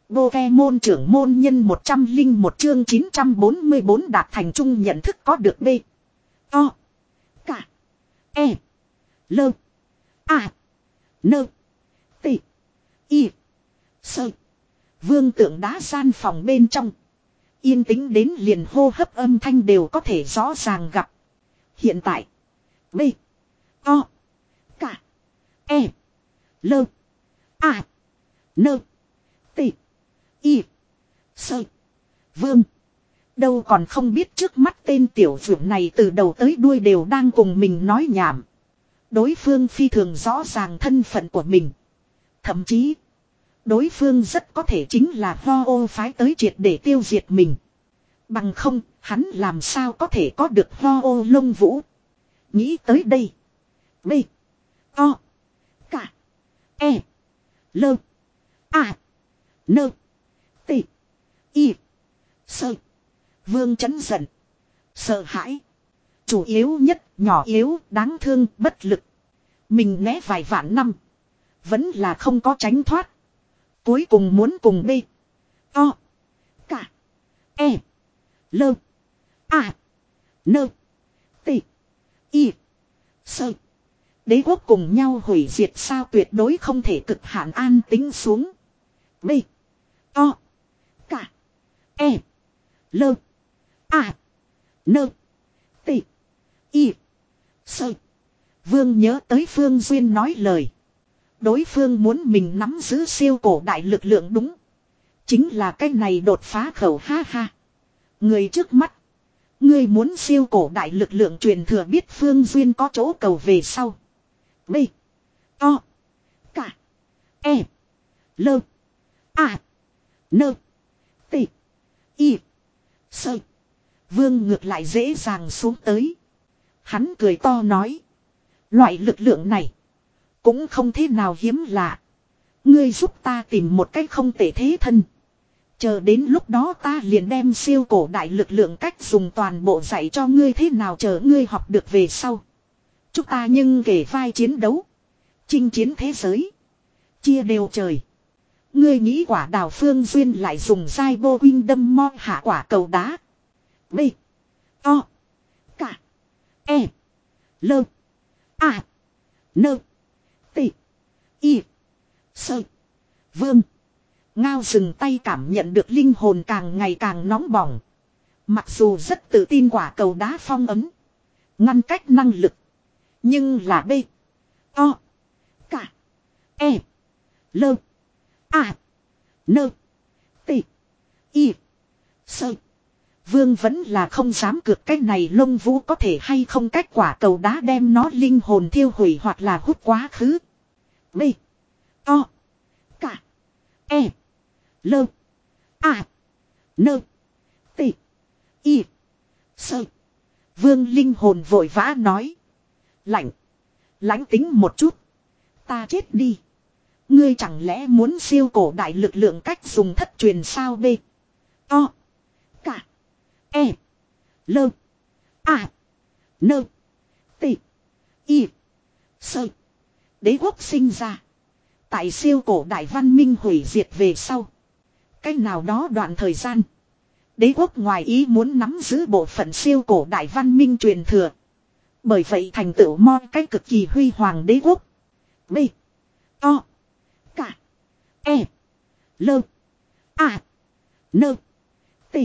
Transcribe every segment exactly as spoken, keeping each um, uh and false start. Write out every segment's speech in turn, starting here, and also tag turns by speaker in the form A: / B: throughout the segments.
A: Pokemon trưởng môn nhân một trăm linh một chương chín trăm bốn mươi bốn đạt thành chung nhận thức có được B. O. K. E. L. A. N. T. I. Sơ. Vương tượng đá gian phòng bên trong. Yên tĩnh đến liền hô hấp âm thanh đều có thể rõ ràng gặp. Hiện tại. B. O. K. E. L. A. N. T. Y. Sơ. Vương. Đâu còn không biết trước mắt tên tiểu dưỡng này từ đầu tới đuôi đều đang cùng mình nói nhảm. Đối phương phi thường rõ ràng thân phận của mình. Thậm chí. Đối phương rất có thể chính là Ho ô phái tới triệt để tiêu diệt mình. Bằng không, hắn làm sao có thể có được Ho ô lông vũ. Nghĩ tới đây. B. O. K. E. L. A. N. T. Y. Sơ. Vương chấn giận. Sợ hãi. Chủ yếu nhất, nhỏ yếu, đáng thương, bất lực. Mình né vài vạn năm. Vẫn là không có tránh thoát. Cuối cùng muốn cùng B. O. K. E. L. A. N. T. Y. Sơ. Đế quốc cùng nhau hủy diệt sao tuyệt đối không thể cực hạn an tính xuống. B. O. K. E. L. A. N. T. Y. Sơ. Vương nhớ tới Phương Duyên nói lời. Đối phương muốn mình nắm giữ siêu cổ đại lực lượng đúng. Chính là cái này đột phá khẩu ha ha. Người trước mắt. Người muốn siêu cổ đại lực lượng truyền thừa biết Phương Duyên có chỗ cầu về sau. B. O. K. E. L. A. N. T. Y. Sơ. Vương ngược lại dễ dàng xuống tới. Hắn cười to nói. Loại lực lượng này. Cũng không thế nào hiếm lạ. Ngươi giúp ta tìm một cách không tệ thế thân. Chờ đến lúc đó ta liền đem siêu cổ đại lực lượng cách dùng toàn bộ dạy cho ngươi thế nào chờ ngươi học được về sau. Chúng ta nhưng kể vai chiến đấu. Chinh chiến thế giới. Chia đều trời. Ngươi nghĩ quả đào Phương Duyên lại dùng dai vô huynh đâm mo hạ quả cầu đá. B. O. K. E. L. A. N. T. Y. Sơ. Vương. Ngao dừng tay cảm nhận được linh hồn càng ngày càng nóng bỏng. Mặc dù rất tự tin quả cầu đá phong ấm. Ngăn cách năng lực. Nhưng là B. O. K. E. L. A. N. T. Y. Sơ. Vương vẫn là không dám cược cái này lông vũ có thể hay không cách quả cầu đá đem nó linh hồn thiêu hủy hoặc là hút quá khứ. B. O. K. E. L. A. N. T. Y. Sơ. Vương linh hồn vội vã nói. Lạnh. Lãnh tính một chút. Ta chết đi. Ngươi chẳng lẽ muốn siêu cổ đại lực lượng cách dùng thất truyền sao B. O. K. E. L. A. N. T. Y. Sơ. Đế quốc sinh ra. Tại siêu cổ đại văn minh hủy diệt về sau. Cách nào đó đoạn thời gian. Đế quốc ngoài ý muốn nắm giữ bộ phận siêu cổ đại văn minh truyền thừa. Bởi vậy thành tựu mo cái cực kỳ huy hoàng đế quốc. B. O. K. E. L. A. N. T.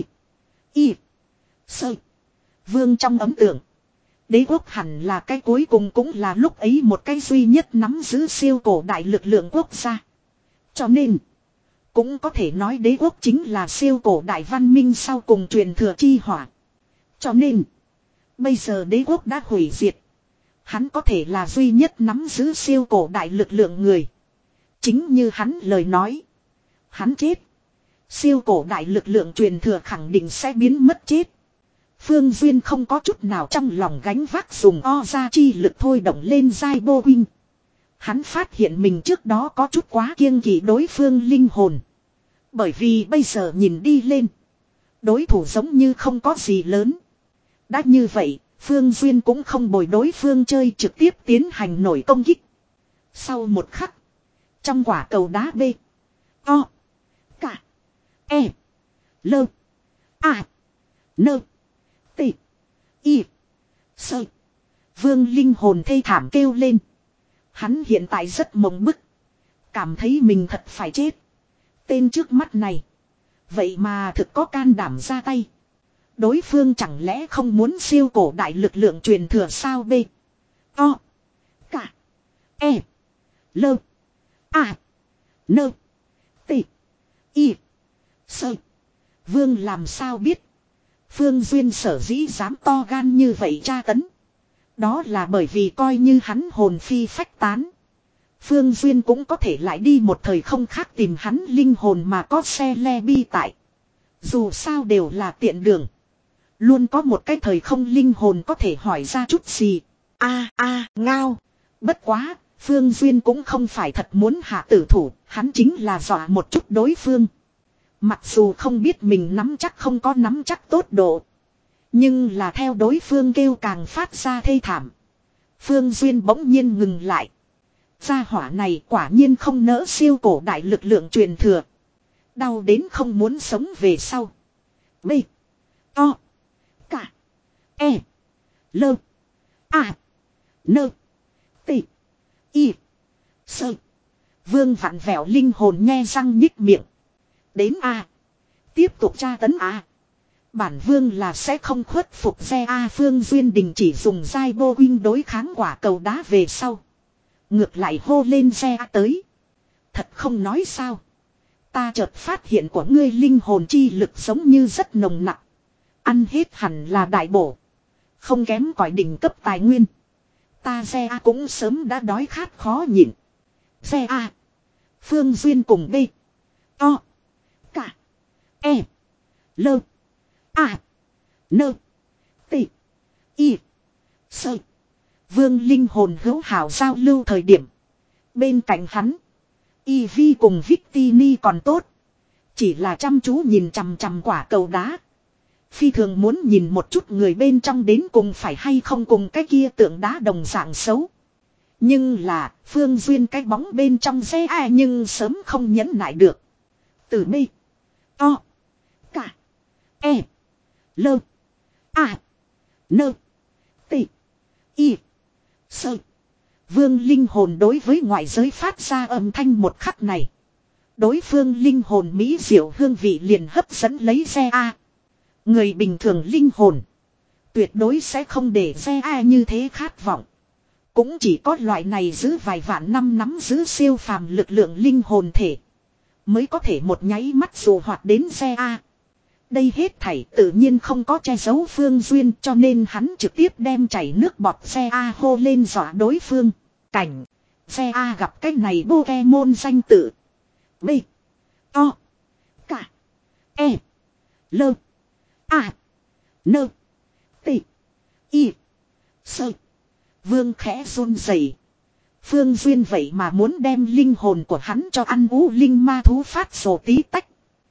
A: Y. Sơ. Vương trong ấn tượng. Đế quốc hẳn là cái cuối cùng cũng là lúc ấy một cái duy nhất nắm giữ siêu cổ đại lực lượng quốc gia. Cho nên. Cũng có thể nói đế quốc chính là siêu cổ đại văn minh sau cùng truyền thừa chi hỏa. Cho nên. Bây giờ đế quốc đã hủy diệt. Hắn có thể là duy nhất nắm giữ siêu cổ đại lực lượng người. Chính như hắn lời nói. Hắn chết. Siêu cổ đại lực lượng truyền thừa khẳng định sẽ biến mất chết. Phương Duyên không có chút nào trong lòng gánh vác dùng o ra chi lực thôi động lên giai bô huynh. Hắn phát hiện mình trước đó có chút quá kiêng kỵ đối phương linh hồn. Bởi vì bây giờ nhìn đi lên. Đối thủ giống như không có gì lớn. Đã như vậy, Phương Duyên cũng không bồi đối phương chơi trực tiếp tiến hành nổi công kích. Sau một khắc. Trong quả cầu đá B. O. K. Lơ. À. Nơ. Tị. Y. Sơ. Vương linh hồn thê thảm kêu lên. Hắn hiện tại rất mộng bức. Cảm thấy mình thật phải chết. Tên trước mắt này. Vậy mà thực có can đảm ra tay. Đối phương chẳng lẽ không muốn siêu cổ đại lực lượng truyền thừa sao b. O. Cả. E. Lơ. À. Nơ. Tị. Y. Sơ. Vương làm sao biết. Phương Duyên sở dĩ dám to gan như vậy tra tấn. Đó là bởi vì coi như hắn hồn phi phách tán. Phương Duyên cũng có thể lại đi một thời không khác tìm hắn linh hồn mà có xe le bi tại. Dù sao đều là tiện đường. Luôn có một cái thời không linh hồn có thể hỏi ra chút gì. A a ngao. Bất quá, Phương Duyên cũng không phải thật muốn hạ tử thủ, hắn chính là dọa một chút đối phương. Mặc dù không biết mình nắm chắc không có nắm chắc tốt độ. Nhưng là theo đối phương kêu càng phát ra thê thảm. Phương Duyên bỗng nhiên ngừng lại. Gia hỏa này quả nhiên không nỡ siêu cổ đại lực lượng truyền thừa. Đau đến không muốn sống về sau. B. O. Cả. E. Lơ. À. Nơ. Tị. Y. Sơ. Vương vặn vẹo linh hồn nhe răng nhích miệng. Đến A. Tiếp tục tra tấn A. Bản vương là sẽ không khuất phục xe A. Phương Duyên Đình chỉ dùng dai bô win đối kháng quả cầu đá về sau. Ngược lại hô lên xe A tới. Thật không nói sao. Ta chợt phát hiện của ngươi linh hồn chi lực giống như rất nồng nặng. Ăn hết hẳn là đại bổ. Không kém cỏi đỉnh cấp tài nguyên. Ta xe A cũng sớm đã đói khát khó nhịn. Xe A. Phương Duyên cùng B. O. Cả. E. Lơ. À. Nơ. Tị. Y. Sơ. Vương linh hồn hữu hảo giao lưu thời điểm. Bên cạnh hắn. Y Vi cùng Victini còn tốt. Chỉ là chăm chú nhìn chằm chằm quả cầu đá. Phi thường muốn nhìn một chút người bên trong đến cùng phải hay không cùng cái kia tượng đá đồng dạng xấu. Nhưng là Phương Duyên cái bóng bên trong xe ai nhưng sớm không nhẫn nại được. Từ B. O. Cả. E. Lơ. À. Nơ. Tị. Y. Sơ. Vương linh hồn đối với ngoại giới phát ra âm thanh một khắc này. Đối phương linh hồn mỹ diệu hương vị liền hấp dẫn lấy xe A. Người bình thường linh hồn. Tuyệt đối sẽ không để xe A như thế khát vọng. Cũng chỉ có loại này giữ vài vạn năm nắm giữ siêu phàm lực lượng linh hồn thể. Mới có thể một nháy mắt dù hoạt đến xe A. Đây hết thảy tự nhiên không có che giấu Phương Duyên cho nên hắn trực tiếp đem chảy nước bọt xe A hô lên dọa đối phương. Cảnh. Xe A gặp cái này Pokemon danh tự. B. O. Cả. E. Lơ. À. Nơ. Tị. Y. Sơ. Vương khẽ run rẩy. Phương Duyên vậy mà muốn đem linh hồn của hắn cho ăn u linh ma thú phát sổ tí tách.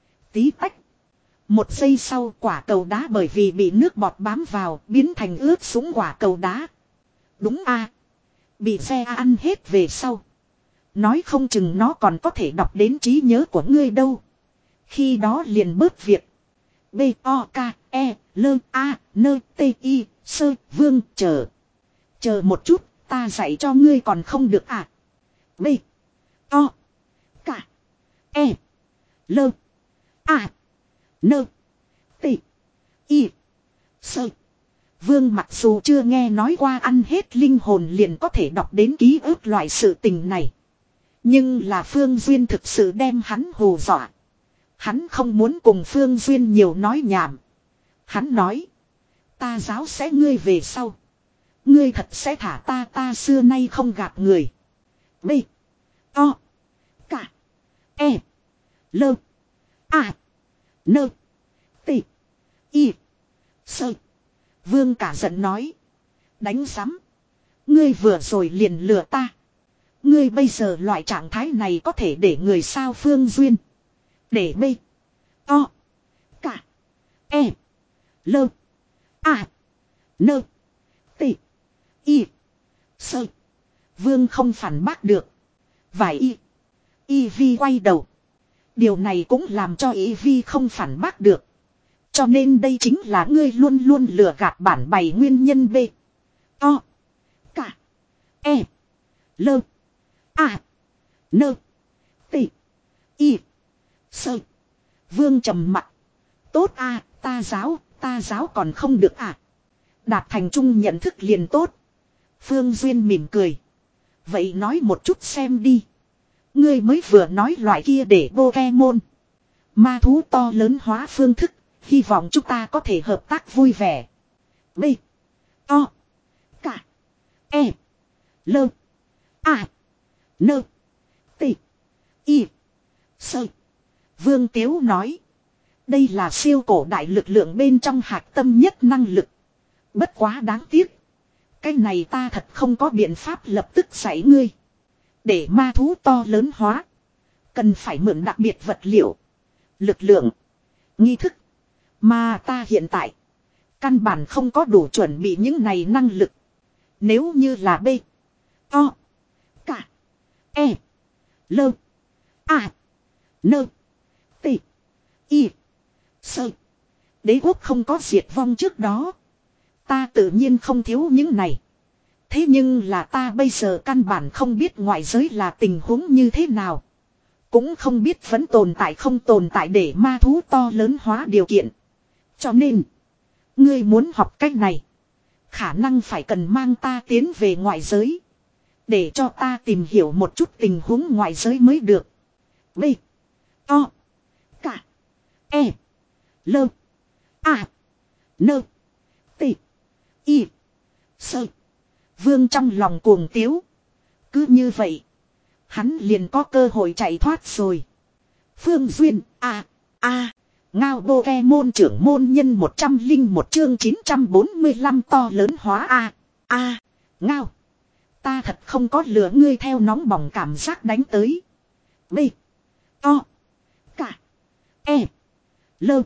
A: Tí tách. Một giây sau quả cầu đá bởi vì bị nước bọt bám vào biến thành ướt sũng quả cầu đá. Đúng a à. Bị xe ăn hết về sau. Nói không chừng nó còn có thể đọc đến trí nhớ của ngươi đâu. Khi đó liền bớt việc. B O K E L A N T I Sơ Vương chờ. Chờ một chút ta dạy cho ngươi còn không được à. B O K E L A N T I Sơ. Vương mặc dù chưa nghe nói qua ăn hết linh hồn liền có thể đọc đến ký ức loại sự tình này. Nhưng là Phương Duyên thực sự đem hắn hù dọa. Hắn không muốn cùng Phương Duyên nhiều nói nhảm. Hắn nói. Ta giáo sẽ ngươi về sau. Ngươi thật sẽ thả ta ta xưa nay không gạt người. B. O. K. E. L. A. N. T. I. Sơ. Vương cả giận nói. Đánh giám. Ngươi vừa rồi liền lừa ta. Ngươi bây giờ loại trạng thái này có thể để người sao Phương Duyên. Để B. O. K. E. L. A. N. T. Y. Sơ. Vương không phản bác được. Vài y. Y Vi quay đầu. Điều này cũng làm cho Y Vi không phản bác được. Cho nên đây chính là ngươi luôn luôn lừa gạt bản bày nguyên nhân B. To. Cả. E. Lơ. A. Nơ. T. Y. Sơ. Vương trầm mặt. Tốt a, ta giáo, ta giáo còn không được à. Đạt thành chung nhận thức liền tốt. Phương Duyên mỉm cười. Vậy nói một chút xem đi. Ngươi mới vừa nói loại kia để Pokemon. Ma thú to lớn hóa phương thức. Hy vọng chúng ta có thể hợp tác vui vẻ. B. To. Cả. E. Lơ. A. Nơ. T. Y. Sơ. Vương Tiếu nói. Đây là siêu cổ đại lực lượng bên trong hạch tâm nhất năng lực. Bất quá đáng tiếc. Cái này ta thật không có biện pháp lập tức dạy ngươi. Để ma thú to lớn hóa. Cần phải mượn đặc biệt vật liệu. Lực lượng. Nghi thức. Mà ta hiện tại. Căn bản không có đủ chuẩn bị những này năng lực. Nếu như là B. To. Cả. E. Lơ. A. Nơ. T. Y. Sơ. Đế quốc không có diệt vong trước đó. Ta tự nhiên không thiếu những này. Thế nhưng là ta bây giờ căn bản không biết ngoại giới là tình huống như thế nào. Cũng không biết vẫn tồn tại không tồn tại để ma thú to lớn hóa điều kiện. Cho nên. Ngươi muốn học cách này. Khả năng phải cần mang ta tiến về ngoại giới. Để cho ta tìm hiểu một chút tình huống ngoại giới mới được. B. To. Cả. E. Lơ. A. Nơ. T. Y. Sơ. Vương trong lòng cuồng tiếu. Cứ như vậy. Hắn liền có cơ hội chạy thoát rồi. Phương Duyên. A. A. Ngao Pokemon trưởng môn nhân một trăm linh một chương chín trăm bốn mươi lăm to lớn hóa A. A. Ngao. Ta thật không có lừa ngươi theo nóng bỏng cảm giác đánh tới. B. To. Cả. E. Lơ.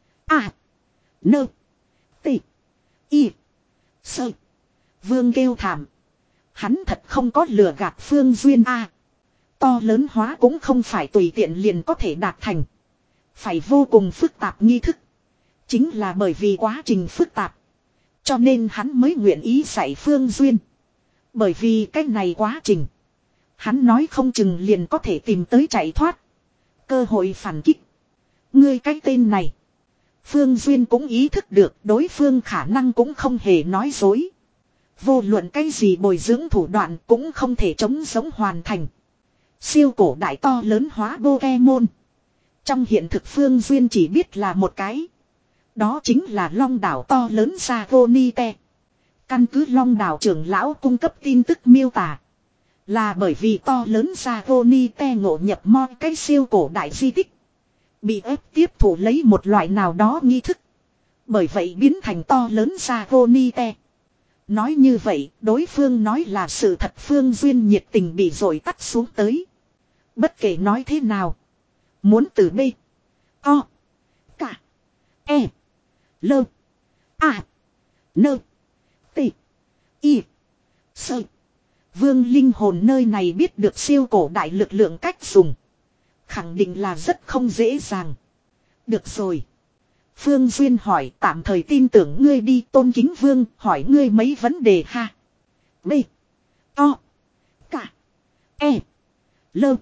A: A. Nơ. T. Y. Sơ. Vương kêu thảm. Hắn thật không có lừa gạt Phương Duyên A. To lớn hóa cũng không phải tùy tiện liền có thể đạt thành. Phải vô cùng phức tạp nghi thức. Chính là bởi vì quá trình phức tạp. Cho nên hắn mới nguyện ý dạy Phương Duyên. Bởi vì cái này quá trình. Hắn nói không chừng liền có thể tìm tới chạy thoát. Cơ hội phản kích. Ngươi cái tên này. Phương Duyên cũng ý thức được đối phương khả năng cũng không hề nói dối. Vô luận cái gì bồi dưỡng thủ đoạn cũng không thể chống giống hoàn thành. Siêu cổ đại to lớn hóa Pokemon. Trong hiện thực Phương Duyên chỉ biết là một cái. Đó chính là long đảo to lớn Sagonite. Căn cứ long đảo trưởng lão cung cấp tin tức miêu tả. Là bởi vì to lớn Sagonite ngộ nhập moi cái siêu cổ đại di tích. Bị ép tiếp thủ lấy một loại nào đó nghi thức. Bởi vậy biến thành to lớn Sagonite. Nói như vậy, đối phương nói là sự thật. Phương Duyên nhiệt tình bị dội tắt xuống tới. Bất kể nói thế nào. Muốn từ B. To. Cả. E. Lơ. A. Nơ. T. Y. Sơ. Vương linh hồn nơi này biết được siêu cổ đại lực lượng cách dùng. Khẳng định là rất không dễ dàng. Được rồi. Phương Duyên hỏi tạm thời tin tưởng ngươi đi Tôn Kính Vương hỏi ngươi mấy vấn đề ha. B. To. Cả. E. Lơ.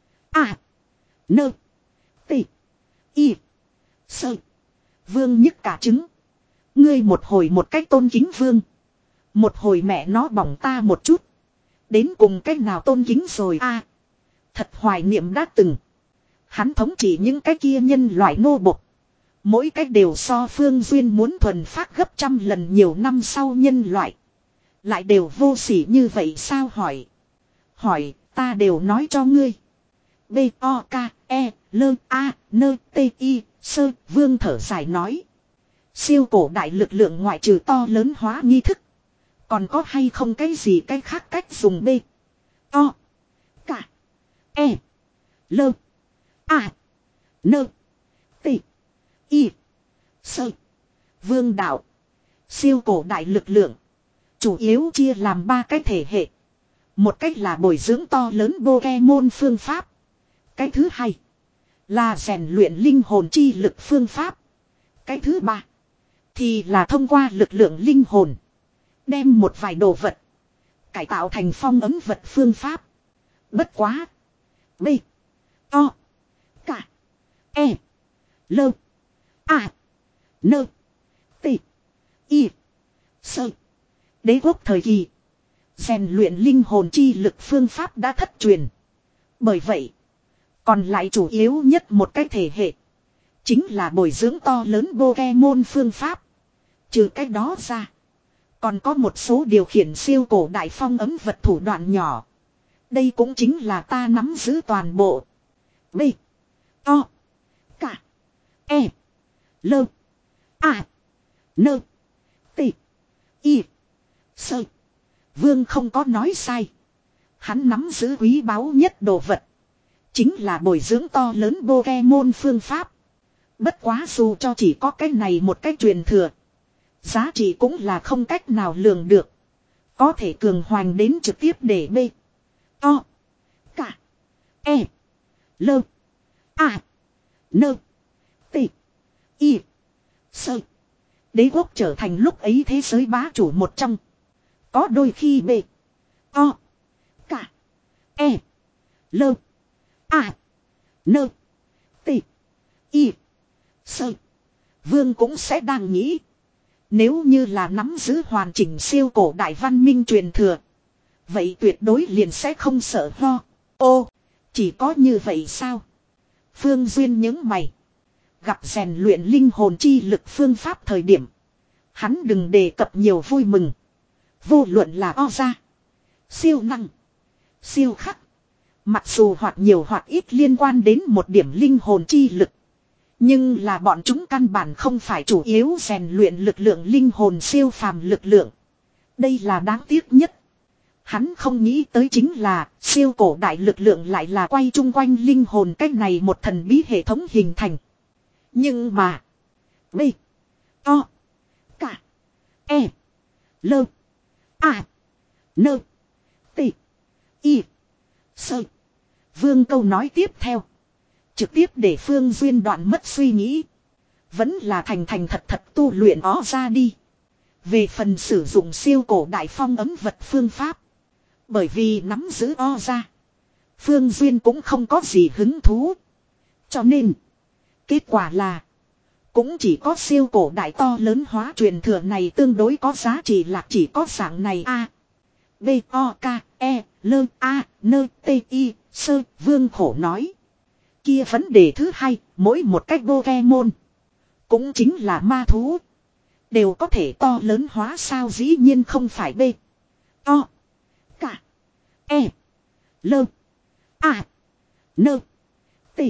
A: A. Nơ. T. Y. Sơ. Vương nhức cả trứng. Ngươi một hồi một cách tôn kính Vương. Một hồi mẹ nó bỏng ta một chút. Đến cùng cách nào tôn kính rồi a à, thật hoài niệm đã từng. Hắn thống trị những cái kia nhân loại nô bộc. Mỗi cách đều so Phương Duyên muốn thuần phát gấp trăm lần nhiều năm sau nhân loại. Lại đều vô sỉ như vậy sao hỏi. Hỏi ta đều nói cho ngươi. B O K E L A N T I Sơ Vương thở dài nói. Siêu cổ đại lực lượng ngoại trừ to lớn hóa nghi thức. Còn có hay không cái gì cái khác cách dùng B. To. Cả. E. Lơ. A. Nơ. T. Y. Sơ. Vương đạo. Siêu cổ đại lực lượng. Chủ yếu chia làm ba cái thể hệ. Một cách là bồi dưỡng to lớn Pokemon phương pháp. Cái thứ hai. Là rèn luyện linh hồn chi lực phương pháp. Cái thứ ba. Thì là thông qua lực lượng linh hồn. Đem một vài đồ vật. Cải tạo thành phong ấm vật phương pháp. Bất quá. B. O. K. E. L. A. N. T. Y. Sơ. Đế quốc thời kỳ. Rèn luyện linh hồn chi lực phương pháp đã thất truyền. Bởi vậy. Còn lại chủ yếu nhất một cái thể hệ. Chính là bồi dưỡng to lớn Pokemon phương pháp. Trừ cái đó ra. Còn có một số điều khiển siêu cổ đại phong ấm vật thủ đoạn nhỏ. Đây cũng chính là ta nắm giữ toàn bộ. B. O. K. E. L. A. N. T. Y. Sơ. Vương không có nói sai. Hắn nắm giữ quý báu nhất đồ vật. Chính là bồi dưỡng to lớn Pokemon phương pháp. Bất quá dù cho chỉ có cái này một cái truyền thừa. Giá trị cũng là không cách nào lường được. Có thể cường hoành đến trực tiếp để B. O. K. E. L. A. N. T. Y. Sơ. Đế quốc trở thành lúc ấy thế giới bá chủ một trong. Có đôi khi B. O. K. E. L. A. N. T. Y. Sơ. Vương cũng sẽ đang nghĩ. Nếu như là nắm giữ hoàn chỉnh siêu cổ đại văn minh truyền thừa. Vậy tuyệt đối liền sẽ không sợ ho. Ô. Chỉ có như vậy sao? Phương Duyên những mày. Gặp rèn luyện linh hồn chi lực phương pháp thời điểm. Hắn đừng đề cập nhiều vui mừng. Vô luận là o ra. Siêu năng. Siêu khắc. Mặc dù hoặc nhiều hoặc ít liên quan đến một điểm linh hồn chi lực. Nhưng là bọn chúng căn bản không phải chủ yếu rèn luyện lực lượng linh hồn siêu phàm lực lượng. Đây là đáng tiếc nhất. Hắn không nghĩ tới chính là siêu cổ đại lực lượng lại là quay chung quanh linh hồn cách này một thần bí hệ thống hình thành. Nhưng mà. B. O. K. E. L. A. N. T. Y. Sơ. Vương câu nói tiếp theo. Trực tiếp để Phương Duyên đoạn mất suy nghĩ. Vẫn là thành thành thật thật tu luyện ó ra đi. Về phần sử dụng siêu cổ đại phong ấm vật phương pháp. Bởi vì nắm giữ o ra. Phương Duyên cũng không có gì hứng thú. Cho nên. Kết quả là. Cũng chỉ có siêu cổ đại to lớn hóa truyền thừa này tương đối có giá trị là chỉ có dạng này a. B O K E L A N T I Sơ Vương khổ nói. Kia vấn đề thứ hai, mỗi một cách Pokemon. Cũng chính là ma thú. Đều có thể to lớn hóa sao dĩ nhiên không phải B. O. K. E. L. A. N. T.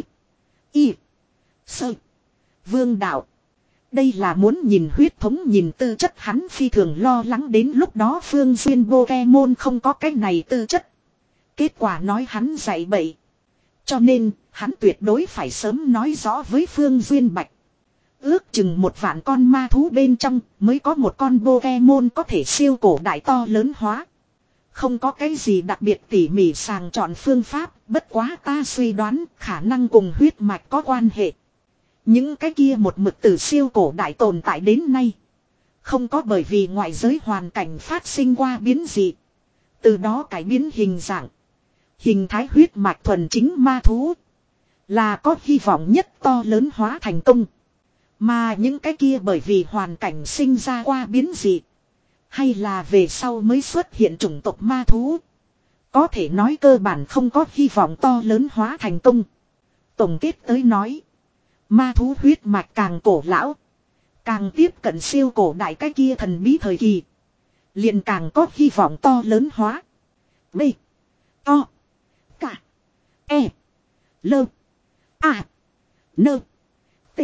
A: Y. Sơ. Vương đạo. Đây là muốn nhìn huyết thống nhìn tư chất hắn phi thường lo lắng đến lúc đó Phương Duyên Pokemon không có cái này tư chất. Kết quả nói hắn dạy bậy. Cho nên, hắn tuyệt đối phải sớm nói rõ với Phương Duyên Bạch. Ước chừng một vạn con ma thú bên trong mới có một con Pokemon có thể siêu cổ đại to lớn hóa. Không có cái gì đặc biệt tỉ mỉ sàng chọn phương pháp, bất quá ta suy đoán khả năng cùng huyết mạch có quan hệ. Những cái kia một mực từ siêu cổ đại tồn tại đến nay. Không có bởi vì ngoại giới hoàn cảnh phát sinh qua biến dị. Từ đó cải biến hình dạng. Hình thái huyết mạch thuần chính ma thú. Là có hy vọng nhất to lớn hóa thành công. Mà những cái kia bởi vì hoàn cảnh sinh ra qua biến dị. Hay là về sau mới xuất hiện chủng tộc ma thú. Có thể nói cơ bản không có hy vọng to lớn hóa thành công. Tổng kết tới nói. Ma thú huyết mạch càng cổ lão. Càng tiếp cận siêu cổ đại cái kia thần bí thời kỳ. Liền càng có hy vọng to lớn hóa. B. O. K. E. L. A. N. T.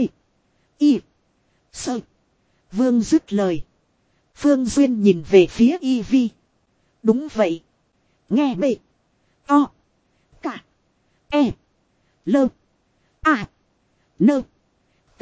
A: Y. Sơ. Vương dứt lời. Phương Duyên nhìn về phía Y Vi. Đúng vậy. Nghe B. O. K. E. L. A. N. T.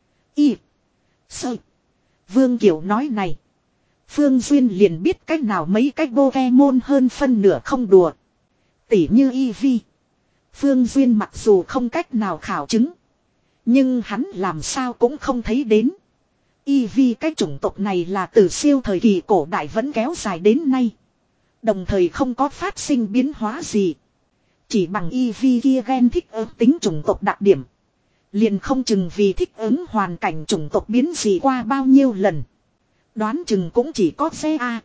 A: Y. Sơ. Vương Kiều nói này. Phương Duyên liền biết cách nào mấy cách Pokemon hơn phân nửa không đùa. Tỉ như Y Vi. Phương Duyên mặc dù không cách nào khảo chứng. Nhưng hắn làm sao cũng không thấy đến. Y vì cái chủng tộc này là từ siêu thời kỳ cổ đại vẫn kéo dài đến nay. Đồng thời không có phát sinh biến hóa gì. Chỉ bằng y vi kia gen thích ứng tính chủng tộc đặc điểm. Liền không chừng vì thích ứng hoàn cảnh chủng tộc biến dị qua bao nhiêu lần. Đoán chừng cũng chỉ có xe A.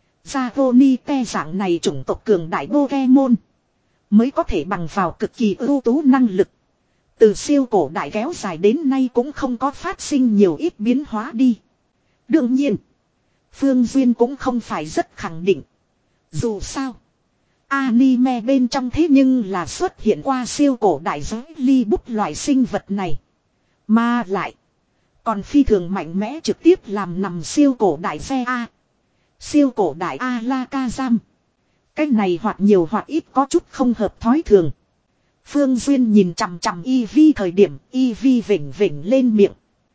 A: Zagonite dạng này chủng tộc cường đại Pokemon. Mới có thể bằng vào cực kỳ ưu tú năng lực. Từ siêu cổ đại kéo dài đến nay cũng không có phát sinh nhiều ít biến hóa đi. Đương nhiên. Phương Duyên cũng không phải rất khẳng định. Dù sao. Anime bên trong thế nhưng là xuất hiện qua siêu cổ đại giới ly bút loại sinh vật này. Mà lại. Còn phi thường mạnh mẽ trực tiếp làm nằm siêu cổ đại xe A. Siêu cổ đại Alakazam. Cái này hoặc nhiều hoặc ít có chút không hợp thói thường. Phương Duyên nhìn chằm chằm Y Vi thời điểm Y Vi vỉnh vỉnh lên miệng.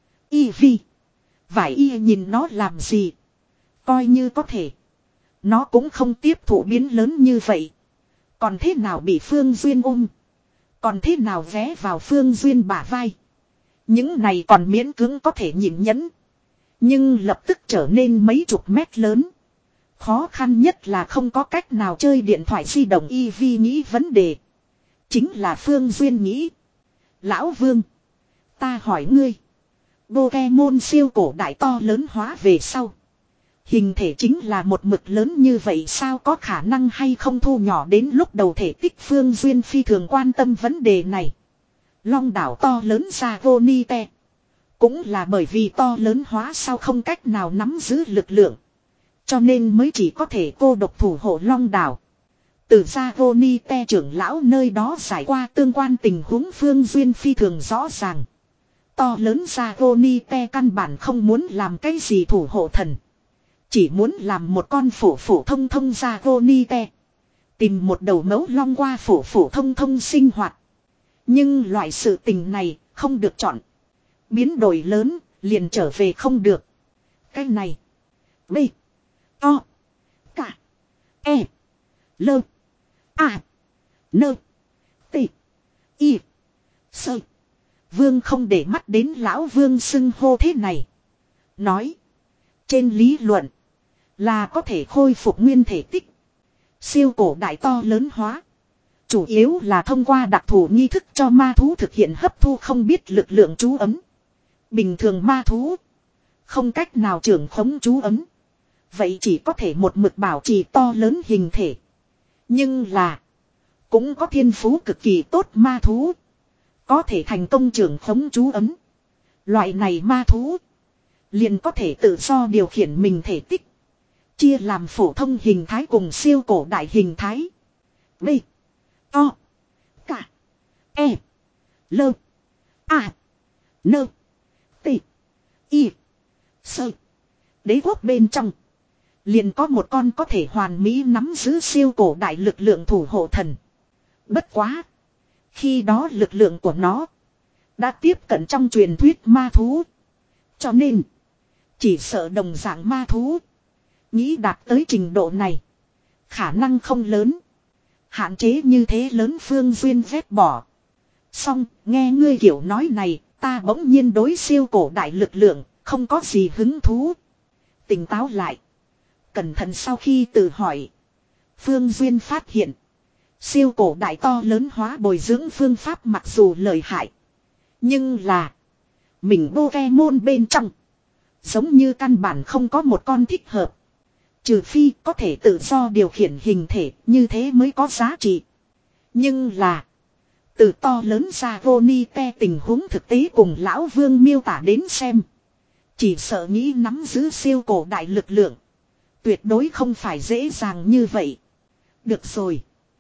A: Y Vi. Vải y nhìn nó làm gì. Coi như có thể. Nó cũng không tiếp thụ biến lớn như vậy. Còn thế nào bị Phương Duyên ôm. Còn thế nào vé vào Phương Duyên bả vai. Những này còn miễn cưỡng có thể nhịn nhẫn. Nhưng lập tức trở nên mấy chục mét lớn. Khó khăn nhất là không có cách nào chơi điện thoại di động. Y Vi nghĩ vấn đề. Chính là Phương Duyên nghĩ. Lão Vương. Ta hỏi ngươi. Pokemon siêu cổ đại to lớn hóa về sau. Hình thể chính là một mực lớn như vậy sao có khả năng hay không thu nhỏ đến lúc đầu thể tích. Phương Duyên phi thường quan tâm vấn đề này. Long đảo to lớn Zagonite. Cũng là bởi vì to lớn hóa sao không cách nào nắm giữ lực lượng. Cho nên mới chỉ có thể cô độc thủ hộ Long đảo. Từ Zagonite trưởng lão nơi đó giải qua tương quan tình huống Phương Duyên phi thường rõ ràng. To lớn Zagonite căn bản không muốn làm cái gì thủ hộ thần. Chỉ muốn làm một con phổ phổ thông thông Zagonite. Tìm một đầu mẫu long qua phổ phổ thông thông sinh hoạt. Nhưng loại sự tình này không được chọn. Biến đổi lớn liền trở về không được. Cái này. B. O. K. E. L. A. N. T. Y. Sơ. Vương không để mắt đến lão Vương xưng hô thế này. Nói. Trên lý luận. Là có thể khôi phục nguyên thể tích. Siêu cổ đại to lớn hóa. Chủ yếu là thông qua đặc thù nghi thức cho ma thú thực hiện hấp thu không biết lực lượng chú ấm. Bình thường ma thú. Không cách nào trưởng khống chú ấm. Vậy chỉ có thể một mực bảo trì to lớn hình thể. Nhưng là. Cũng có thiên phú cực kỳ tốt ma thú. Có thể thành công trưởng khống chú ấm. Loại này ma thú. Liền có thể tự do điều khiển mình thể tích. Chia làm phổ thông hình thái cùng siêu cổ đại hình thái. B. O. K. E. L. A. N. T. Y. Sơ. Đế quốc bên trong. Liền có một con có thể hoàn mỹ nắm giữ siêu cổ đại lực lượng thủ hộ thần. Bất quá. Khi đó lực lượng của nó. Đã tiếp cận trong truyền thuyết ma thú. Cho nên. Chỉ sợ đồng dạng ma thú. Nghĩ đạt tới trình độ này. Khả năng không lớn. Hạn chế như thế lớn Phương Duyên vét bỏ. Xong nghe ngươi kiểu nói này. Ta bỗng nhiên đối siêu cổ đại lực lượng. Không có gì hứng thú. Tỉnh táo lại. Cẩn thận sau khi tự hỏi. Phương Duyên phát hiện. Siêu cổ đại to lớn hóa bồi dưỡng phương pháp mặc dù lợi hại. Nhưng là. Mình Pokemon bên trong. Giống như căn bản không có một con thích hợp. Trừ phi có thể tự do điều khiển hình thể. Như thế mới có giá trị. Nhưng là. Từ to lớn ra Zagonite tình huống thực tế cùng lão Vương miêu tả đến xem. Chỉ sợ nghĩ nắm giữ siêu cổ đại lực lượng. Tuyệt đối không phải dễ dàng như vậy. Được rồi.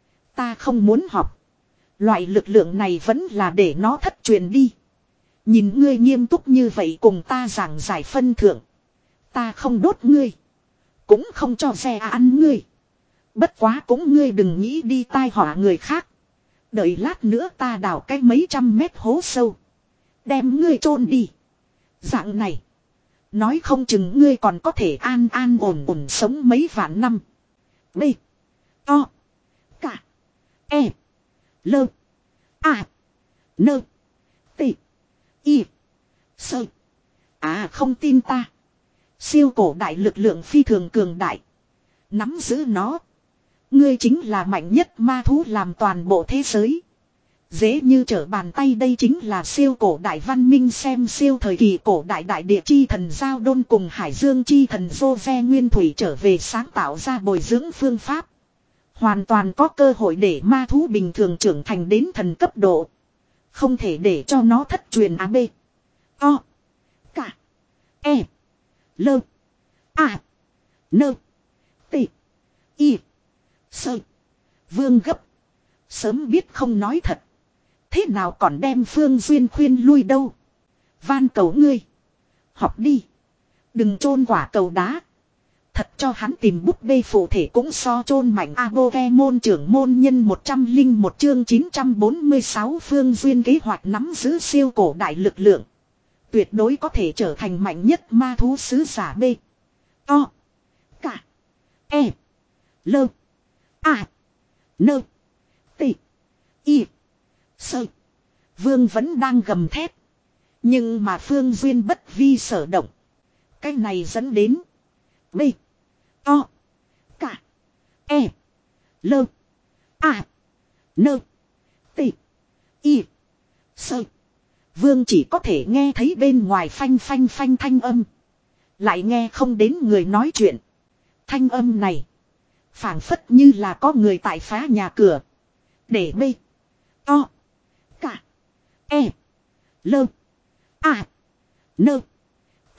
A: Ta không muốn học. Loại lực lượng này vẫn là để nó thất truyền đi. Nhìn ngươi nghiêm túc như vậy cùng ta giảng giải phân thượng. Ta không đốt ngươi. Cũng không cho xe ăn ngươi. Bất quá cũng ngươi đừng nghĩ đi tai họa người khác. Đợi lát nữa ta đào cái mấy trăm mét hố sâu. Đem ngươi chôn đi. Dạng này. Nói không chừng ngươi còn có thể an an ổn ổn sống mấy vạn năm. B. O. K. E. L. A. N. T. Y. Sơ. À không tin ta. Siêu cổ đại lực lượng phi thường cường đại. Nắm giữ nó. Ngươi chính là mạnh nhất ma thú làm toàn bộ thế giới. Dễ như trở bàn tay, đây chính là siêu cổ đại văn minh, xem siêu thời kỳ cổ đại đại địa chi thần Giao Đôn cùng Hải Dương chi thần Vô Ve Nguyên Thủy trở về sáng tạo ra bồi dưỡng phương pháp. Hoàn toàn có cơ hội để ma thú bình thường trưởng thành đến thần cấp độ. Không thể để cho nó thất truyền á bê. O. Cả. E. Lơ. A. Nơ. T. Y. Sơ. Vương gấp. Sớm biết không nói thật. Thế nào còn đem Phương Duyên khuyên lui đâu. Van cầu ngươi. Học đi. Đừng chôn quả cầu đá. Thật cho hắn tìm búp bê phụ thể cũng so chôn mạnh Pokemon trưởng môn nhân một trăm lẻ một chương chín trăm bốn mươi sáu Phương Duyên kế hoạch nắm giữ siêu cổ đại lực lượng. Tuyệt đối có thể trở thành mạnh nhất ma thú sứ giả B. O. Cả. E. Lơ. A. Nơ. T. Y. Sơ. Vương vẫn đang gầm thét. Nhưng mà Phương Duyên bất vi sở động. Cái này dẫn đến. B. O. Cả. E. Lơ. A. Nơ. T. Y. Sơ. Vương chỉ có thể nghe thấy bên ngoài phanh phanh phanh thanh âm. Lại nghe không đến người nói chuyện. Thanh âm này. Phảng phất như là có người tại phá nhà cửa. Để B. O. Cả. E. Lơ. A. Nơ. T.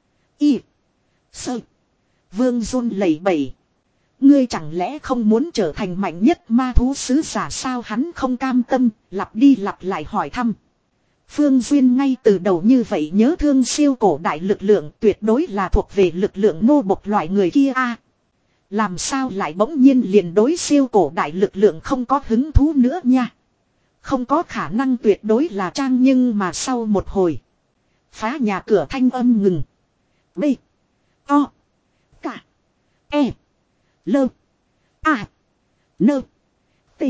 A: Y. Sơ. Vương run lẩy bẩy. Ngươi chẳng lẽ không muốn trở thành mạnh nhất ma thú sứ giả sao, hắn không cam tâm, lặp đi lặp lại hỏi thăm. Phương Duyên ngay từ đầu như vậy nhớ thương siêu cổ đại lực lượng, tuyệt đối là thuộc về lực lượng nô bộc loại người kia a. Làm sao lại bỗng nhiên liền đối siêu cổ đại lực lượng không có hứng thú nữa nha. Không có khả năng, tuyệt đối là trang, nhưng mà sau một hồi. Phá nhà cửa thanh âm ngừng. B. O. Cả. E. Lơ. A. Nơ. T.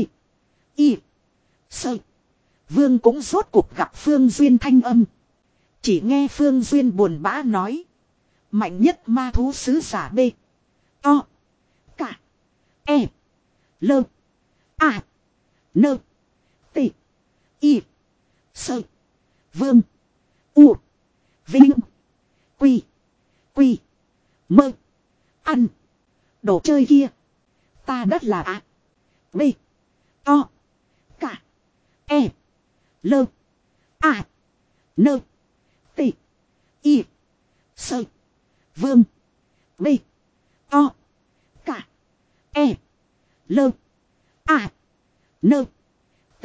A: Y. Sơ. Vương cũng rốt cuộc gặp Phương Duyên thanh âm. Chỉ nghe Phương Duyên buồn bã nói. Mạnh nhất ma thú sứ giả B. O. Cả. E. Lơ. A. Nơ. T. Y. Sơ. Vương. U. Vinh. Quy. Quy. Mơ. Ăn. Đồ chơi kia. Ta đất là A. B. O. Cả. E. Lơ. A. Nơ. T. Y. Sơ. Vương. B. O. Cả. E. Lơ. A. Nơ. T.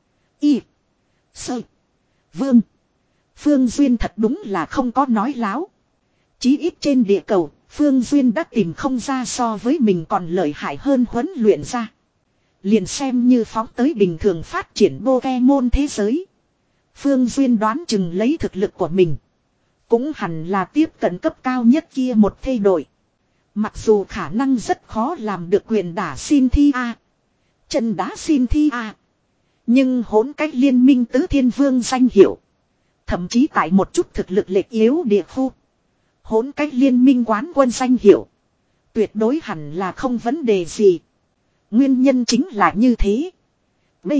A: Y. Sơ. Vương. Phương Duyên thật đúng là không có nói láo. Chí ít trên địa cầu, Phương Duyên đã tìm không ra so với mình còn lợi hại hơn huấn luyện ra. Liền xem như phóng tới bình thường phát triển Pokemon thế giới. Phương Duyên đoán chừng lấy thực lực của mình. Cũng hẳn là tiếp cận cấp cao nhất kia một thay đổi. Mặc dù khả năng rất khó làm được quyền đả xin thi A. Chân đá xin thi A. Nhưng hỗn cách liên minh tứ thiên vương danh hiệu. Thậm chí tại một chút thực lực lệch yếu địa khu. Hỗn cách liên minh quán quân danh hiệu. Tuyệt đối hẳn là không vấn đề gì. Nguyên nhân chính là như thế. B.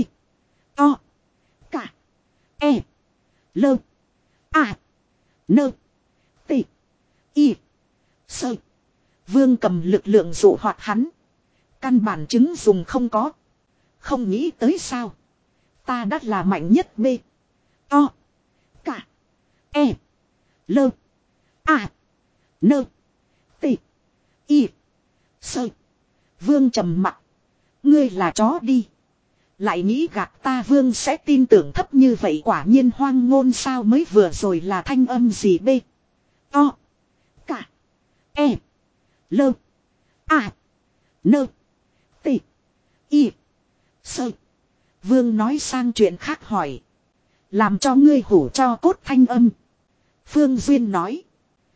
A: O. Cả. E. Lơ. A. Nơ. T. Y. Sơ. Vương cầm lực lượng dụ hoạt hắn. Căn bản chứng dùng không có. Không nghĩ tới sao. Ta đã là mạnh nhất B. O. Cả. E. Lơ. A. Nơ. T. Y. Sơ. Vương trầm mặt. Ngươi là chó đi. Lại nghĩ gạt ta, Vương sẽ tin tưởng thấp như vậy, quả nhiên hoang ngôn sao, mới vừa rồi là thanh âm gì B. O. Cả. E. Lơ. A. Nơ. T. Y. Sơ. Vương nói sang chuyện khác hỏi. Làm cho ngươi hủ cho cốt thanh âm. Phương Duyên nói.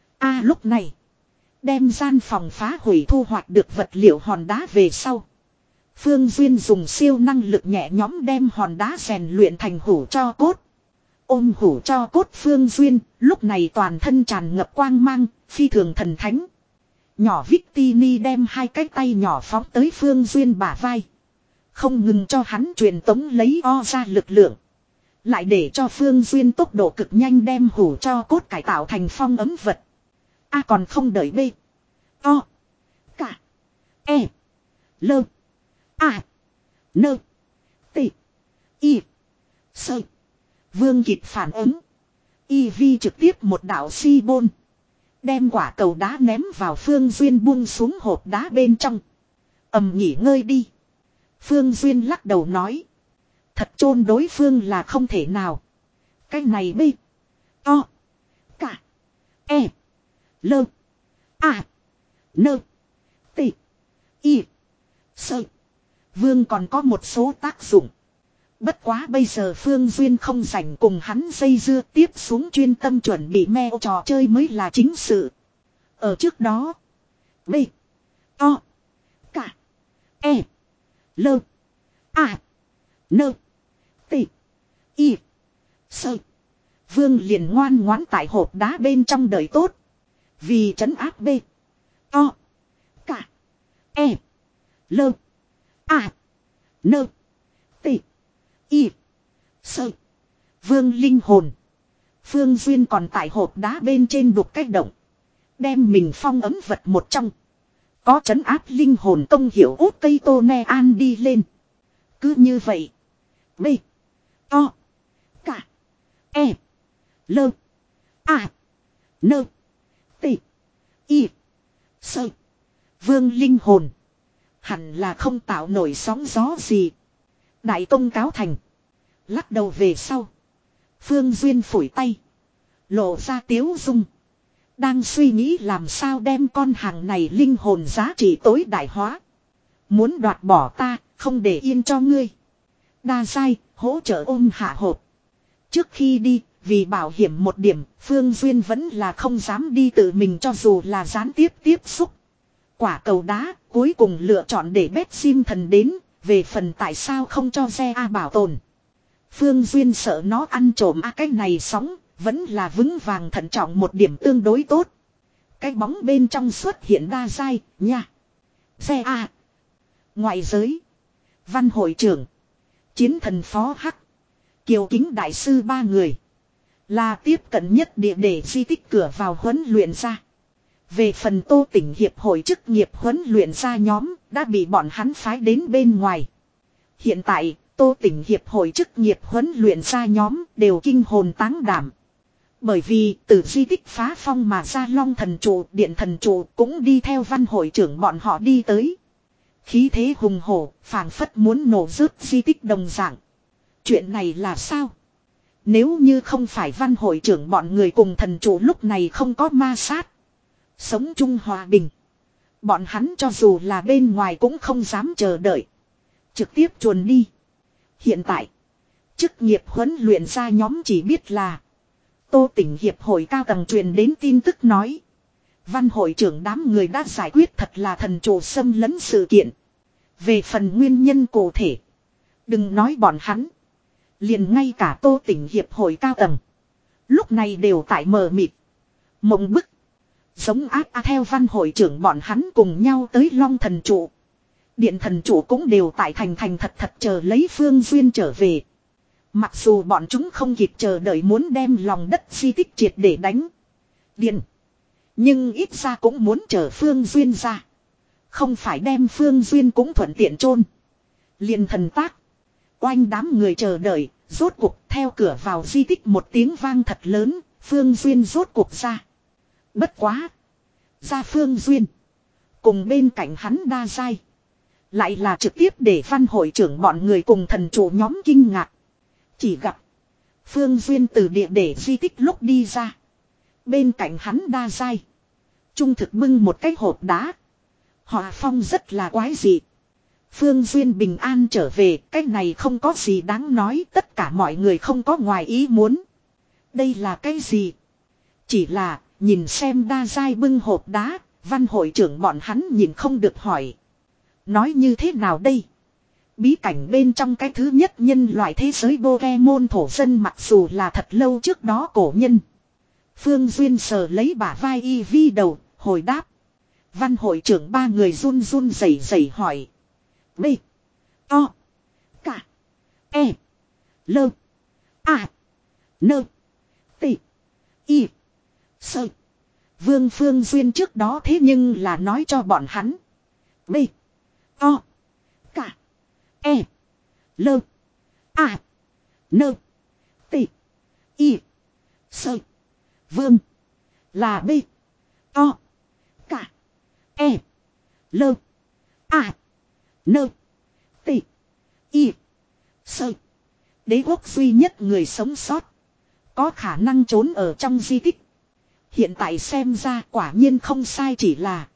A: A lúc này. Đem gian phòng phá hủy thu hoạch được vật liệu hòn đá về sau. Phương Duyên dùng siêu năng lực nhẹ nhõm đem hòn đá rèn luyện thành hủ cho cốt. Ôm hủ cho cốt Phương Duyên, lúc này toàn thân tràn ngập quang mang, phi thường thần thánh. Nhỏ Victini đem hai cái tay nhỏ phóng tới Phương Duyên bả vai. Không ngừng cho hắn truyền tống lấy o ra lực lượng. Lại để cho Phương Duyên tốc độ cực nhanh đem hủ cho cốt cải tạo thành phong ấm vật. A còn không đợi B. O. Cả. E. Lơ. A. Nơ. T. Y. Sơ. Vương kịp phản ứng. Y vi trực tiếp một đạo si bôn. Đem quả cầu đá ném vào Phương Duyên buông xuống hộp đá bên trong. Ầm nghỉ ngơi đi. Phương Duyên lắc đầu nói. Thật chôn đối phương là không thể nào. Cái này B. O. Cả. E. Lơ. A. Nơ. T. Y. Sơ. Vương còn có một số tác dụng. Bất quá bây giờ Phương Duyên không rảnh cùng hắn dây dưa, tiếp xuống chuyên tâm chuẩn bị meo trò chơi mới là chính sự. Ở trước đó. B. O. Cả. E. Lơ. A. Nơ. T. Y. Sơ. Vương liền ngoan ngoãn tại hộp đá bên trong đợi tốt. Vì trấn áp B. O. Cả. E. Lơ. A. Nơ. T. Y. Sơ. Vương linh hồn. Phương Duyên còn tại hộp đá bên trên đục cách động. Đem mình phong ấm vật một trong. Có trấn áp linh hồn công hiệu út cây tô ne an đi lên. Cứ như vậy. B. O. Cả. E. Lơ. A. Nơ. T. Y. Sơ. Vương linh hồn. Hẳn là không tạo nổi sóng gió gì. Đại công cáo thành. Lắc đầu về sau. Phương Duyên phủi tay. Lộ ra tiếu dung. Đang suy nghĩ làm sao đem con hàng này linh hồn giá trị tối đại hóa. Muốn đoạt bỏ ta, không để yên cho ngươi. Đa sai, hỗ trợ ôm hạ hộp. Trước khi đi, vì bảo hiểm một điểm, Phương Duyên vẫn là không dám đi tự mình cho dù là gián tiếp tiếp xúc. Quả cầu đá, cuối cùng lựa chọn để bét sim thần đến, về phần tại sao không cho xe A bảo tồn. Phương Duyên sợ nó ăn trộm A cái này sóng, vẫn là vững vàng thận trọng một điểm tương đối tốt. Cái bóng bên trong xuất hiện đa sai, nha. Xe A. Ngoại giới. Văn hội trưởng. Chiến thần phó Hắc. Kiều Kính đại sư ba người. Là tiếp cận nhất địa để di tích cửa vào huấn luyện ra. Về phần Tô Tỉnh hiệp hội chức nghiệp huấn luyện ra nhóm đã bị bọn hắn phái đến bên ngoài. Hiện tại Tô Tỉnh hiệp hội chức nghiệp huấn luyện ra nhóm đều kinh hồn táng đảm. Bởi vì từ di tích phá phong mà ra Long thần trụ, Điện thần trụ cũng đi theo văn hội trưởng bọn họ đi tới. Khí thế hùng hổ, phảng phất muốn nổ rớt di tích đồng dạng. Chuyện này là sao? Nếu như không phải văn hội trưởng bọn người cùng thần trụ lúc này không có ma sát. Sống chung hòa bình. Bọn hắn cho dù là bên ngoài cũng không dám chờ đợi. Trực tiếp chuồn đi. Hiện tại. Chức nghiệp huấn luyện ra nhóm chỉ biết là. Tô Tỉnh hiệp hội cao tầng truyền đến tin tức nói. Văn hội trưởng đám người đã giải quyết thật là thần trụ xâm lấn sự kiện. Về phần nguyên nhân cụ thể. Đừng nói bọn hắn. Liền ngay cả Tô Tỉnh hiệp hội cao tầng. Lúc này đều tại mờ mịt. Mộng bức. Giống ác a theo văn hội trưởng bọn hắn cùng nhau tới Long thần trụ. Điện thần trụ cũng đều tại thành thành thật thật chờ lấy Phương Duyên trở về. Mặc dù bọn chúng không kịp chờ đợi muốn đem lòng đất di tích triệt để đánh. Điện. Nhưng ít ra cũng muốn chờ Phương Duyên ra. Không phải đem Phương Duyên cũng thuận tiện chôn. Liền thần tác. Oanh đám người chờ đợi. Rốt cuộc theo cửa vào di tích một tiếng vang thật lớn. Phương Duyên rốt cuộc ra. Bất quá. Ra Phương Duyên. Cùng bên cạnh hắn đa sai. Lại là trực tiếp để văn hội trưởng bọn người cùng thần chủ nhóm kinh ngạc. Chỉ gặp. Phương Duyên từ địa để di tích lúc đi ra. Bên cạnh hắn đa sai. Trung thực bưng một cái hộp đá. Họa phong rất là quái dị. Phương Duyên bình an trở về. Cái này không có gì đáng nói. Tất cả mọi người không có ngoài ý muốn. Đây là cái gì? Chỉ là nhìn xem đa sai bưng hộp đá. Văn hội trưởng bọn hắn nhìn không được hỏi. Nói như thế nào đây? Bí cảnh bên trong cái thứ nhất nhân loại thế giới Pokemon thổ dân mặc dù là thật lâu trước đó cổ nhân. Phương Duyên sờ lấy bả vai y vi đầu, hồi đáp. Văn hội trưởng ba người run run rẩy rẩy hỏi. B. O. K. E. L. A. N. T. Y. Sơ. Vương Phương Duyên trước đó thế nhưng là nói cho bọn hắn. B. O. K. E. L. A. N. T. Y. Sơ. Vương. Là B. O. K. E. L. A. N. T. Y. Sơ. Đế quốc duy nhất người sống sót. Có khả năng trốn ở trong di tích. Hiện tại xem ra quả nhiên không sai, chỉ là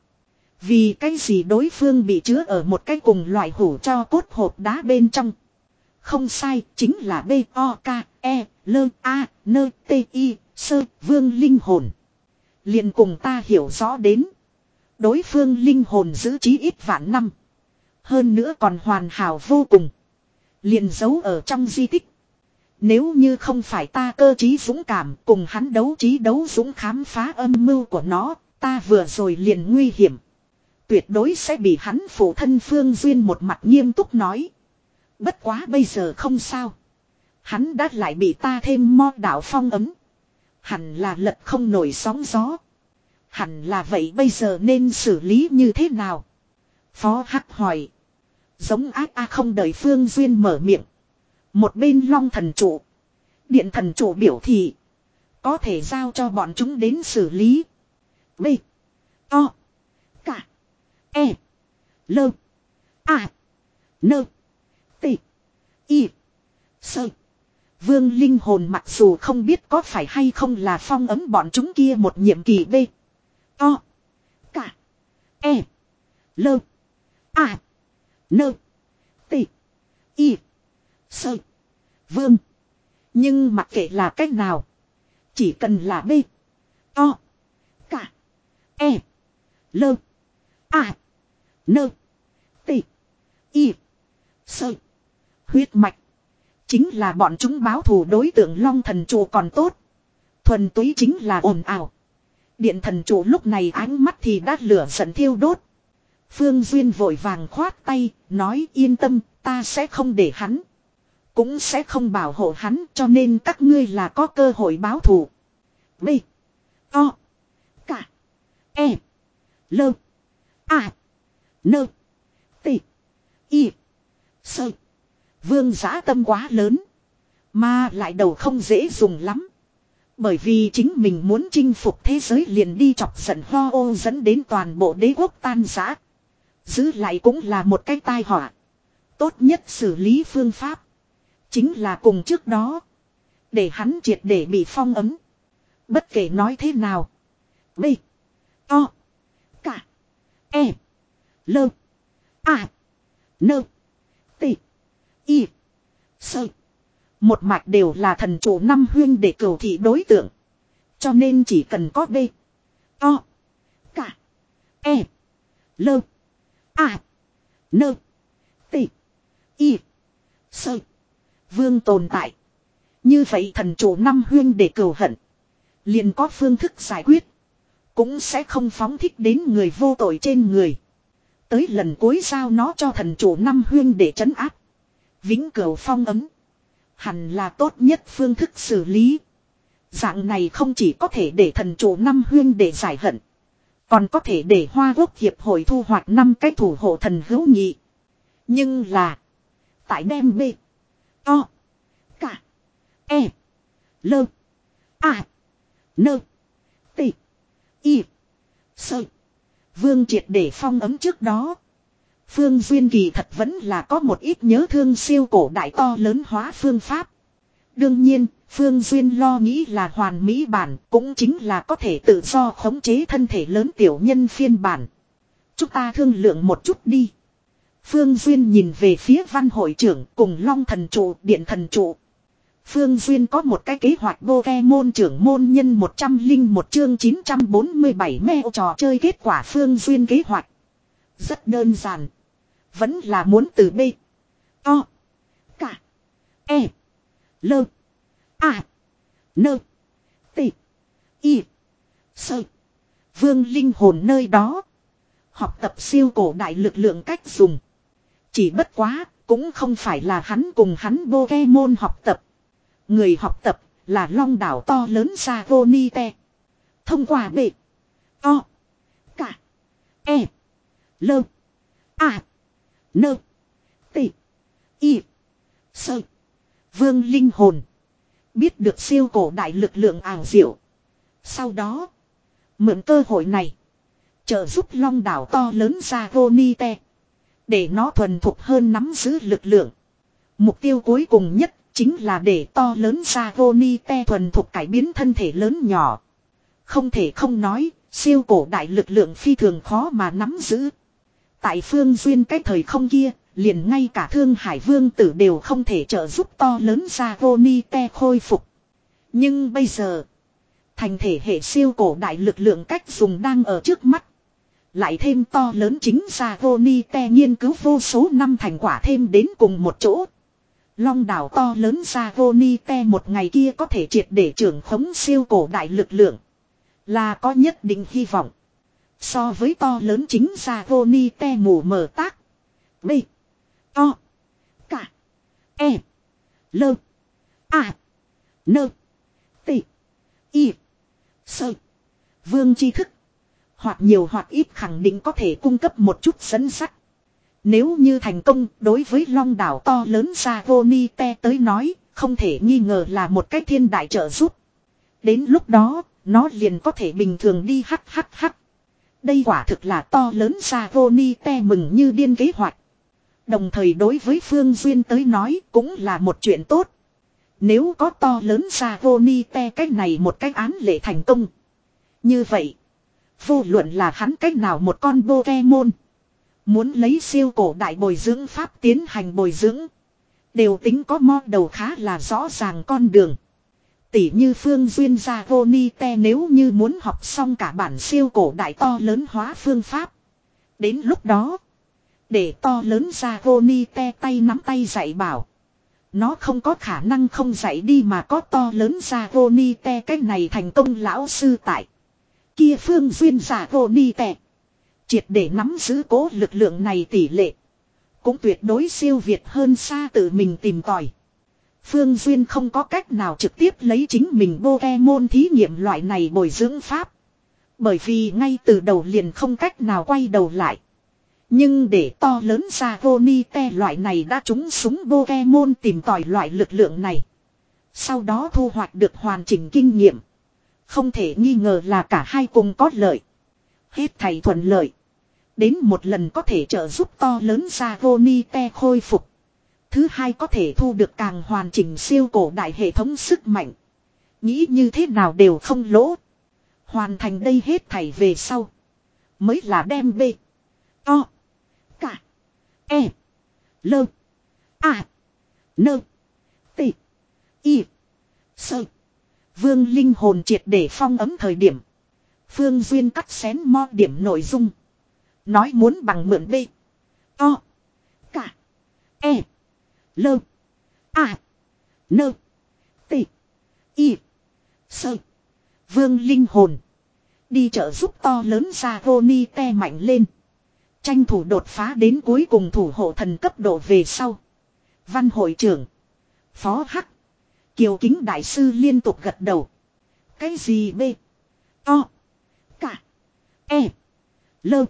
A: vì cái gì đối phương bị chứa ở một cái cùng loại hủ cho cốt hộp đá bên trong. Không sai, chính là B O K E L A N T I Sơ Vương linh hồn. Liền cùng ta hiểu rõ đến. Đối phương linh hồn giữ chí ít vạn năm. Hơn nữa còn hoàn hảo vô cùng. Liền giấu ở trong di tích. Nếu như không phải ta cơ trí dũng cảm cùng hắn đấu trí đấu dũng khám phá âm mưu của nó, ta vừa rồi liền nguy hiểm. Tuyệt đối sẽ bị hắn phụ thân Phương Duyên một mặt nghiêm túc nói. Bất quá bây giờ không sao. Hắn đã lại bị ta thêm mo đạo phong ấm. Hẳn là lật không nổi sóng gió. Hẳn là vậy, bây giờ nên xử lý như thế nào? Phó Hắc hỏi. Giống ác a không đợi Phương Duyên mở miệng. Một bên Long thần trụ. Điện thần trụ biểu thị. Có thể giao cho bọn chúng đến xử lý. B. O. K. E. L. A. N. T. Y. Sơ. Vương linh hồn mặc dù không biết có phải hay không là phong ấm bọn chúng kia một nhiệm kỳ B. O. K. E. L. A. N. T. Y. Sơ. Vương. Nhưng mặc kệ là cách nào. Chỉ cần là B. O. K. E. L. A. N. T. Y. Sơ. Huyết mạch. Chính là bọn chúng báo thù đối tượng Long thần trụ còn tốt. Thuần túy chính là ồn ào. Điện thần trụ lúc này ánh mắt thì đã lửa giận thiêu đốt. Phương Duyên vội vàng khoát tay, nói yên tâm, ta sẽ không để hắn. Cũng sẽ không bảo hộ hắn, cho nên các ngươi là có cơ hội báo thù. B. O. K. E. L. A. N. T. Y. Sơ. Vương dã tâm quá lớn. Mà lại đầu không dễ dùng lắm. Bởi vì chính mình muốn chinh phục thế giới liền đi chọc giận Ho ô dẫn đến toàn bộ đế quốc tan rã. Giữ lại cũng là một cái tai họa. Tốt nhất xử lý phương pháp. Chính là cùng trước đó. Để hắn triệt để bị phong ấm. Bất kể nói thế nào. B. O. K. E. L. A. N. T. Y. Sơ. Một mạch đều là thần chủ năm huyên để cầu thị đối tượng. Cho nên chỉ cần có B. O. K. E. L. A. N. T. Y. Sơ. Vương tồn tại. Như vậy thần chủ năm huyên để cầu hận. Liền có phương thức giải quyết. Cũng sẽ không phóng thích đến người vô tội trên người. Tới lần cuối giao nó cho thần chủ năm huyên để trấn áp. Vĩnh cửu phong ấm. Hẳn là tốt nhất phương thức xử lý. Dạng này không chỉ có thể để thần chủ năm huyên để giải hận. Còn có thể để Hoa Quốc Hiệp hội thu hoạch năm cái thủ hộ thần hữu nghị. Nhưng là. Tại đem B. O. K. E. L. A. N. T. Y. Sơ. Vương triệt để phong ấm trước đó. Phương Duyên kỳ thật vẫn là có một ít nhớ thương siêu cổ đại to lớn hóa phương pháp. Đương nhiên, Phương Duyên lo nghĩ là hoàn mỹ bản, cũng chính là có thể tự do khống chế thân thể lớn tiểu nhân phiên bản. Chúng ta thương lượng một chút đi. Phương Duyên nhìn về phía văn hội trưởng cùng Long thần trụ, điện thần trụ. Phương Duyên có một cái kế hoạch Pokemon trưởng môn nhân một trăm lẻ một chương chín trăm bốn mươi bảy meo trò chơi kết quả Phương Duyên kế hoạch. Rất đơn giản. Vẫn là muốn từ B. To. Cả. E. Lơ. A. Nơ. Tị. Y. Sơ. Vương linh hồn nơi đó. Học tập siêu cổ đại lực lượng cách dùng. Chỉ bất quá, cũng không phải là hắn cùng hắn Pokemon học tập. Người học tập là long đảo to lớn Savonite. Thông qua bệ. To. Cả. E. Lơ. A. Nơ. Tị. Y. Sơ. Vương linh hồn. Biết được siêu cổ đại lực lượng ảo diệu. Sau đó. Mượn cơ hội này. Trợ giúp long đảo to lớn Savonite. Để nó thuần thục hơn nắm giữ lực lượng. Mục tiêu cuối cùng nhất chính là để to lớn Savonite thuần thục cải biến thân thể lớn nhỏ. Không thể không nói, siêu cổ đại lực lượng phi thường khó mà nắm giữ. Tại phương duyên cái thời không kia, liền ngay cả Thương Hải Vương tử đều không thể trợ giúp to lớn Savonite khôi phục. Nhưng bây giờ, thành thể hệ siêu cổ đại lực lượng cách dùng đang ở trước mắt. Lại thêm to lớn chính Savonite nghiên cứu vô số năm thành quả thêm đến cùng một chỗ. Long đảo to lớn Savonite một ngày kia có thể triệt để trưởng khống siêu cổ đại lực lượng. Là có nhất định hy vọng. So với to lớn chính Savonite mù mờ tác. B. To. Cả. E. Lơ. A. Nơ. Tị. Y. Sơ. Vương tri thức. Hoặc nhiều hoặc ít khẳng định có thể cung cấp một chút dẫn dắt. Nếu như thành công đối với long đảo to lớn Savonite tới nói, không thể nghi ngờ là một cái thiên đại trợ giúp. Đến lúc đó, nó liền có thể bình thường đi hắc hắc hắc. Đây quả thực là to lớn Savonite mừng như điên kế hoạch. Đồng thời đối với Phương Duyên tới nói cũng là một chuyện tốt. Nếu có to lớn Savonite cách này một cách án lệ thành công. Như vậy, vô luận là hắn cách nào một con Pokemon. Muốn lấy siêu cổ đại bồi dưỡng pháp tiến hành bồi dưỡng. Đều tính có mo đầu khá là rõ ràng con đường. Tỉ như Phương Duyên Savonite nếu như muốn học xong cả bản siêu cổ đại to lớn hóa phương pháp. Đến lúc đó, để to lớn Savonite tay nắm tay dạy bảo. Nó không có khả năng không dạy đi mà có to lớn Savonite cái này thành công lão sư tại. Kia Phương Duyên Savonite triệt để nắm giữ cố lực lượng này tỷ lệ. Cũng tuyệt đối siêu việt hơn xa tự mình tìm tòi. Phương Duyên không có cách nào trực tiếp lấy chính mình Pokemon thí nghiệm loại này bồi dưỡng pháp. Bởi vì ngay từ đầu liền không cách nào quay đầu lại. Nhưng để to lớn Savonite loại này đã trúng súng Pokemon tìm tòi loại lực lượng này. Sau đó thu hoạch được hoàn chỉnh kinh nghiệm. Không thể nghi ngờ là cả hai cùng có lợi. Hết thầy thuận lợi. Đến một lần có thể trợ giúp to lớn Savonite khôi phục. Thứ hai có thể thu được càng hoàn chỉnh siêu cổ đại hệ thống sức mạnh. Nghĩ như thế nào đều không lỗ. Hoàn thành đây hết thảy về sau. Mới là đem B. To. Cả. E. Lơ. A. Nơ. Tị. Y. Sơ. Vương linh hồn triệt để phong ấm thời điểm. Phương Duyên cắt xén mo điểm nội dung. Nói muốn bằng mượn B. To. Cả. E. Lơ. A. Nơ. Tị. Y. Sơ. Vương linh hồn. Đi trợ giúp to lớn Savonite mạnh lên. Tranh thủ đột phá đến cuối cùng thủ hộ thần cấp độ về sau. Văn hội trưởng. Phó Hắc. Kiều Kính đại sư liên tục gật đầu. Cái gì B. To. Cả. E. Lơ.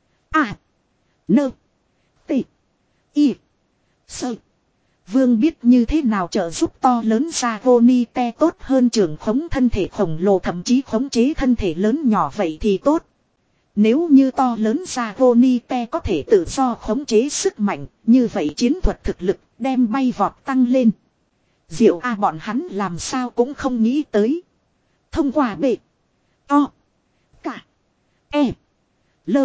A: A. Nơ. Tị. Y. Sơ. Vương biết như thế nào trợ giúp to lớn Savonite tốt hơn trưởng khống thân thể khổng lồ thậm chí khống chế thân thể lớn nhỏ vậy thì tốt. Nếu như to lớn Savonite có thể tự do khống chế sức mạnh, như vậy chiến thuật thực lực đem bay vọt tăng lên. Diệu A bọn hắn làm sao cũng không nghĩ tới. Thông qua B. To. Cả. E. Lơ.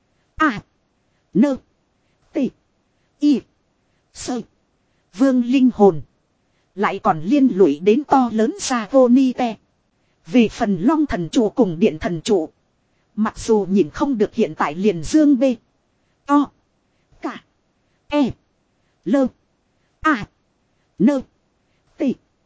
A: A. Nơ. Tị. Y. Sơ. Vương linh hồn. Lại còn liên lụy đến to lớn Savonite. Về phần long thần trụ cùng điện thần trụ. Mặc dù nhìn không được hiện tại liền dương B. To. Cả. E. Lơ. A. Nơ. T.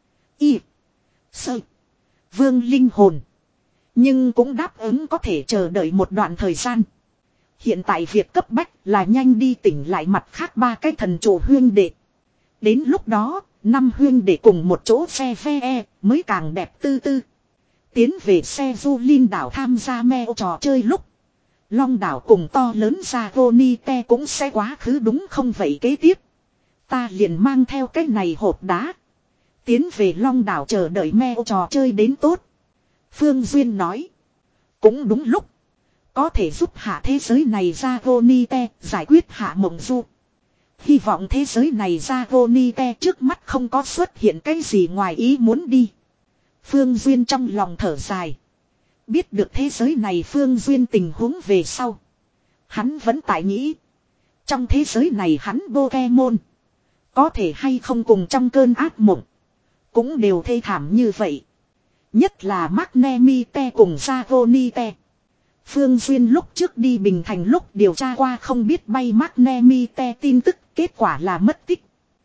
A: Y. Sơ. Vương linh hồn. Nhưng cũng đáp ứng có thể chờ đợi một đoạn thời gian. Hiện tại việc cấp bách là nhanh đi tỉnh lại mặt khác ba cái thần chủ huyên đệ. Đến lúc đó, năm huyên đệ cùng một chỗ xe phe e mới càng đẹp tư tư. Tiến về xe du linh đảo tham gia meo trò chơi lúc. Long đảo cùng to lớn ra Gonite cũng sẽ quá khứ đúng không vậy kế tiếp. Ta liền mang theo cái này hộp đá. Tiến về Long đảo chờ đợi meo trò chơi đến tốt. Phương Duyên nói. Cũng đúng lúc. Có thể giúp hạ thế giới này ra Gonite giải quyết hạ mộng du. Hy vọng thế giới này ra Gonite trước mắt không có xuất hiện cái gì ngoài ý muốn đi. Phương Duyên trong lòng thở dài. Biết được thế giới này Phương Duyên tình huống về sau. Hắn vẫn tại nghĩ. Trong thế giới này hắn Pokemon. Có thể hay không cùng trong cơn ác mộng. Cũng đều thê thảm như vậy. Nhất là Magnemite cùng Dragonite. Phương Duyên lúc trước đi Bình Thành lúc điều tra qua không biết bay Magnemite tin tức. Kết quả là mất tích.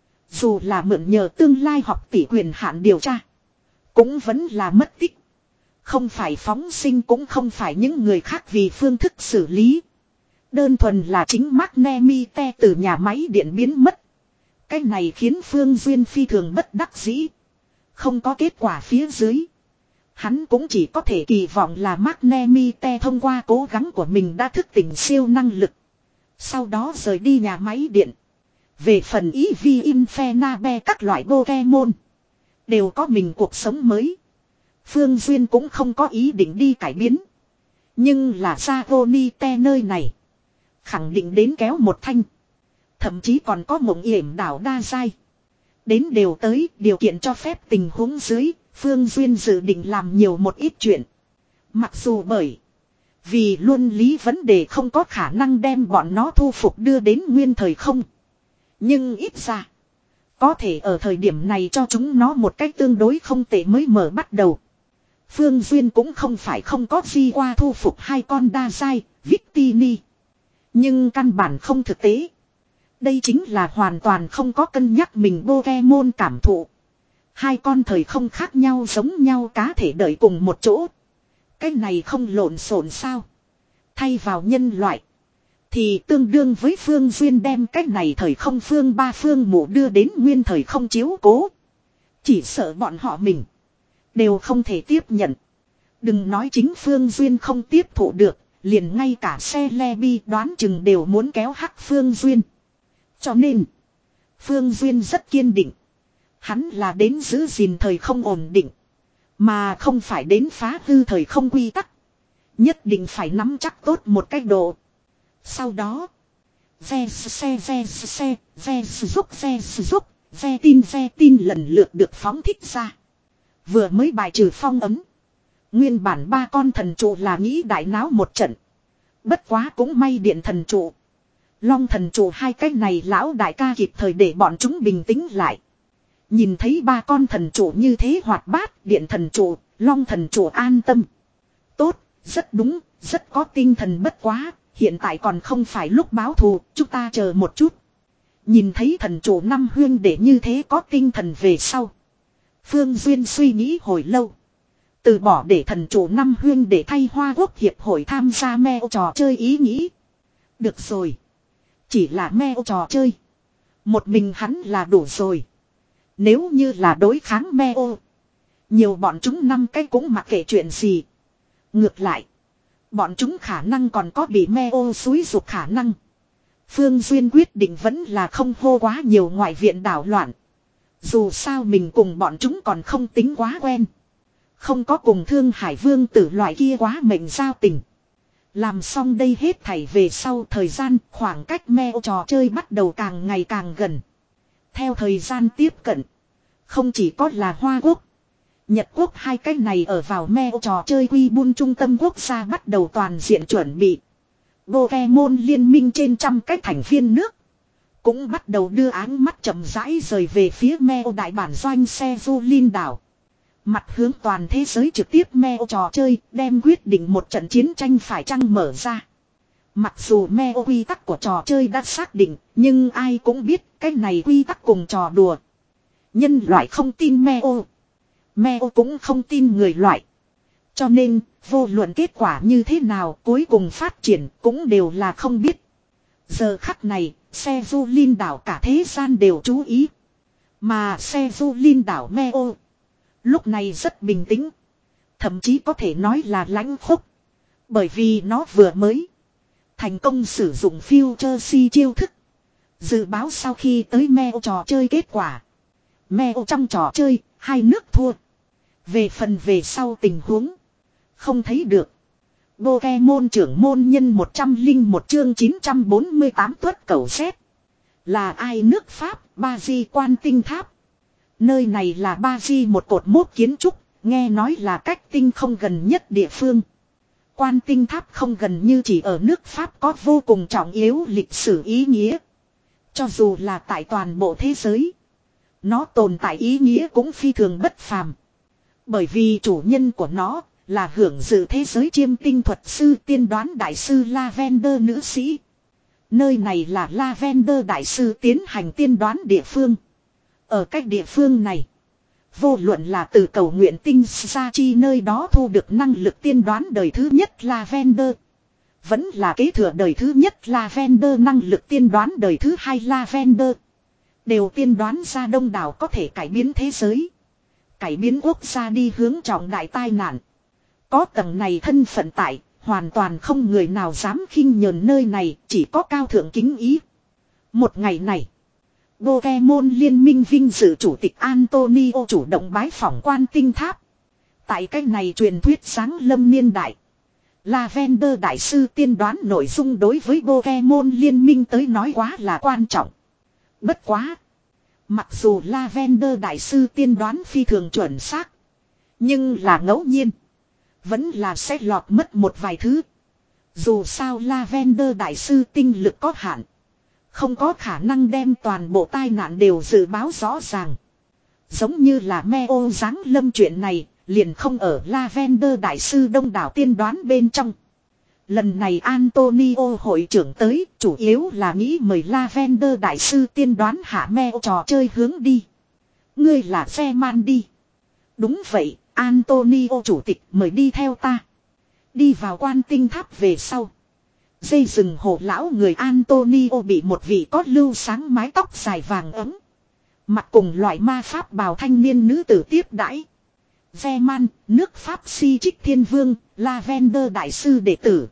A: Dù là mượn nhờ tương lai học tỷ quyền hạn điều tra. Cũng vẫn là mất tích. Không phải phóng sinh cũng không phải những người khác vì phương thức xử lý. Đơn thuần là chính Magnemite từ nhà máy điện biến mất. Cái này khiến Phương Duyên phi thường bất đắc dĩ. Không có kết quả phía dưới. Hắn cũng chỉ có thể kỳ vọng là Magnemite thông qua cố gắng của mình đã thức tỉnh siêu năng lực. Sau đó rời đi nhà máy điện. Về phần Eevee Infernape các loại Pokemon. Đều có mình cuộc sống mới. Phương Duyên cũng không có ý định đi cải biến. Nhưng là Dragonite nơi này. Khẳng định đến kéo một thanh. Thậm chí còn có mộng yểm đảo đa giai. Đến đều tới điều kiện cho phép tình huống dưới. Phương Duyên dự định làm nhiều một ít chuyện. Mặc dù bởi. Vì luân lý vấn đề không có khả năng đem bọn nó thu phục đưa đến nguyên thời không. Nhưng ít ra. Có thể ở thời điểm này cho chúng nó một cách tương đối không tệ mới mở bắt đầu. Phương Duyên cũng không phải không có gì qua thu phục hai con đa giai, Victini. Nhưng căn bản không thực tế. Đây chính là hoàn toàn không có cân nhắc mình Pokemon cảm thụ. Hai con thời không khác nhau giống nhau cá thể đợi cùng một chỗ. Cái này không lộn xộn sao. Thay vào nhân loại. Thì tương đương với Phương Duyên đem cái này thời không phương ba phương mụ đưa đến nguyên thời không chiếu cố. Chỉ sợ bọn họ mình. Đều không thể tiếp nhận. Đừng nói chính Phương Duyên không tiếp thụ được. Liền ngay cả xe Lebi đoán chừng đều muốn kéo hắc Phương Duyên. Cho nên. Phương Duyên rất kiên định. Hắn là đến giữ gìn thời không ổn định. Mà không phải đến phá hư thời không quy tắc. Nhất định phải nắm chắc tốt một cách độ. Sau đó. Ve xe ve xe ve giúp ve giúp ve tin ve tin lần lượt được phóng thích ra. Vừa mới bài trừ phong ấm. Nguyên bản ba con thần trụ là nghĩ đại náo một trận. Bất quá cũng may điện thần trụ. Long thần trụ hai cái này lão đại ca kịp thời để bọn chúng bình tĩnh lại. Nhìn thấy ba con thần trụ như thế hoạt bát, điện thần trụ, long thần trụ an tâm. Tốt, rất đúng, rất có tinh thần bất quá, hiện tại còn không phải lúc báo thù, chúng ta chờ một chút. Nhìn thấy thần trụ năm huyên để như thế có tinh thần về sau. Phương Duyên suy nghĩ hồi lâu. Từ bỏ để thần trụ năm huyên để thay Hoa Quốc Hiệp hội tham gia meo trò chơi ý nghĩ. Được rồi. Chỉ là meo trò chơi. Một mình hắn là đủ rồi. Nếu như là đối kháng meo. Nhiều bọn chúng năm cái cũng mặc kệ chuyện gì. Ngược lại. Bọn chúng khả năng còn có bị meo xúi dục khả năng. Phương Duyên quyết định vẫn là không hô quá nhiều ngoại viện đảo loạn. Dù sao mình cùng bọn chúng còn không tính quá quen. Không có cùng Thương Hải Vương tử loại kia quá mệnh giao tình. Làm xong đây hết thảy về sau thời gian khoảng cách meo trò chơi bắt đầu càng ngày càng gần. Theo thời gian tiếp cận. Không chỉ có là Hoa Quốc. Nhật Quốc hai cái này ở vào meo trò chơi quy buôn trung tâm quốc gia bắt đầu toàn diện chuẩn bị. Pokemon liên minh trên trăm cái thành viên nước. Cũng bắt đầu đưa áng mắt chậm rãi rời về phía meo đại bản doanh xe du linh đảo. Mặt hướng toàn thế giới trực tiếp meo trò chơi đem quyết định một trận chiến tranh phải chăng mở ra. Mặc dù me quy tắc của trò chơi đã xác định, nhưng ai cũng biết cái này quy tắc cùng trò đùa. Nhân loại không tin me ô. Me ô cũng không tin người loại. Cho nên, vô luận kết quả như thế nào cuối cùng phát triển cũng đều là không biết. Giờ khắc này, xe du linh đảo cả thế gian đều chú ý. Mà xe du linh đảo me ô lúc này rất bình tĩnh. Thậm chí có thể nói là lãnh khốc. Bởi vì nó vừa mới thành công sử dụng Future chiêu thức. Dự báo sau khi tới meo trò chơi kết quả. Meo trong trò chơi, hai nước thua. Về phần về sau tình huống. Không thấy được. Pokemon trưởng môn nhân một trăm lẻ một chương chín trăm bốn mươi tám tuất cầu xét. Là ai nước Pháp, Ba Di Quan Tinh Tháp. Nơi này là Ba Di một cột mốc kiến trúc, nghe nói là cách tinh không gần nhất địa phương. Quan Tinh Tháp không gần như chỉ ở nước Pháp có vô cùng trọng yếu lịch sử ý nghĩa. Cho dù là tại toàn bộ thế giới, nó tồn tại ý nghĩa cũng phi thường bất phàm. Bởi vì chủ nhân của nó là hưởng dự thế giới chiêm tinh thuật sư tiên đoán đại sư Lavender nữ sĩ. Nơi này là Lavender đại sư tiến hành tiên đoán địa phương. Ở cách địa phương này, vô luận là từ cầu nguyện tinh ra chi nơi đó thu được năng lực tiên đoán đời thứ nhất Lavender. Vẫn là kế thừa đời thứ nhất Lavender năng lực tiên đoán đời thứ hai Lavender. Đều tiên đoán ra đông đảo có thể cải biến thế giới. Cải biến quốc gia đi hướng trọng đại tai nạn. Có tầng này thân phận tại, hoàn toàn không người nào dám khinh nhờn nơi này, chỉ có cao thượng kính ý. Một ngày này, Pokemon Liên minh vinh dự chủ tịch Antonio chủ động bái phỏng Quan Tinh Tháp. Tại cách này truyền thuyết sáng lâm niên đại. Lavender đại sư tiên đoán nội dung đối với Pokemon Liên minh tới nói quá là quan trọng. Bất quá. Mặc dù Lavender đại sư tiên đoán phi thường chuẩn xác. Nhưng là ngẫu nhiên. Vẫn là sẽ lọt mất một vài thứ. Dù sao Lavender đại sư tinh lực có hạn. Không có khả năng đem toàn bộ tai nạn đều dự báo rõ ràng. Giống như là Meo giáng lâm chuyện này, liền không ở Lavender đại sư đông đảo tiên đoán bên trong. Lần này Antonio hội trưởng tới, chủ yếu là nghĩ mời Lavender đại sư tiên đoán hạ Meo trò chơi hướng đi. Ngươi là xe man đi. Đúng vậy, Antonio chủ tịch mời đi theo ta. Đi vào Quan Tinh Tháp về sau. Dây rừng hồ lão người Antonio bị một vị có lưu sáng mái tóc dài vàng ấm. Mặc cùng loại ma pháp bào thanh niên nữ tử tiếp đãi. Zeman, nước Pháp si trích thiên vương, Lavender đại sư đệ tử.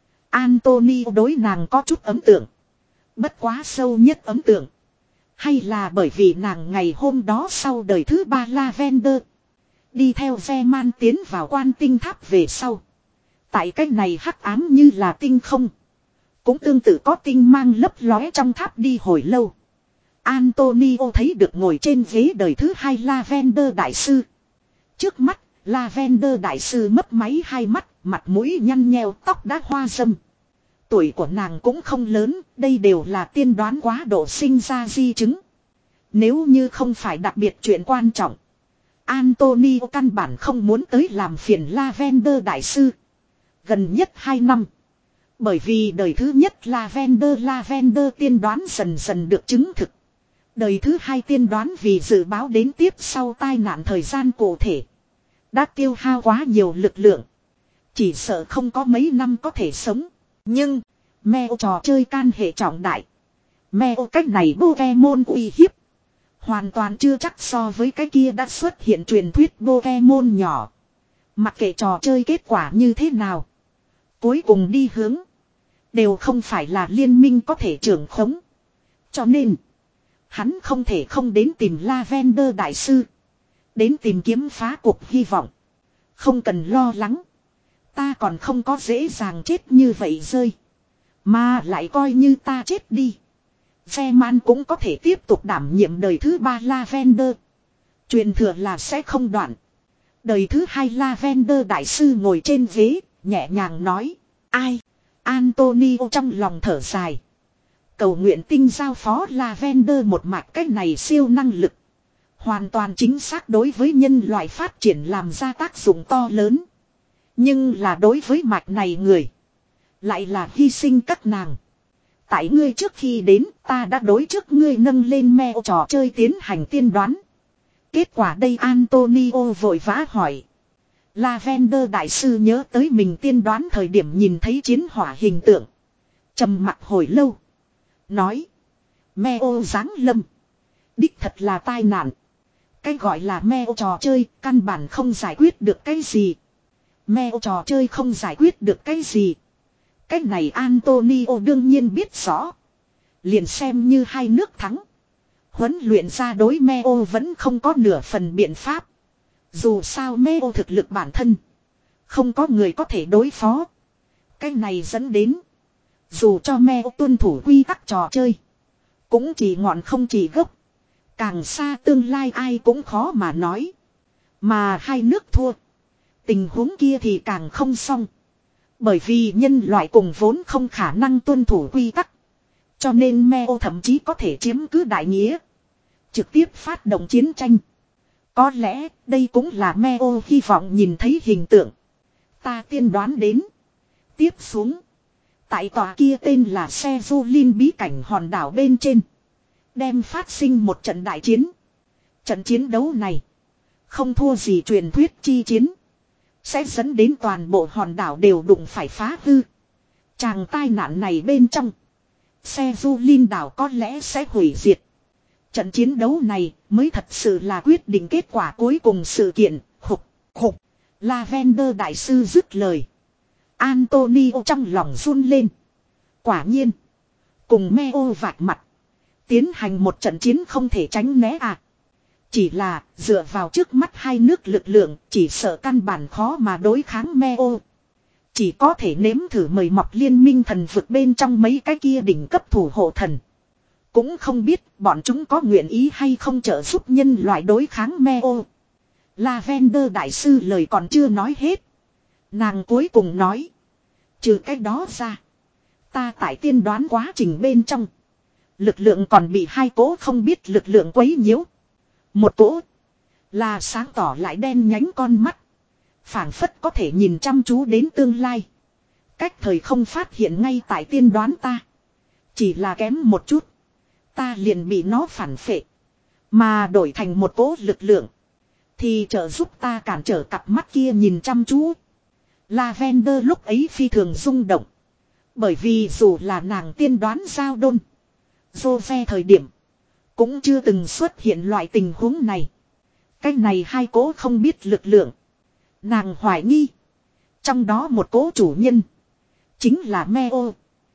A: Antonio đối nàng có chút ấn tượng. Bất quá sâu nhất ấn tượng. Hay là bởi vì nàng ngày hôm đó sau đời thứ ba Lavender. Đi theo Zeman tiến vào Quan Tinh Tháp về sau. Tại cách này hắc ám như là tinh không. Cũng tương tự có tinh mang lấp lóe trong tháp đi hồi lâu. Antonio thấy được ngồi trên ghế đời thứ hai Lavender đại sư. Trước mắt, Lavender đại sư mấp máy hai mắt, mặt mũi nhăn nheo, tóc đã hoa râm. Tuổi của nàng cũng không lớn, đây đều là tiên đoán quá độ sinh ra di chứng. Nếu như không phải đặc biệt chuyện quan trọng, Antonio căn bản không muốn tới làm phiền Lavender đại sư. Gần nhất hai năm. Bởi vì đời thứ nhất Lavender Lavender tiên đoán dần dần được chứng thực. Đời thứ hai tiên đoán vì dự báo đến tiếp sau tai nạn thời gian cụ thể. Đã tiêu hao quá nhiều lực lượng. Chỉ sợ không có mấy năm có thể sống. Nhưng, Meo trò chơi can hệ trọng đại. Meo cách này Pokemon uy hiếp. Hoàn toàn chưa chắc so với cái kia đã xuất hiện truyền thuyết Pokemon nhỏ. Mặc kệ trò chơi kết quả như thế nào. Cuối cùng đi hướng. Đều không phải là liên minh có thể trưởng khống. Cho nên. Hắn không thể không đến tìm Lavender đại sư. Đến tìm kiếm phá cuộc hy vọng. Không cần lo lắng. Ta còn không có dễ dàng chết như vậy rơi. Mà lại coi như ta chết đi. Zeman cũng có thể tiếp tục đảm nhiệm đời thứ ba Lavender. Truyền thừa là sẽ không đoạn. Đời thứ hai Lavender đại sư ngồi trên ghế, nhẹ nhàng nói. Ai? Antonio trong lòng thở dài. Cầu nguyện tinh giao phó Lavender một mạch cách này siêu năng lực. Hoàn toàn chính xác đối với nhân loại phát triển làm ra tác dụng to lớn. Nhưng là đối với mạch này người. Lại là hy sinh các nàng. Tại ngươi trước khi đến ta đã đối trước ngươi nâng lên meo trò chơi tiến hành tiên đoán. Kết quả đây Antonio vội vã hỏi. Lavender đại sư nhớ tới mình tiên đoán thời điểm nhìn thấy chiến hỏa hình tượng. Trầm mặt hồi lâu. Nói. Meo giáng lâm. Đích thật là tai nạn. Cái gọi là meo trò chơi căn bản không giải quyết được cái gì. Meo trò chơi không giải quyết được cái gì. Cái này Antonio đương nhiên biết rõ. Liền xem như hai nước thắng. Huấn luyện ra đối Meo vẫn không có nửa phần biện pháp. Dù sao Meo thực lực bản thân. Không có người có thể đối phó. Cái này dẫn đến. Dù cho Meo tuân thủ quy tắc trò chơi. Cũng chỉ ngọn không chỉ gốc. Càng xa tương lai ai cũng khó mà nói. Mà hai nước thua. Tình huống kia thì càng không xong. Bởi vì nhân loại cùng vốn không khả năng tuân thủ quy tắc. Cho nên Meo thậm chí có thể chiếm cứ đại nghĩa. Trực tiếp phát động chiến tranh. Có lẽ đây cũng là Meo hy vọng nhìn thấy hình tượng. Ta tiên đoán đến. Tiếp xuống. Tại tòa kia tên là Sezulin bí cảnh hòn đảo bên trên. Đem phát sinh một trận đại chiến. Trận chiến đấu này. Không thua gì truyền thuyết chi chiến. Sẽ dẫn đến toàn bộ hòn đảo đều đụng phải phá hư. Chàng tai nạn này bên trong. Sezulin đảo có lẽ sẽ hủy diệt. Trận chiến đấu này mới thật sự là quyết định kết quả cuối cùng sự kiện. Khục, khục. Lavender đại sư dứt lời. Antonio trong lòng run lên. Quả nhiên. Cùng Meo vạch mặt. Tiến hành một trận chiến không thể tránh né à. Chỉ là dựa vào trước mắt hai nước lực lượng chỉ sợ căn bản khó mà đối kháng Meo. Chỉ có thể nếm thử mời mọc liên minh thần vực bên trong mấy cái kia đỉnh cấp thủ hộ thần. Cũng không biết bọn chúng có nguyện ý hay không trợ giúp nhân loại đối kháng Meo. Lavender đại sư lời còn chưa nói hết. Nàng cuối cùng nói. Trừ cái đó ra. Ta tại tiên đoán quá trình bên trong. Lực lượng còn bị hai cỗ không biết lực lượng quấy nhiễu. Một cỗ là sáng tỏ lại đen nhánh con mắt. Phảng phất có thể nhìn chăm chú đến tương lai. Cách thời không phát hiện ngay tại tiên đoán ta. Chỉ là kém một chút. Ta liền bị nó phản phệ. Mà đổi thành một cỗ lực lượng. Thì trợ giúp ta cản trở cặp mắt kia nhìn chăm chú. Lavender lúc ấy phi thường rung động. Bởi vì dù là nàng tiên đoán giao đôn. Jose thời điểm. Cũng chưa từng xuất hiện loại tình huống này. Cái này hai cố không biết lực lượng. Nàng hoài nghi. Trong đó một cố chủ nhân. Chính là Meo.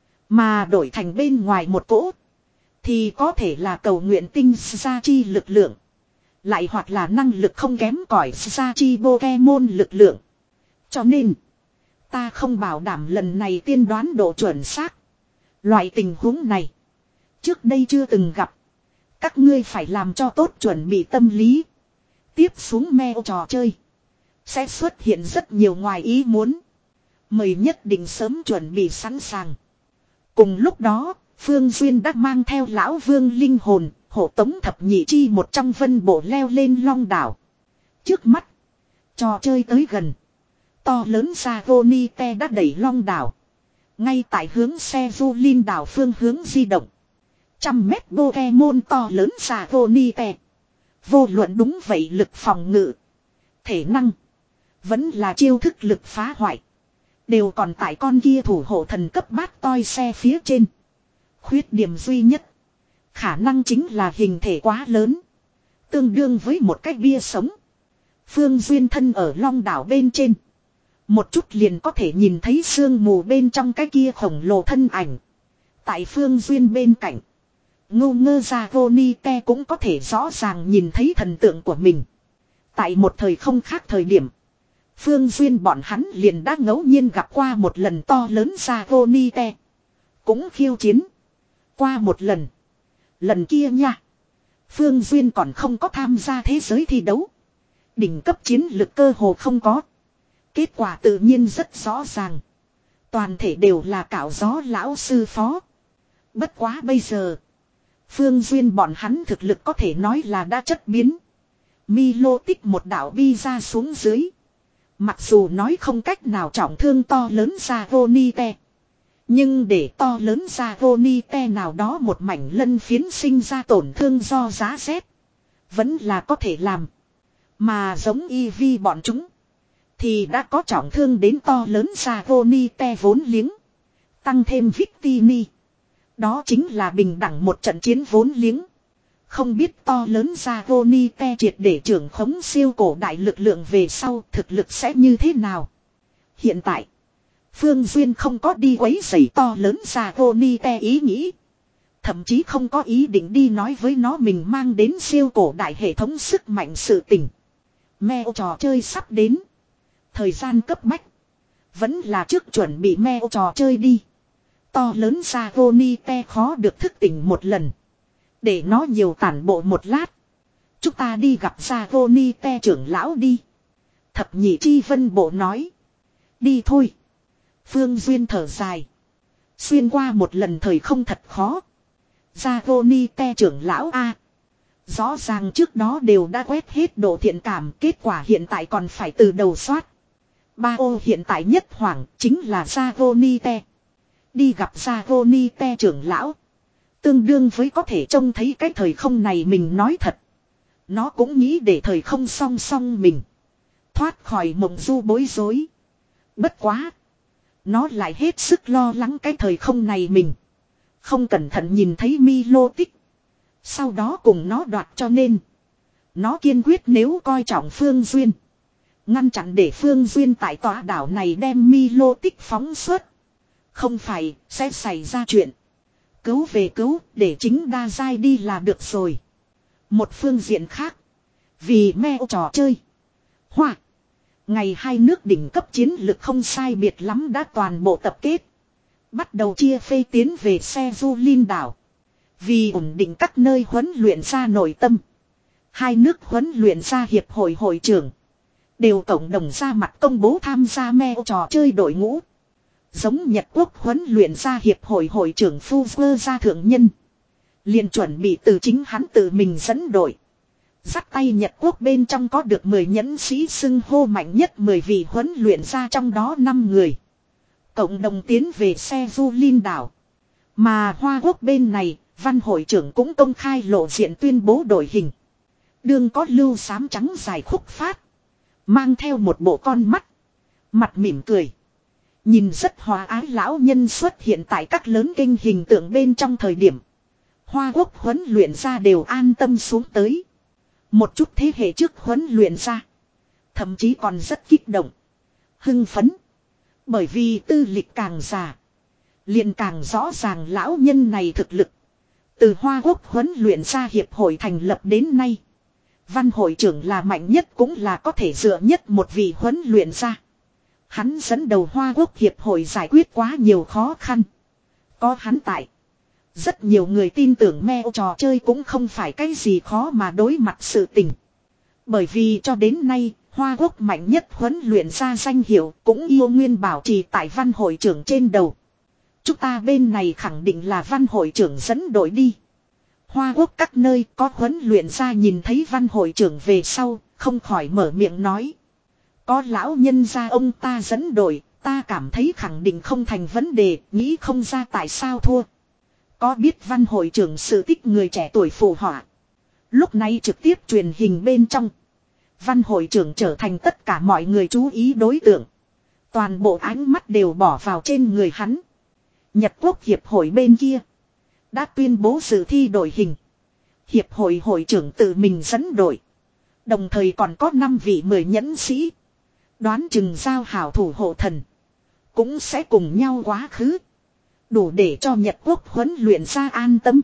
A: Mà đổi thành bên ngoài một cố. Thì có thể là cầu nguyện tinh sa chi lực lượng. Lại hoặc là năng lực không kém cỏi sa chi Pokemon lực lượng. Cho nên. Ta không bảo đảm lần này tiên đoán độ chuẩn xác. Loại tình huống này. Trước đây chưa từng gặp. Các ngươi phải làm cho tốt chuẩn bị tâm lý. Tiếp xuống Meo trò chơi. Sẽ xuất hiện rất nhiều ngoài ý muốn. Mời nhất định sớm chuẩn bị sẵn sàng. Cùng lúc đó, Phương Duyên đã mang theo lão vương linh hồn, hộ tống thập nhị chi một trong vân bộ leo lên long đảo. Trước mắt, trò chơi tới gần. To lớn Sagonite đã đẩy long đảo. Ngay tại hướng xe du linh đảo phương hướng di động. Trăm mét Pokemon to lớn Sagonite. Vô luận đúng vậy lực phòng ngự. Thể năng. Vẫn là chiêu thức lực phá hoại. Đều còn tại con kia thủ hộ thần cấp bát toi xe phía trên. Khuyết điểm duy nhất. Khả năng chính là hình thể quá lớn. Tương đương với một cái bia sống. Phương Duyên thân ở long đảo bên trên. Một chút liền có thể nhìn thấy sương mù bên trong cái kia khổng lồ thân ảnh. Tại Phương Duyên bên cạnh. Ngô ngơ ra Gonite cũng có thể rõ ràng nhìn thấy thần tượng của mình. Tại một thời không khác thời điểm. Phương Duyên bọn hắn liền đã ngẫu nhiên gặp qua một lần to lớn ra Gonite. Cũng khiêu chiến. Qua một lần. Lần kia nha. Phương Duyên còn không có tham gia thế giới thi đấu. Đỉnh cấp chiến lực cơ hồ không có. Kết quả tự nhiên rất rõ ràng. Toàn thể đều là cạo gió lão sư phó. Bất quá bây giờ. Phương Duyên bọn hắn thực lực có thể nói là đã chất biến. Milo tích một đạo bi ra xuống dưới. Mặc dù nói không cách nào trọng thương to lớn ra Gonite. Nhưng để to lớn ra vô ni te nào đó một mảnh lân phiến sinh ra tổn thương do giá rét. Vẫn là có thể làm. Mà giống y vi bọn chúng. Thì đã có trọng thương đến to lớn ra vô ni te vốn liếng. Tăng thêm Victini. Đó chính là bình đẳng một trận chiến vốn liếng. Không biết to lớn ra vô ni te triệt để trưởng khống siêu cổ đại lực lượng về sau thực lực sẽ như thế nào. Hiện tại. Phương Duyên không có đi quấy rầy to lớn ra vô ni te ý nghĩ. Thậm chí không có ý định đi nói với nó mình mang đến siêu cổ đại hệ thống sức mạnh sự tình. Mèo trò chơi sắp đến. Thời gian cấp bách. Vẫn là trước chuẩn bị mèo trò chơi đi. To lớn ra vô ni te khó được thức tỉnh một lần. Để nó nhiều tản bộ một lát. Chúng ta đi gặp ra vô ni te trưởng lão đi. Thập nhị chi vân bộ nói. Đi thôi. Phương Duyên thở dài. Xuyên qua một lần thời không thật khó. Ra vô ni te trưởng lão A. Rõ ràng trước đó đều đã quét hết độ thiện cảm. Kết quả hiện tại còn phải từ đầu soát. Ba ô hiện tại nhất hoảng chính là ra vô ni te. Đi gặp ra vô ni te trưởng lão. Tương đương với có thể trông thấy cái thời không này mình nói thật. Nó cũng nghĩ để thời không song song mình. Thoát khỏi mộng du bối rối. Bất quá. Nó lại hết sức lo lắng cái thời không này mình. Không cẩn thận nhìn thấy Milo tích. Sau đó cùng nó đoạt cho nên. Nó kiên quyết nếu coi trọng Phương Duyên. Ngăn chặn để Phương Duyên tại tòa đảo này đem Milo tích phóng xuất. Không phải sẽ xảy ra chuyện. Cứu về cứu để chính đa giai đi là được rồi. Một phương diện khác. Vì meo trò chơi. Hoa. Ngày hai nước đỉnh cấp chiến lực không sai biệt lắm đã toàn bộ tập kết. Bắt đầu chia phê tiến về xe du linh đảo. Vì ổn định các nơi huấn luyện ra nội tâm. Hai nước huấn luyện ra hiệp hội hội trưởng. Đều cộng đồng ra mặt công bố tham gia meo trò chơi đội ngũ. Giống Nhật Quốc huấn luyện ra hiệp hội hội trưởng Phu Vơ gia thượng nhân. Liền chuẩn bị từ chính hắn tự mình dẫn đội. Dắt tay Nhật Quốc bên trong có được mười nhẫn sĩ xưng hô mạnh nhất mười vị huấn luyện ra trong đó năm người. Cộng đồng tiến về xe du linh đảo. Mà Hoa Quốc bên này, văn hội trưởng cũng công khai lộ diện tuyên bố đội hình. Đường có lưu xám trắng dài khúc phát. Mang theo một bộ con mắt. Mặt mỉm cười. Nhìn rất hòa ái lão nhân xuất hiện tại các lớn kênh hình tượng bên trong thời điểm. Hoa Quốc huấn luyện ra đều an tâm xuống tới. Một chút thế hệ trước huấn luyện ra. Thậm chí còn rất kích động. Hưng phấn. Bởi vì tư lịch càng già. Liền càng rõ ràng lão nhân này thực lực. Từ Hoa Quốc huấn luyện ra hiệp hội thành lập đến nay. Văn hội trưởng là mạnh nhất cũng là có thể dựa nhất một vị huấn luyện ra. Hắn dẫn đầu Hoa Quốc hiệp hội giải quyết quá nhiều khó khăn. Có hắn tại. Rất nhiều người tin tưởng meo trò chơi cũng không phải cái gì khó mà đối mặt sự tình. Bởi vì cho đến nay, Hoa Quốc mạnh nhất huấn luyện ra danh hiệu cũng yêu nguyên bảo trì tại văn hội trưởng trên đầu. Chúng ta bên này khẳng định là văn hội trưởng dẫn đội đi. Hoa Quốc các nơi có huấn luyện ra nhìn thấy văn hội trưởng về sau, không khỏi mở miệng nói. Có lão nhân gia ông ta dẫn đội, ta cảm thấy khẳng định không thành vấn đề, nghĩ không ra tại sao thua. Có biết văn hội trưởng sự tích người trẻ tuổi phù họa. Lúc này trực tiếp truyền hình bên trong. Văn hội trưởng trở thành tất cả mọi người chú ý đối tượng. Toàn bộ ánh mắt đều bỏ vào trên người hắn. Nhật Quốc hiệp hội bên kia. Đã tuyên bố dự thi đội hình. Hiệp hội hội trưởng tự mình dẫn đội. Đồng thời còn có năm vị mười nhẫn sĩ. Đoán chừng giao hảo thủ hộ thần. Cũng sẽ cùng nhau quá khứ. Đủ để cho Nhật Quốc huấn luyện ra an tâm.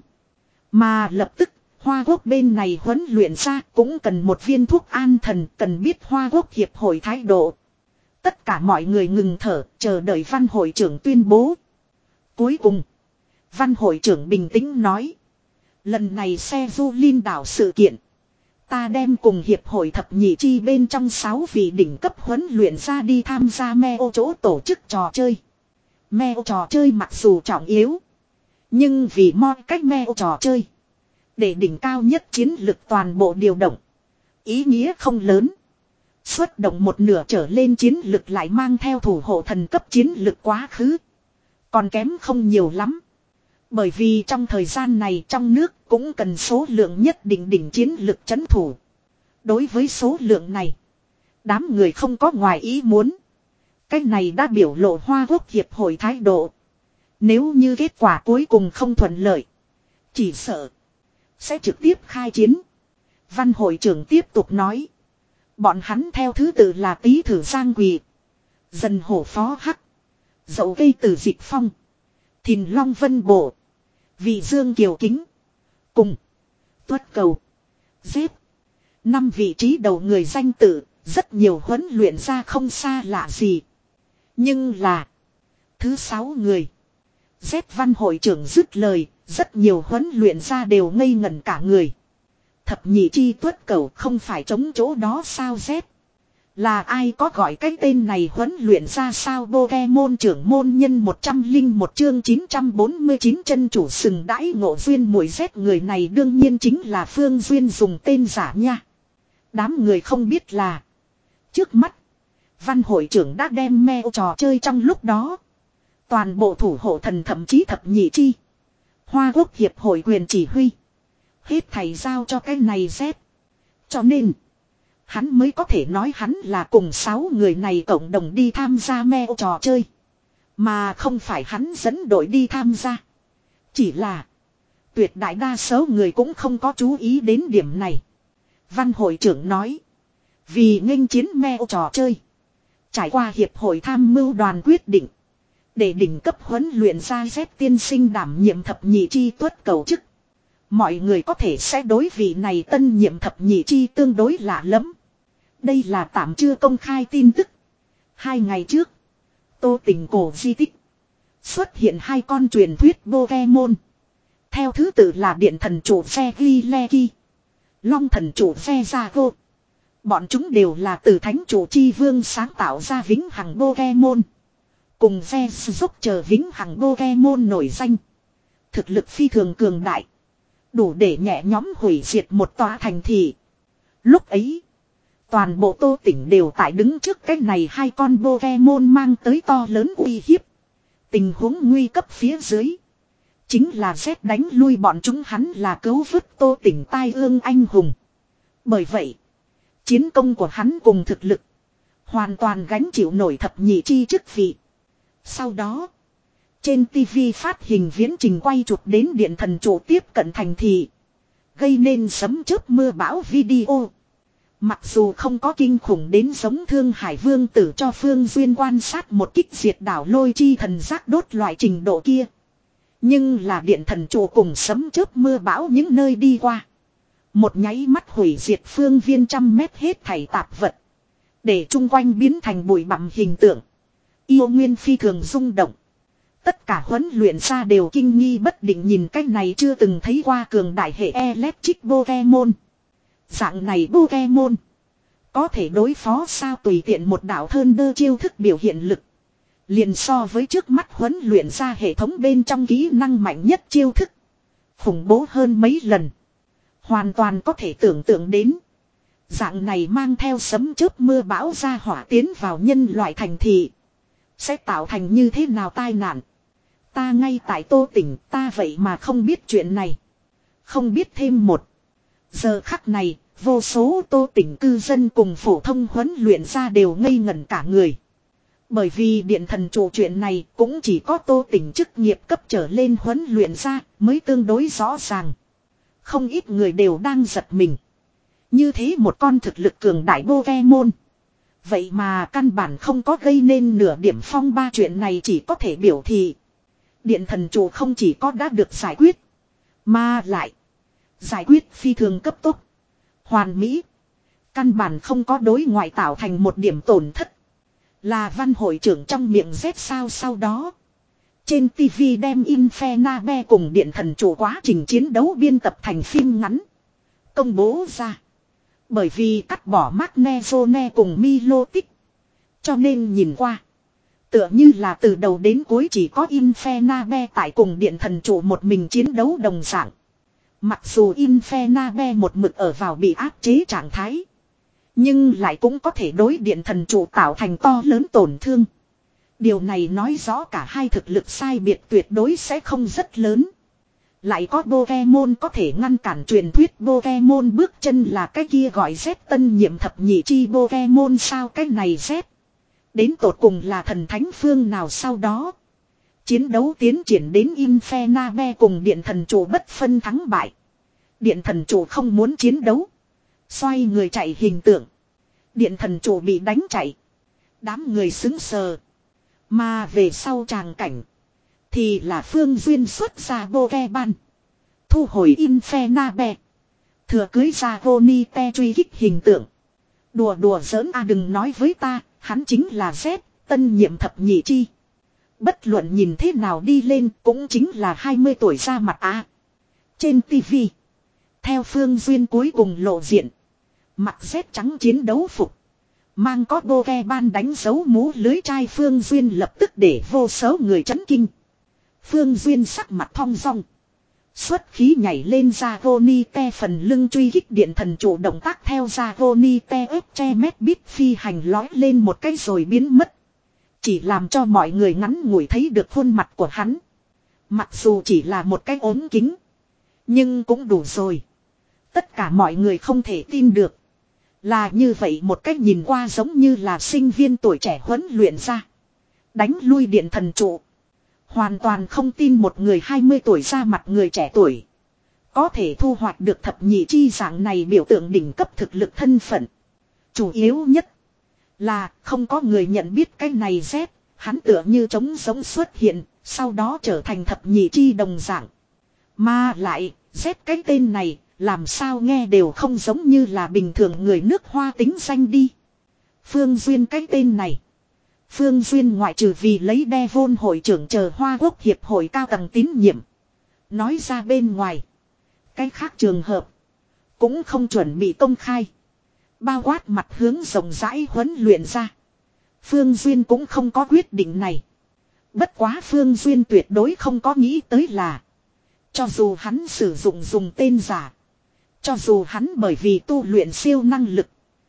A: Mà lập tức, Hoa Quốc bên này huấn luyện ra cũng cần một viên thuốc an thần, cần biết Hoa Quốc hiệp hội thái độ. Tất cả mọi người ngừng thở, chờ đợi văn hội trưởng tuyên bố. Cuối cùng, văn hội trưởng bình tĩnh nói. Lần này xe du linh đảo sự kiện. Ta đem cùng hiệp hội thập nhị chi bên trong sáu vị đỉnh cấp huấn luyện ra đi tham gia meo chỗ tổ chức trò chơi. Meo trò chơi mặc dù trọng yếu. Nhưng vì mọi cách meo trò chơi. Để đỉnh cao nhất chiến lực toàn bộ điều động. Ý nghĩa không lớn. Xuất động một nửa trở lên chiến lực lại mang theo thủ hộ thần cấp chiến lực quá khứ. Còn kém không nhiều lắm. Bởi vì trong thời gian này trong nước cũng cần số lượng nhất định đỉnh chiến lực trấn thủ. Đối với số lượng này, đám người không có ngoài ý muốn. Cái này đã biểu lộ Hoa Quốc Hiệp hội thái độ. Nếu như kết quả cuối cùng không thuận lợi, chỉ sợ sẽ trực tiếp khai chiến. Văn hội trưởng tiếp tục nói. Bọn hắn theo thứ tự là Tý Thử Giang Quỳ, Dần Hổ Phó Hắc, Dậu Cây Từ Dịch Phong, Thìn Long Vân Bộ, Vị Dương Kiều Kính, cùng Tuất Cầu, Dếp. Năm vị trí đầu người danh tự, rất nhiều huấn luyện ra không xa lạ gì. Nhưng là thứ sáu người. Z Văn hội trưởng dứt lời, rất nhiều huấn luyện ra đều ngây ngẩn cả người. Thập nhị chi Tuất Cầu không phải chống chỗ đó sao Z? Là ai có gọi cái tên này huấn luyện ra sao? Pokemon trưởng môn nhân một trăm linh một chương chín trăm bốn mươi chín chân chủ sừng đãi ngộ duyên mùi Z, người này đương nhiên chính là Phương Duyên dùng tên giả nha. Đám người không biết là trước mắt Văn hội trưởng đã đem meo trò chơi trong lúc đó toàn bộ thủ hộ thần thậm chí thập nhị chi Hoa Quốc Hiệp hội quyền chỉ huy hết thầy giao cho cái này Z. Cho nên hắn mới có thể nói hắn là cùng sáu người này cộng đồng đi tham gia meo trò chơi, mà không phải hắn dẫn đội đi tham gia. Chỉ là tuyệt đại đa số người cũng không có chú ý đến điểm này. Văn hội trưởng nói, vì nghênh chiến meo trò chơi, trải qua hiệp hội tham mưu đoàn quyết định, để đỉnh cấp huấn luyện ra Z tiên sinh đảm nhiệm thập nhị chi Tuất Cầu chức. Mọi người có thể sẽ đối vị này tân nhiệm thập nhị chi tương đối lạ lẫm. Đây là tạm chưa công khai tin tức. Hai ngày trước, Tô Tình cổ di tích xuất hiện hai con truyền thuyết Pokemon. Theo thứ tự là điện thần chủ phe Gileki, long thần chủ phe Zago. Bọn chúng đều là từ thánh chủ chi vương sáng tạo ra vĩnh hằng Pokemon. Cùng phe giúp chờ vĩnh hằng Pokemon nổi danh. Thực lực phi thường cường đại, đủ để nhẹ nhóm hủy diệt một tòa thành thị. Lúc ấy, toàn bộ Tô Tỉnh đều tại đứng trước cái này hai con Pokemon mang tới to lớn uy hiếp. Tình huống nguy cấp phía dưới, chính là Z đánh lui bọn chúng, hắn là cứu vớt Tô Tỉnh tai ương anh hùng. Bởi vậy, chiến công của hắn cùng thực lực hoàn toàn gánh chịu nổi thập nhị chi chức vị. Sau đó, trên ti vi phát hình viễn trình quay chụp đến điện thần chủ tiếp cận thành thị, gây nên sấm chớp mưa bão video. Mặc dù không có kinh khủng đến giống Thương Hải Vương Tử cho Phương Duyên quan sát một kích diệt đảo lôi chi thần giác đốt loại trình độ kia, nhưng là điện thần chủ cùng sấm chớp mưa bão những nơi đi qua, một nháy mắt hủy diệt phương viên trăm mét hết thảy tạp vật, để chung quanh biến thành bụi bặm hình tượng. Yêu nguyên phi thường rung động. Tất cả huấn luyện ra đều kinh nghi bất định nhìn cái này chưa từng thấy qua cường đại hệ electric Pokemon. Dạng này Pokemon có thể đối phó sao? Tùy tiện một đạo thơn đơ chiêu thức biểu hiện lực, liền so với trước mắt huấn luyện ra hệ thống bên trong kỹ năng mạnh nhất chiêu thức khủng bố hơn mấy lần. Hoàn toàn có thể tưởng tượng đến, dạng này mang theo sấm chớp mưa bão ra hỏa tiến vào nhân loại thành thị sẽ tạo thành như thế nào tai nạn. Ta ngay tại Tô Tỉnh, ta vậy mà không biết chuyện này. Không biết thêm một giờ khắc này, vô số Tô Tỉnh cư dân cùng phổ thông huấn luyện ra đều ngây ngẩn cả người. Bởi vì điện thần chủ chuyện này cũng chỉ có Tô Tỉnh chức nghiệp cấp trở lên huấn luyện ra mới tương đối rõ ràng. Không ít người đều đang giật mình. Như thế một con thực lực cường đại Pokemon, vậy mà căn bản không có gây nên nửa điểm phong ba. Chuyện này chỉ có thể biểu thị điện thần chủ không chỉ có đã được giải quyết, mà lại giải quyết phi thường cấp tốc, hoàn mỹ, căn bản không có đối ngoại tạo thành một điểm tổn thất. Là Văn hội trưởng trong miệng Z sao? Sau đó trên ti vi đem Infernape cùng điện thần chủ quá trình chiến đấu biên tập thành phim ngắn công bố ra. Bởi vì cắt bỏ Magnezone cùng Milotic, cho nên nhìn qua tựa như là từ đầu đến cuối chỉ có Infernape tại cùng điện thần chủ một mình chiến đấu đồng dạng. Mặc dù Infernape một mực ở vào bị áp chế trạng thái, nhưng lại cũng có thể đối điện thần chủ tạo thành to lớn tổn thương. Điều này nói rõ cả hai thực lực sai biệt tuyệt đối sẽ không rất lớn. Lại có Pokemon có thể ngăn cản truyền thuyết Pokemon bước chân là cái kia gọi Z tân nhiệm thập nhị chi Pokemon sao cái này Z. Đến tột cùng là thần thánh phương nào sau đó. Chiến đấu tiến triển đến Infernape cùng điện thần chủ bất phân thắng bại. Điện thần chủ không muốn chiến đấu. Xoay người chạy hình tượng. Điện thần chủ bị đánh chạy. Đám người xứng sờ. Mà về sau tràng cảnh. Thì là Phương Duyên xuất ra Pokemon. Thu hồi Infernape. Thừa cưới ra Gonite truy kích hình tượng. Đùa đùa giỡn a đừng nói với ta. Hắn chính là Z. Tân nhiệm thập nhị chi. Bất luận nhìn thế nào đi lên cũng chính là hai mươi tuổi ra mặt a. Trên tivi. Theo Phương Duyên cuối cùng lộ diện. Mặc Z trắng chiến đấu phục. Mang có Pokemon đánh dấu mũ lưới trai Phương Duyên lập tức để vô số người chấn kinh. Phương Duyên sắc mặt thong dong. Xuất khí nhảy lên Dragonite phần lưng truy kích điện thần chủ động tác theo Dragonite ép che mét bít phi hành lói lên một cái rồi biến mất. Chỉ làm cho mọi người ngắn ngủi thấy được khuôn mặt của hắn. Mặc dù chỉ là một cái ốm kính. Nhưng cũng đủ rồi. Tất cả mọi người không thể tin được. Là như vậy một cách nhìn qua giống như là sinh viên tuổi trẻ huấn luyện ra. Đánh lui điện thần trụ. Hoàn toàn không tin một người hai mươi tuổi ra mặt người trẻ tuổi. Có thể thu hoạch được thập nhị chi dạng này biểu tượng đỉnh cấp thực lực thân phận. Chủ yếu nhất là không có người nhận biết cái này Z. Hắn tựa như trống giống xuất hiện. Sau đó trở thành thập nhị chi đồng dạng. Mà lại Z cái tên này. Làm sao nghe đều không giống như là bình thường người nước Hoa tính danh đi. Phương Duyên cái tên này. Phương Duyên ngoại trừ vì lấy Devon hội trưởng chờ Hoa Quốc hiệp hội cao tầng tín nhiệm. Nói ra bên ngoài. Cái khác trường hợp. Cũng không chuẩn bị công khai. Bao quát mặt hướng rộng rãi huấn luyện ra. Phương Duyên cũng không có quyết định này. Bất quá Phương Duyên tuyệt đối không có nghĩ tới là. Cho dù hắn sử dụng dùng tên giả. Cho dù hắn bởi vì tu luyện siêu năng lực.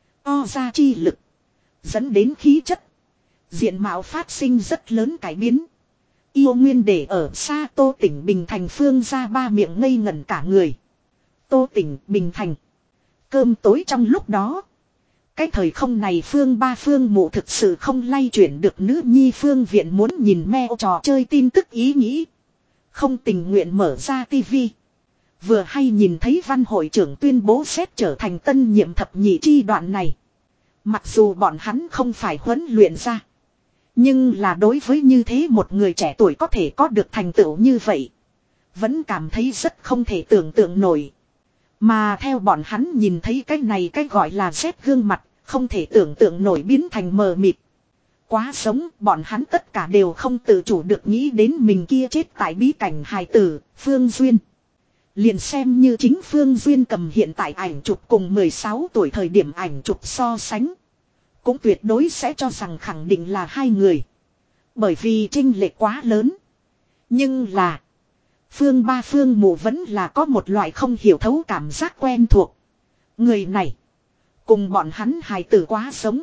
A: O ra chi lực. Dẫn đến khí chất. Diện mạo phát sinh rất lớn cải biến. Yêu nguyên để ở xa Tô Tỉnh Bình Thành Phương ra ba miệng ngây ngẩn cả người. Tô Tỉnh Bình Thành. Cơm tối trong lúc đó. Cái thời không này Phương ba Phương mụ thực sự không lay chuyển được nữ nhi Phương viện muốn nhìn me trò chơi tin tức ý nghĩ. Không tình nguyện mở ra tivi. Vừa hay nhìn thấy văn hội trưởng tuyên bố xét trở thành tân nhiệm thập nhị chi đoạn này. Mặc dù bọn hắn không phải huấn luyện ra. Nhưng là đối với như thế một người trẻ tuổi có thể có được thành tựu như vậy. Vẫn cảm thấy rất không thể tưởng tượng nổi. Mà theo bọn hắn nhìn thấy cái này cái gọi là xét gương mặt. Không thể tưởng tượng nổi biến thành mờ mịt. Quá sống bọn hắn tất cả đều không tự chủ được nghĩ đến mình kia chết tại bí cảnh hài tử Phương Duyên. Liền xem như chính Phương Duyên cầm hiện tại ảnh chụp cùng mười sáu tuổi thời điểm ảnh chụp so sánh. Cũng tuyệt đối sẽ cho rằng khẳng định là hai người. Bởi vì chênh lệch quá lớn. Nhưng là. Phương ba Phương mụ vẫn là có một loại không hiểu thấu cảm giác quen thuộc. Người này. Cùng bọn hắn hài tử quá sống.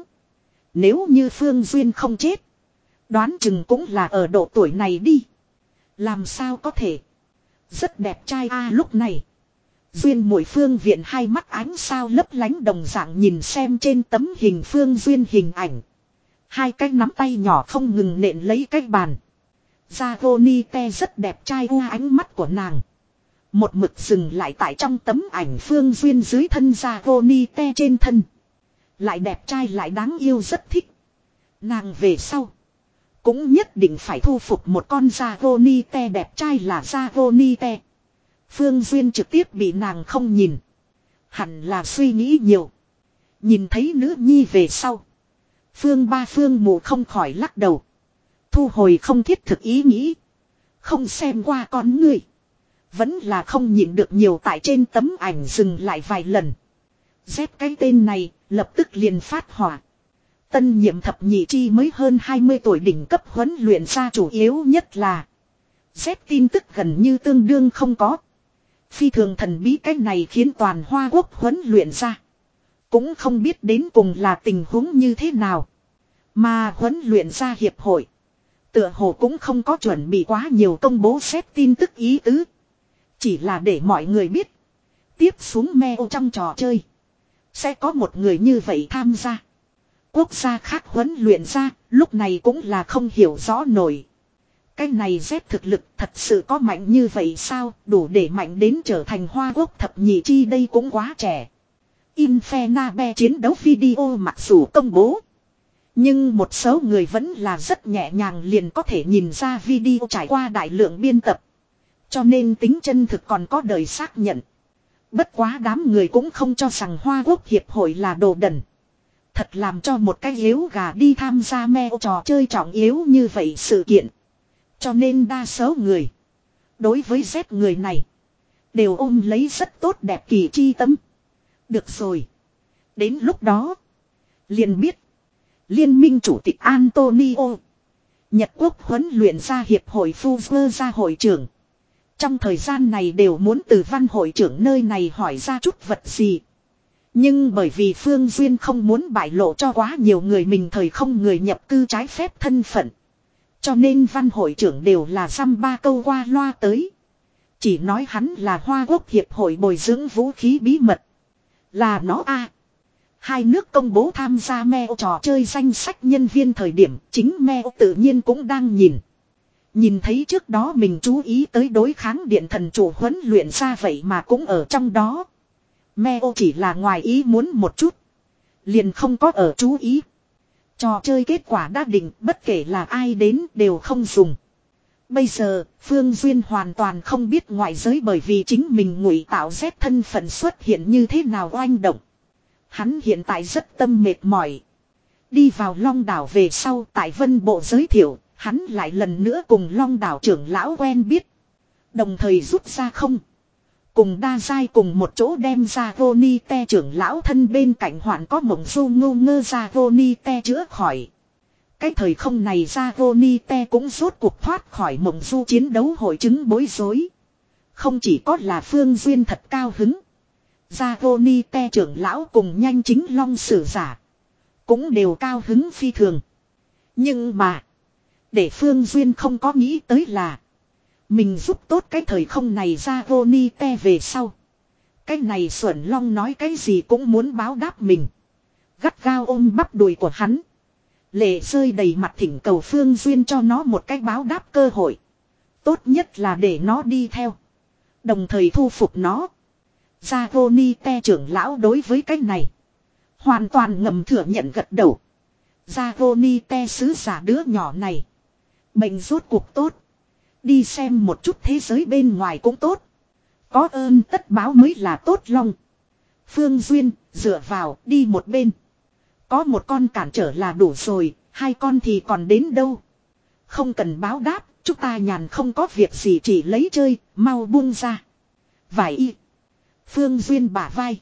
A: Nếu như Phương Duyên không chết. Đoán chừng cũng là ở độ tuổi này đi. Làm sao có thể. Rất đẹp trai a lúc này. Duyên mỗi Phương viện hai mắt ánh sao lấp lánh đồng dạng nhìn xem trên tấm hình Phương Duyên hình ảnh. Hai cái nắm tay nhỏ không ngừng nện lấy cái bàn. Dragonite rất đẹp trai u ánh mắt của nàng. Một mực dừng lại tại trong tấm ảnh Phương Duyên dưới thân Dragonite trên thân. Lại đẹp trai lại đáng yêu rất thích. Nàng về sau. Cũng nhất định phải thu phục một con Dragonite đẹp trai là Dragonite. Phương Duyên trực tiếp bị nàng không nhìn. Hẳn là suy nghĩ nhiều. Nhìn thấy nữ nhi về sau. Phương ba Phương mù không khỏi lắc đầu. Thu hồi không thiết thực ý nghĩ. Không xem qua con người. Vẫn là không nhịn được nhiều tại trên tấm ảnh dừng lại vài lần. Z cái tên này lập tức liền phát hỏa. Tân nhiệm thập nhị chi mới hơn hai mươi tuổi đỉnh cấp huấn luyện ra chủ yếu nhất là. Z tin tức gần như tương đương không có. Phi thường thần bí cái này khiến toàn Hoa Quốc huấn luyện ra. Cũng không biết đến cùng là tình huống như thế nào. Mà huấn luyện ra hiệp hội. Tựa hồ cũng không có chuẩn bị quá nhiều công bố xét tin tức ý tứ. Chỉ là để mọi người biết. Tiếp xuống Meo trong trò chơi. Sẽ có một người như vậy tham gia. Quốc gia khác huấn luyện ra, lúc này cũng là không hiểu rõ nổi. Cái này Z thực lực thật sự có mạnh như vậy sao, đủ để mạnh đến trở thành Hoa Quốc thập nhị chi đây cũng quá trẻ. Infernabe chiến đấu video mặc dù công bố. Nhưng một số người vẫn là rất nhẹ nhàng liền có thể nhìn ra video trải qua đại lượng biên tập. Cho nên tính chân thực còn có đời xác nhận. Bất quá đám người cũng không cho rằng Hoa Quốc Hiệp hội là đồ đần. Thật làm cho một cái yếu gà đi tham gia meo trò chơi trọng yếu như vậy sự kiện. Cho nên đa số người. Đối với Z người này. Đều ôm lấy rất tốt đẹp kỳ chi tâm. Được rồi. Đến lúc đó. Liền biết. Liên minh chủ tịch Antonio. Nhật Quốc huấn luyện ra hiệp hội Fuzzer ra hội trưởng. Trong thời gian này đều muốn từ văn hội trưởng nơi này hỏi ra chút vật gì. Nhưng bởi vì Phương Duyên không muốn bại lộ cho quá nhiều người mình thời không người nhập cư trái phép thân phận. Cho nên văn hội trưởng đều là dăm ba câu qua loa tới. Chỉ nói hắn là Hoa Quốc Hiệp hội bồi dưỡng vũ khí bí mật. Là nó a à. Hai nước công bố tham gia meo trò chơi danh sách nhân viên thời điểm chính meo tự nhiên cũng đang nhìn. Nhìn thấy trước đó mình chú ý tới đối kháng điện thần chủ huấn luyện ra vậy mà cũng ở trong đó. Meo chỉ là ngoài ý muốn một chút. Liền không có ở chú ý. Trò chơi kết quả đã định bất kể là ai đến đều không dùng. Bây giờ Phương Duyên hoàn toàn không biết ngoại giới bởi vì chính mình ngụy tạo Z thân phận xuất hiện như thế nào oanh động. Hắn hiện tại rất tâm mệt mỏi. Đi vào Long đảo về sau tại Vân Bộ giới thiệu. Hắn lại lần nữa cùng Long đảo trưởng lão quen biết. Đồng thời rút ra không. Cùng đa giai cùng một chỗ đem ra Voni te trưởng lão thân bên cạnh hoạn có mộng du ngô ngơ ra Voni te chữa khỏi. Cái thời không này ra Voni te cũng rốt cuộc thoát khỏi mộng du chiến đấu hội chứng bối rối. Không chỉ có là Phương Duyên thật cao hứng. Ra Voni te trưởng lão cùng nhanh chính Long sử giả. Cũng đều cao hứng phi thường. Nhưng mà. Để Phương Duyên không có nghĩ tới là. Mình giúp tốt cái thời không này ra Voni te về sau. Cái này Xuẩn Long nói cái gì cũng muốn báo đáp mình. Gắt gao ôm bắp đùi của hắn. Lệ rơi đầy mặt thỉnh cầu Phương Duyên cho nó một cái báo đáp cơ hội. Tốt nhất là để nó đi theo. Đồng thời thu phục nó. Ra Voni te trưởng lão đối với cái này. Hoàn toàn ngầm thừa nhận gật đầu. Ra Voni te sứ giả đứa nhỏ này. Bệnh rốt cuộc tốt. Đi xem một chút thế giới bên ngoài cũng tốt. Có ơn tất báo mới là tốt Long. Phương Duyên dựa vào đi một bên. Có một con cản trở là đủ rồi. Hai con thì còn đến đâu. Không cần báo đáp. Chúng ta nhàn không có việc gì chỉ lấy chơi. Mau buông ra. Vải y. Phương Duyên bả vai.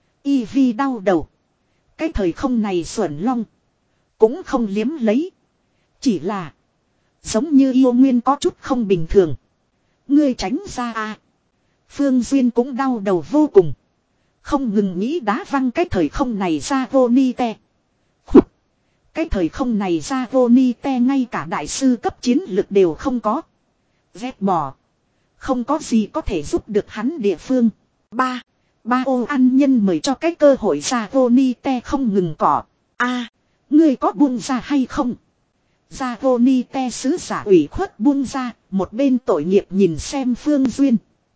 A: Y vi đau đầu. Cái thời không này Xuẩn Long. Cũng không liếm lấy. Chỉ là. Giống như yêu nguyên có chút không bình thường. Ngươi tránh ra à. Phương Duyên cũng đau đầu vô cùng. Không ngừng nghĩ đá văng cái thời không này ra Voni te. Khục. Cái thời không này ra Voni te ngay cả đại sư cấp chiến lực đều không có. Vét bỏ. Không có gì có thể giúp được hắn địa phương. Ba. Ba ô ăn nhân mời cho cái cơ hội ra Voni te không ngừng cỏ. A. À, ngươi có buông ra hay không? Ra Voni te sứ giả ủy khuất buông ra. Một bên tội nghiệp nhìn xem Phương Duyên.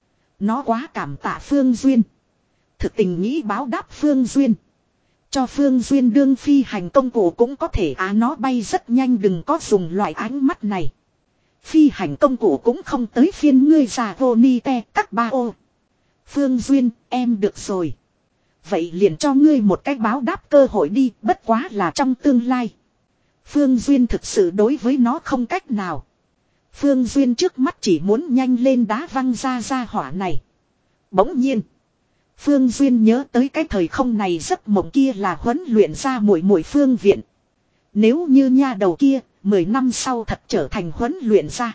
A: Nó quá cảm tạ Phương Duyên. Thực tình nghĩ báo đáp Phương Duyên. Cho Phương Duyên đương phi hành công cụ cũng có thể á à, nó bay rất nhanh đừng có dùng loại ánh mắt này. Phi hành công cụ cũng không tới phiên ngươi ra Voni te các ba ô. Phương Duyên em được rồi. Vậy liền cho ngươi một cách báo đáp cơ hội đi bất quá là trong tương lai. Phương Duyên thực sự đối với nó không cách nào. Phương Duyên trước mắt chỉ muốn nhanh lên đá văng ra ra hỏa này. Bỗng nhiên. Phương Duyên nhớ tới cái thời không này giấc mộng kia là huấn luyện ra muội muội Phương Viện. Nếu như nha đầu kia, mười năm sau thật trở thành huấn luyện ra.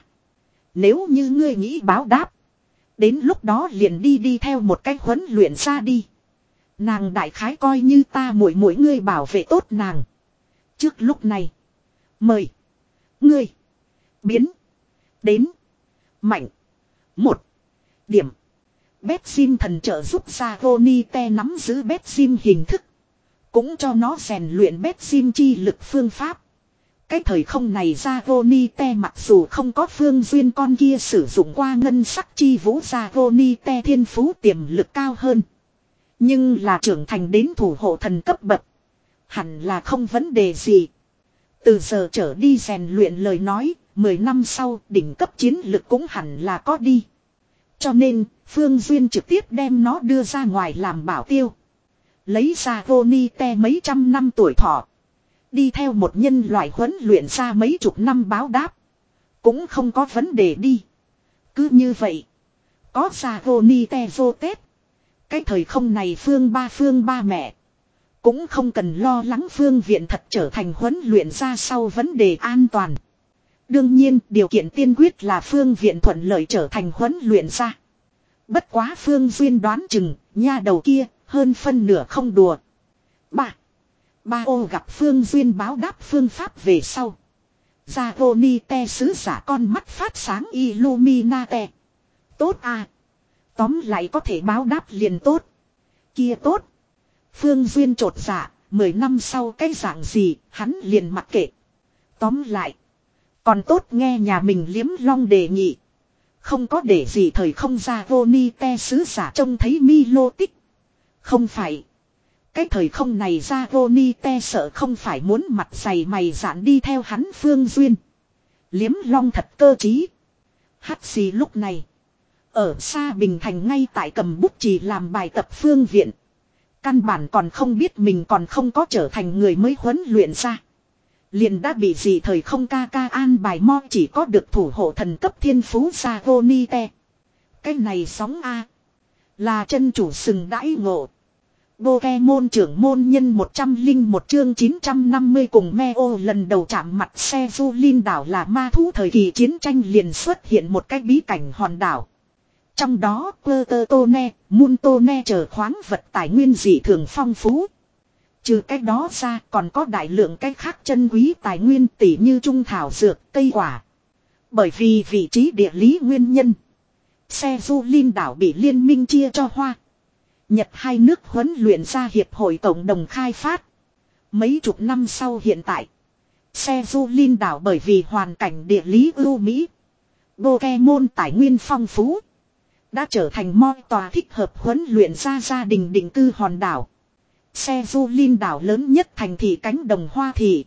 A: Nếu như ngươi nghĩ báo đáp. Đến lúc đó liền đi đi theo một cái huấn luyện ra đi. Nàng đại khái coi như ta muội muội ngươi bảo vệ tốt nàng. Trước lúc này. Mời. Ngươi. Biến. Đến. Mạnh. Một. Điểm. Bepsim thần trợ giúp Zagonite nắm giữ Bepsim hình thức. Cũng cho nó rèn luyện Bepsim chi lực phương pháp. Cái thời không này Zagonite mặc dù không có Phương Duyên con kia sử dụng qua ngân sắc chi vũ Zagonite thiên phú tiềm lực cao hơn. Nhưng là trưởng thành đến thủ hộ thần cấp bậc. Hẳn là không vấn đề gì. Từ giờ trở đi rèn luyện lời nói, mười năm sau đỉnh cấp chiến lực cũng hẳn là có đi. Cho nên, Phương Duyên trực tiếp đem nó đưa ra ngoài làm bảo tiêu. Lấy ra Zagonite mấy trăm năm tuổi thọ. Đi theo một nhân loại huấn luyện ra mấy chục năm báo đáp. Cũng không có vấn đề đi. Cứ như vậy. Có Zagonite vô tết. Cái thời không này phương ba phương ba mẹ. Cũng không cần lo lắng phương viện thật trở thành huấn luyện ra sau vấn đề an toàn. Đương nhiên điều kiện tiên quyết là phương viện thuận lợi trở thành huấn luyện ra. Bất quá Phương Duyên đoán chừng, nha đầu kia, hơn phân nửa không đùa. Ba. Ba ô gặp Phương Duyên báo đáp phương pháp về sau. Zagonite sứ giả con mắt phát sáng Illuminate. Tốt à. Tóm lại có thể báo đáp liền tốt. Kia tốt. Phương Duyên trột dạ, mười năm sau cái dạng gì, hắn liền mặc kệ. Tóm lại. Còn tốt nghe nhà mình liếm long đề nghị. Không có để gì thời không Zagonite sứ giả trông thấy Milo tích. Không phải. Cái thời không này Zagonite sợ không phải muốn mặt dày mày dạn đi theo hắn Phương Duyên. Liếm long thật cơ trí. Hắt xì lúc này. Ở xa Bình Thành ngay tại cầm bút chì làm bài tập phương viện. Căn bản còn không biết mình còn không có trở thành người mới huấn luyện ra. Liền đã bị gì thời không ca ca an bài mo chỉ có được thủ hộ thần cấp thiên phú Zagonite. Cái này sóng A. Là chân chủ sừng đãi ngộ. Pokemon trưởng môn nhân một trăm lẻ một chương chín trăm năm mươi cùng Meo lần đầu chạm mặt xe Zulin đảo là ma thú thời kỳ chiến tranh liền xuất hiện một cái bí cảnh hòn đảo. Trong đó Quertone, Muntone chờ khoáng vật tài nguyên dị thường phong phú. Trừ cái đó ra còn có đại lượng cái khác chân quý tài nguyên tỉ như trung thảo dược, cây quả. Bởi vì vị trí địa lý nguyên nhân. Xe Zulin đảo bị liên minh chia cho Hoa. Nhật hai nước huấn luyện ra hiệp hội cộng đồng khai phát. Mấy chục năm sau hiện tại. Xe Zulin đảo bởi vì hoàn cảnh địa lý ưu mỹ. Pokemon tài nguyên phong phú. Đã trở thành mo tòa thích hợp huấn luyện ra gia đình định cư hòn đảo. Xe Zulin đảo lớn nhất thành thị cánh đồng hoa thị.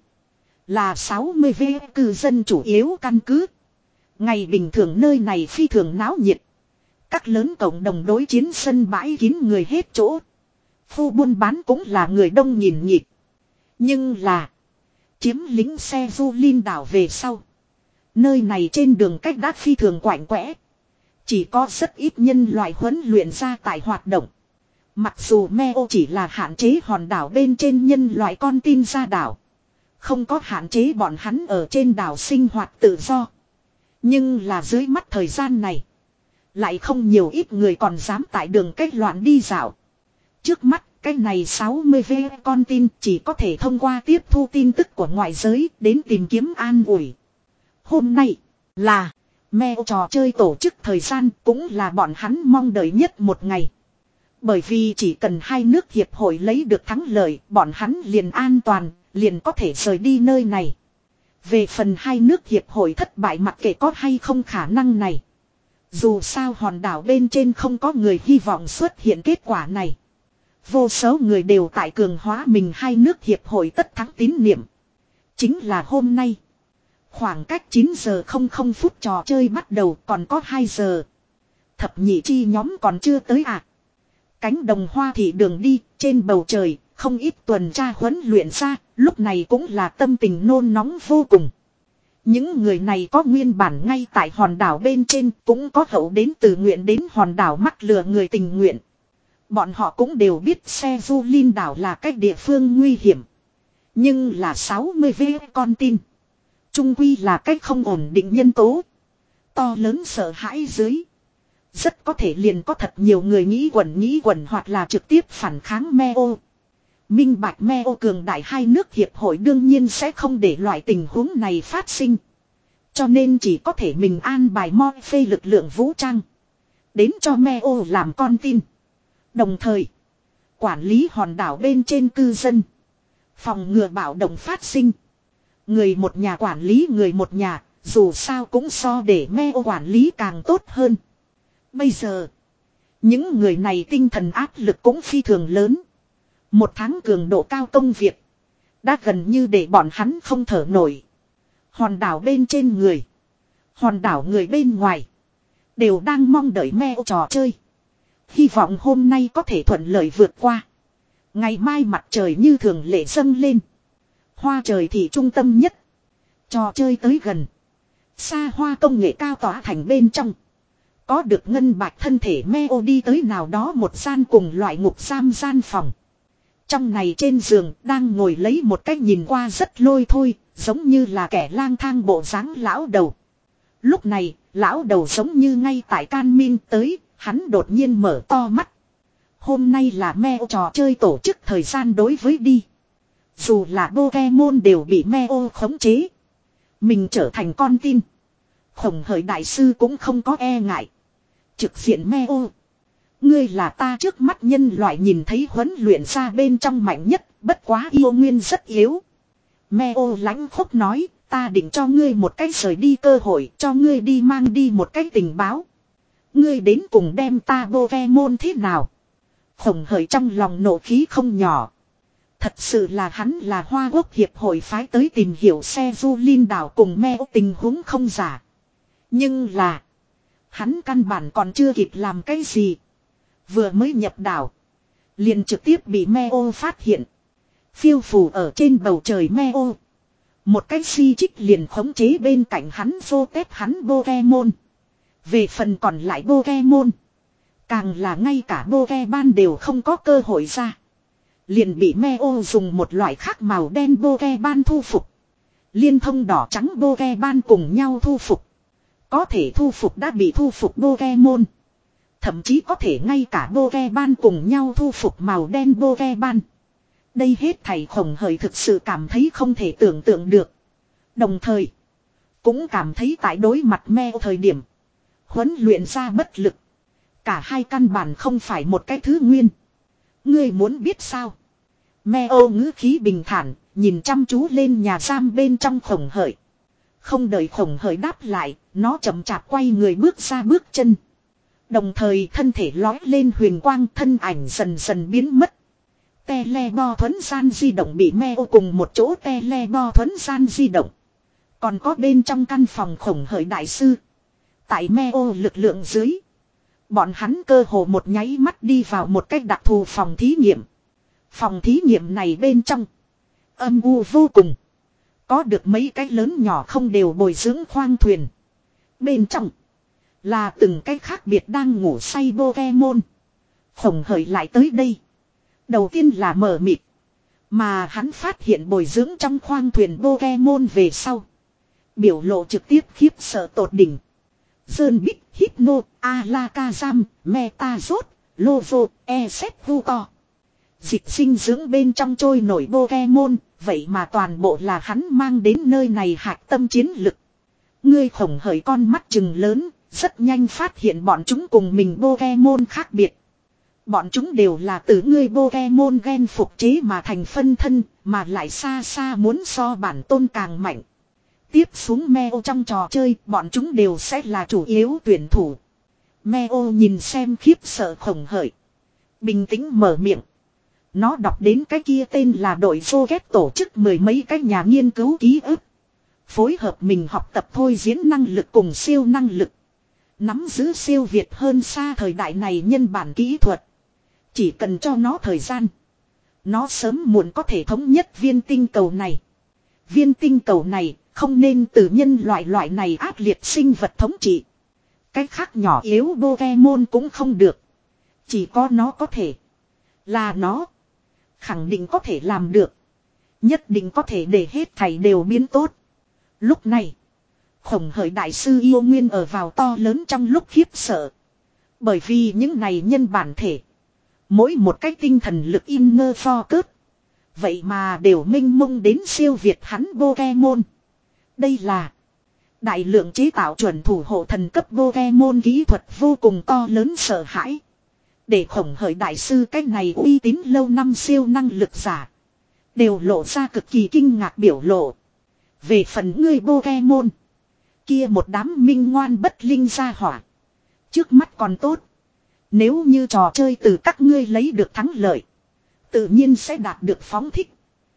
A: Là sáu mươi vạn cư dân chủ yếu căn cứ. Ngày bình thường nơi này phi thường náo nhiệt. Các lớn cộng đồng đối chiến sân bãi kín người hết chỗ. Phu buôn bán cũng là người đông nhìn nhịp. Nhưng là. Chiếm lính xe Zulin đảo về sau. Nơi này trên đường cách đã phi thường quạnh quẽ. Chỉ có rất ít nhân loại huấn luyện ra tại hoạt động. Mặc dù Meo chỉ là hạn chế hòn đảo bên trên nhân loại con tin ra đảo. Không có hạn chế bọn hắn ở trên đảo sinh hoạt tự do. Nhưng là dưới mắt thời gian này. Lại không nhiều ít người còn dám tại đường cách loạn đi dạo. Trước mắt cái này sáu mươi vạn con tin chỉ có thể thông qua tiếp thu tin tức của ngoại giới đến tìm kiếm an ủi. Hôm nay là Meo trò chơi tổ chức thời gian cũng là bọn hắn mong đợi nhất một ngày. Bởi vì chỉ cần hai nước hiệp hội lấy được thắng lợi, bọn hắn liền an toàn, liền có thể rời đi nơi này. Về phần hai nước hiệp hội thất bại mặc kệ có hay không khả năng này. Dù sao hòn đảo bên trên không có người hy vọng xuất hiện kết quả này. Vô số người đều tại cường hóa mình hai nước hiệp hội tất thắng tín niệm. Chính là hôm nay. Khoảng cách chín giờ không không phút trò chơi bắt đầu còn có hai giờ. Thập nhị chi nhóm còn chưa tới à. Cánh đồng hoa thị đường đi, trên bầu trời, không ít tuần tra huấn luyện ra, lúc này cũng là tâm tình nôn nóng vô cùng. Những người này có nguyên bản ngay tại hòn đảo bên trên, cũng có hậu đến từ nguyện đến hòn đảo mắc lừa người tình nguyện. Bọn họ cũng đều biết xe Zulin đảo là cách địa phương nguy hiểm. Nhưng là sáu mươi vạn con tin. Trung quy là cách không ổn định nhân tố. To lớn sợ hãi dưới. Rất có thể liền có thật nhiều người nghĩ quẩn nghĩ quẩn hoặc là trực tiếp phản kháng Meo. Minh bạch Meo cường đại hai nước hiệp hội đương nhiên sẽ không để loại tình huống này phát sinh. Cho nên chỉ có thể mình an bài Morphe lực lượng vũ trang. Đến cho Meo làm con tin. Đồng thời. Quản lý hòn đảo bên trên cư dân. Phòng ngừa bạo động phát sinh. Người một nhà quản lý người một nhà. Dù sao cũng so để Meo quản lý càng tốt hơn. Bây giờ. Những người này tinh thần áp lực cũng phi thường lớn. Một tháng cường độ cao công việc. Đã gần như để bọn hắn không thở nổi. Hòn đảo bên trên người. Hòn đảo người bên ngoài. Đều đang mong đợi Meo trò chơi. Hy vọng hôm nay có thể thuận lợi vượt qua. Ngày mai mặt trời như thường lệ dâng lên. Hoa trời thì trung tâm nhất. Trò chơi tới gần. Xa hoa công nghệ cao tỏa thành bên trong. Có được ngân bạch thân thể Meo đi tới nào đó một gian cùng loại ngục giam gian phòng. Trong này trên giường đang ngồi lấy một cách nhìn qua rất lôi thôi, giống như là kẻ lang thang bộ dáng lão đầu. Lúc này, lão đầu giống như ngay tại can min tới, hắn đột nhiên mở to mắt. Hôm nay là Meo trò chơi tổ chức thời gian đối với đi. Dù là Pokemon đều bị Meo khống chế. Mình trở thành con tin. Khổng hởi đại sư cũng không có e ngại. Trực diện Meo. Ngươi là ta trước mắt nhân loại nhìn thấy huấn luyện ra bên trong mạnh nhất, bất quá yêu nguyên rất yếu. Meo lãnh khốc nói, ta định cho ngươi một cách rời đi cơ hội, cho ngươi đi mang đi một cách tình báo. Ngươi đến cùng đem ta Pokemon thế nào? Khổng hởi trong lòng nộ khí không nhỏ. Thật sự là hắn là Hoa Quốc Hiệp hội phái tới tìm hiểu xe du linh đảo cùng Meo tình huống không giả. Nhưng là, hắn căn bản còn chưa kịp làm cái gì. Vừa mới nhập đảo. Liền trực tiếp bị Meo phát hiện. Phiêu phù ở trên bầu trời Meo. Một cái si trích liền khống chế bên cạnh hắn vô tép hắn Pokemon. Về phần còn lại Pokemon. Càng là ngay cả Pokemon đều không có cơ hội ra. Liền bị Meo dùng một loại khác màu đen Pokemon thu phục. Liên thông đỏ trắng Pokemon cùng nhau thu phục. Có thể thu phục đã bị thu phục Pokemon. Thậm chí có thể ngay cả Pokemon cùng nhau thu phục màu đen Pokemon. Đây hết thảy khổng hởi thực sự cảm thấy không thể tưởng tượng được. Đồng thời, cũng cảm thấy tại đối mặt Meo thời điểm. Huấn luyện ra bất lực. Cả hai căn bản không phải một cái thứ nguyên. Ngươi muốn biết sao? Meo ngữ khí bình thản, nhìn chăm chú lên nhà giam bên trong khổng hởi. Không đợi khổng hởi đáp lại, nó chậm chạp quay người bước ra bước chân. Đồng thời thân thể lói lên huyền quang, thân ảnh dần dần biến mất. Telebo thuấn gian di động bị Meo cùng một chỗ Telebo thuấn gian di động. Còn có bên trong căn phòng khổng hởi đại sư. Tại Meo lực lượng dưới. Bọn hắn cơ hồ một nháy mắt đi vào một cách đặc thù phòng thí nghiệm. Phòng thí nghiệm này bên trong. Âm u vô cùng. Có được mấy cái lớn nhỏ không đều bồi dưỡng khoang thuyền. Bên trong. Là từng cái khác biệt đang ngủ say Pokemon. Khổng hởi lại tới đây. Đầu tiên là mở mịt. Mà hắn phát hiện bồi dưỡng trong khoang thuyền Pokemon về sau. Biểu lộ trực tiếp khiếp sợ tột đỉnh. Dơn Bích, Hypno, Alakazam, Metazot, Lovo, Esetvuto. Dịch sinh dưỡng bên trong trôi nổi Pokemon. Vậy mà toàn bộ là hắn mang đến nơi này hạch tâm chiến lực. Ngươi khổng hởi con mắt trừng lớn. Rất nhanh phát hiện bọn chúng cùng mình Pokemon khác biệt. Bọn chúng đều là từ ngươi Pokemon gen phục chế mà thành phân thân, mà lại xa xa muốn so bản tôn càng mạnh. Tiếp xuống Meo trong trò chơi, bọn chúng đều sẽ là chủ yếu tuyển thủ. Meo nhìn xem khiếp sợ khổng hởi. Bình tĩnh mở miệng. Nó đọc đến cái kia tên là đội vô ghét tổ chức mười mấy cái nhà nghiên cứu ký ức. Phối hợp mình học tập thôi diễn năng lực cùng siêu năng lực. Nắm giữ siêu việt hơn xa thời đại này nhân bản kỹ thuật. Chỉ cần cho nó thời gian. Nó sớm muộn có thể thống nhất viên tinh cầu này. Viên tinh cầu này không nên từ nhân loại loại này ác liệt sinh vật thống trị. Cái khác nhỏ yếu Pokemon cũng không được. Chỉ có nó có thể. Là nó. Khẳng định có thể làm được. Nhất định có thể để hết thảy đều biến tốt. Lúc này. Khổng hởi đại sư yêu nguyên ở vào to lớn trong lúc khiếp sợ. Bởi vì những này nhân bản thể. Mỗi một cái tinh thần lực inner focus. Vậy mà đều minh mông đến siêu việt hắn Pokemon. Đây là. Đại lượng chế tạo chuẩn thủ hộ thần cấp Pokemon kỹ thuật vô cùng to lớn sợ hãi. Để Khổng Hởi đại sư cách này uy tín lâu năm siêu năng lực giả. Đều lộ ra cực kỳ kinh ngạc biểu lộ. Về phần ngươi Pokemon. Kia một đám minh ngoan bất linh ra hỏa. Trước mắt còn tốt. Nếu như trò chơi từ các ngươi lấy được thắng lợi. Tự nhiên sẽ đạt được phóng thích.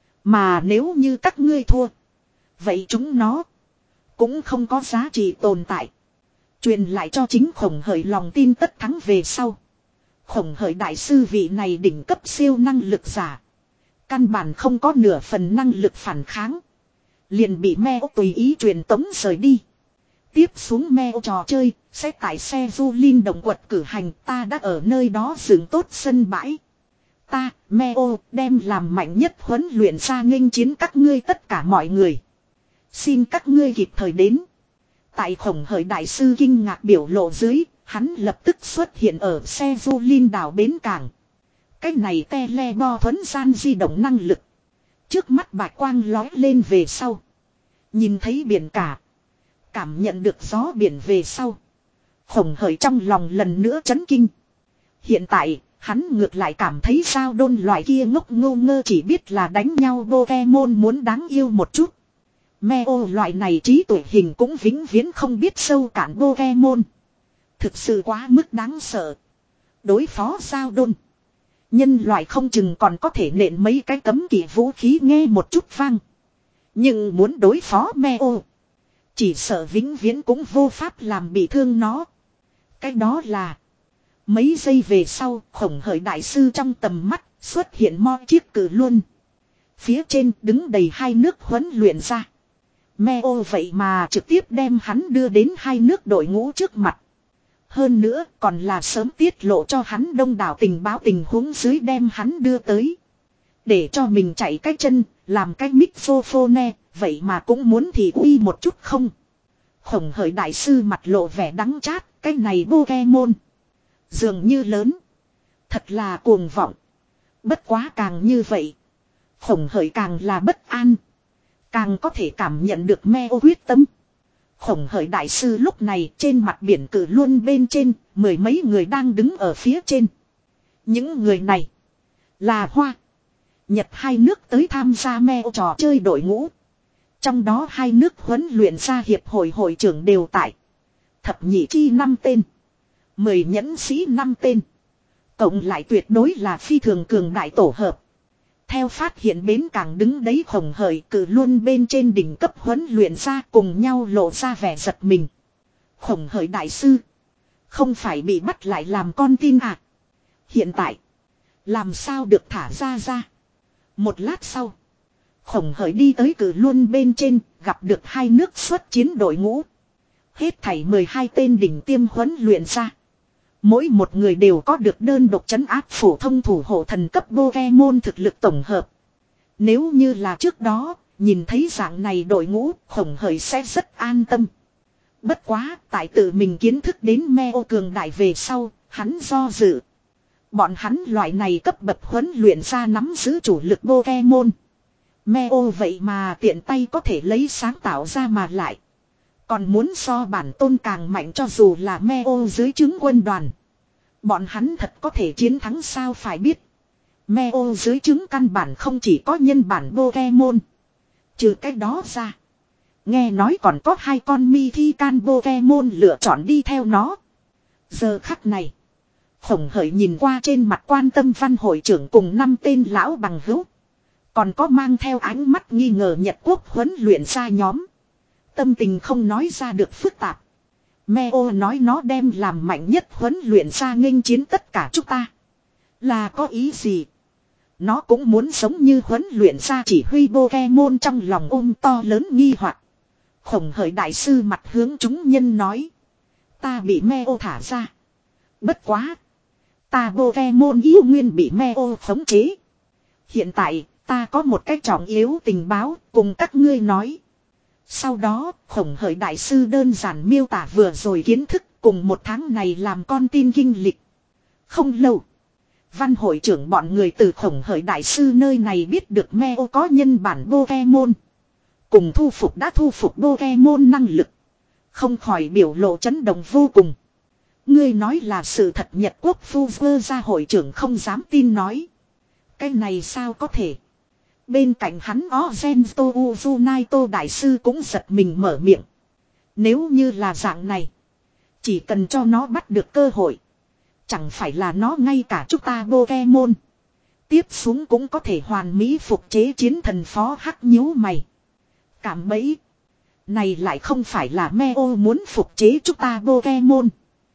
A: Mà nếu như các ngươi thua. Vậy chúng nó. Cũng không có giá trị tồn tại. Truyền lại cho chính Khổng Hởi lòng tin tất thắng về sau. Khổng Hởi đại sư vị này đỉnh cấp siêu năng lực giả. Căn bản không có nửa phần năng lực phản kháng. Liền bị Meo tùy ý truyền tống rời đi. Tiếp xuống Meo trò chơi, sẽ tại xe du linh động quật cử hành, ta đã ở nơi đó dựng tốt sân bãi. Ta, Meo, đem làm mạnh nhất huấn luyện ra nghênh chiến các ngươi tất cả mọi người. Xin các ngươi kịp thời đến. Tại Khổng Hởi đại sư kinh ngạc biểu lộ dưới, hắn lập tức xuất hiện ở xe du linh đảo bến cảng. Cái này tele bo thuấn gian di động năng lực. Trước mắt bạch quang lói lên về sau. Nhìn thấy biển cả. Cảm nhận được gió biển về sau. Khổng Hởi trong lòng lần nữa chấn kinh. Hiện tại, hắn ngược lại cảm thấy sao đôn loại kia ngốc ngô ngơ chỉ biết là đánh nhau Pokemon muốn đáng yêu một chút. Meo loại này trí tuệ hình cũng vĩnh viễn không biết sâu cạn Pokemon. Thực sự quá mức đáng sợ. Đối phó sao đôn. Nhân loại không chừng còn có thể nện mấy cái cấm kỵ vũ khí nghe một chút vang. Nhưng muốn đối phó Meo. Chỉ sợ vĩnh viễn cũng vô pháp làm bị thương nó. Cái đó là. Mấy giây về sau Khổng Hởi đại sư trong tầm mắt xuất hiện mo chiếc cử luân. Phía trên đứng đầy hai nước huấn luyện ra. Meo vậy mà trực tiếp đem hắn đưa đến hai nước đội ngũ trước mặt. Hơn nữa còn là sớm tiết lộ cho hắn đông đảo tình báo tình huống dưới đem hắn đưa tới. Để cho mình chạy cái chân, làm cái mixophone, vậy mà cũng muốn thì uy một chút không. Khổng Hởi đại sư mặt lộ vẻ đắng chát, cái này Pokemon. Dường như lớn. Thật là cuồng vọng. Bất quá càng như vậy. Khổng Hởi càng là bất an. Càng có thể cảm nhận được Meo quyết tâm. Khổng Hởi đại sư lúc này trên mặt biển cử luân bên trên, mười mấy người đang đứng ở phía trên. Những người này là Hoa, Nhật hai nước tới tham gia Meo trò chơi đội ngũ. Trong đó hai nước huấn luyện ra hiệp hội hội trưởng đều tại. Thập nhị chi năm tên. Mười nhẫn sĩ năm tên. Cộng lại tuyệt đối là phi thường cường đại tổ hợp. Theo phát hiện bến cảng đứng đấy Khổng Hởi cử luôn bên trên đỉnh cấp huấn luyện ra cùng nhau lộ ra vẻ giật mình. Khổng Hởi đại sư. Không phải bị bắt lại làm con tin à. Hiện tại. Làm sao được thả ra ra. Một lát sau. Khổng Hởi đi tới cử luôn bên trên gặp được hai nước xuất chiến đội ngũ. Hết thảy mười hai tên đỉnh tiêm huấn luyện ra. Mỗi một người đều có được đơn độc trấn áp phổ thông thủ hộ thần cấp Pokemon thực lực tổng hợp. Nếu như là trước đó, nhìn thấy dạng này đội ngũ, Khổng Hởi sẽ rất an tâm. Bất quá, tại tự mình kiến thức đến Meo cường đại về sau, hắn do dự. Bọn hắn loại này cấp bậc huấn luyện ra nắm giữ chủ lực Pokemon. Meo vậy mà tiện tay có thể lấy sáng tạo ra mà lại. Còn muốn so bản tôn càng mạnh cho dù là Meo dưới trướng quân đoàn. Bọn hắn thật có thể chiến thắng sao phải biết. Meo dưới trướng căn bản không chỉ có nhân bản Pokemon. Trừ cái đó ra. Nghe nói còn có hai con Mythical Pokemon lựa chọn đi theo nó. Giờ khắc này. Khổng Hởi nhìn qua trên mặt quan tâm văn hội trưởng cùng năm tên lão bằng hữu. Còn có mang theo ánh mắt nghi ngờ Nhật Quốc huấn luyện ra nhóm. Tâm tình không nói ra được phức tạp. Meo nói nó đem làm mạnh nhất huấn luyện ra nghênh chiến tất cả chúng ta. Là có ý gì? Nó cũng muốn giống như huấn luyện ra chỉ huy Pokemon trong lòng ôm to lớn nghi hoặc. Khổng Hởi đại sư mặt hướng chúng nhân nói. Ta bị Meo thả ra. Bất quá. Ta Pokemon yêu nguyên bị Meo khống chế. Hiện tại ta có một cách trọng yếu tình báo cùng các ngươi nói. Sau đó, Khổng Hởi đại sư đơn giản miêu tả vừa rồi kiến thức cùng một tháng này làm con tin kinh lịch. Không lâu, văn hội trưởng bọn người từ Khổng Hởi đại sư nơi này biết được Meo có nhân bản Pokemon. Cùng thu phục đã thu phục Pokemon năng lực. Không khỏi biểu lộ chấn động vô cùng. Ngươi nói là sự thật. Nhật Quốc phu vơ ra hội trưởng không dám tin nói. Cái này sao có thể. Bên cạnh hắn Ozento Uzunaito đại sư cũng giật mình mở miệng. Nếu như là dạng này. Chỉ cần cho nó bắt được cơ hội. Chẳng phải là nó ngay cả chúng ta Pokemon. Tiếp xuống cũng có thể hoàn mỹ phục chế chiến thần phó hắc nhíu mày. Cảm bẫy. Này lại không phải là Meo muốn phục chế chúng ta Pokemon.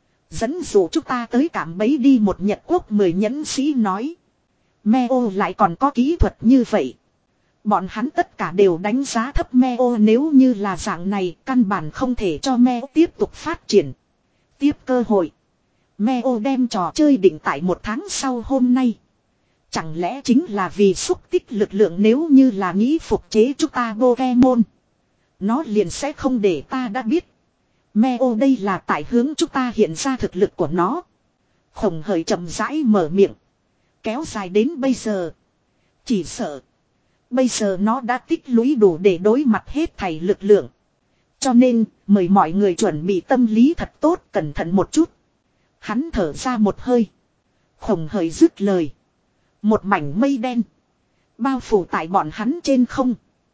A: Dẫn dụ chúng ta tới cảm bẫy đi. Một Nhật Quốc mười nhẫn sĩ nói. Meo lại còn có kỹ thuật như vậy. Bọn hắn tất cả đều đánh giá thấp Meo. Nếu như là dạng này căn bản không thể cho Meo tiếp tục phát triển. Tiếp cơ hội. Meo đem trò chơi định tại một tháng sau hôm nay. Chẳng lẽ chính là vì xúc tích lực lượng. Nếu như là nghĩ phục chế chúng ta Pokemon. Nó liền sẽ không để ta đã biết. Meo đây là tại hướng chúng ta hiện ra thực lực của nó. Khổng Hởi chậm rãi mở miệng. Kéo dài đến bây giờ. Chỉ sợ. Bây giờ nó đã tích lũy đủ để đối mặt hết thảy lực lượng. Cho nên mời mọi người chuẩn bị tâm lý thật tốt, cẩn thận một chút. Hắn thở ra một hơi. Khổng Hởi dứt lời. Một mảnh mây đen. Bao phủ tại bọn hắn trên không.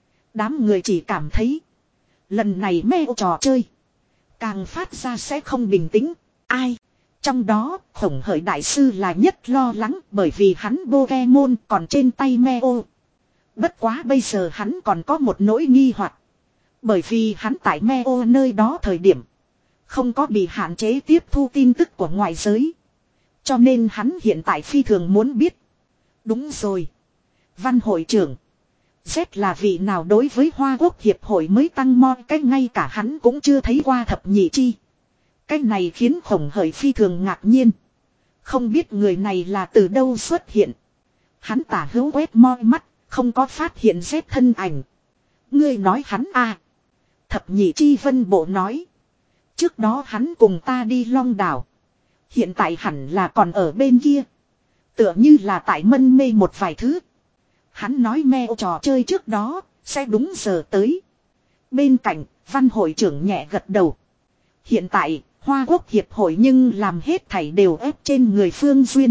A: Đám người chỉ cảm thấy. Lần này Meo trò chơi. Càng phát ra sẽ không bình tĩnh. Ai? Trong đó Khổng Hởi đại sư là nhất lo lắng. Bởi vì hắn Pokemon còn trên tay Meo. Bất quá bây giờ hắn còn có một nỗi nghi hoặc. Bởi vì hắn tại Meo nơi đó thời điểm. Không có bị hạn chế tiếp thu tin tức của ngoại giới. Cho nên hắn hiện tại phi thường muốn biết. Đúng rồi. Văn hội trưởng. Z là vị nào đối với Hoa Quốc Hiệp hội mới tăng mo cách ngay cả hắn cũng chưa thấy qua thập nhị chi. Cái này khiến Khổng Hởi phi thường ngạc nhiên. Không biết người này là từ đâu xuất hiện. Hắn tả hữu quét moi mắt. Không có phát hiện Z thân ảnh. Ngươi nói hắn à. Thập nhị chi vân bộ nói. Trước đó hắn cùng ta đi Long đảo. Hiện tại hẳn là còn ở bên kia. Tựa như là tại mân mê một vài thứ. Hắn nói Meo trò chơi trước đó. Sẽ đúng giờ tới. Bên cạnh văn hội trưởng nhẹ gật đầu. Hiện tại Hoa Quốc Hiệp hội nhưng làm hết thảy đều ép trên người Phương Duyên.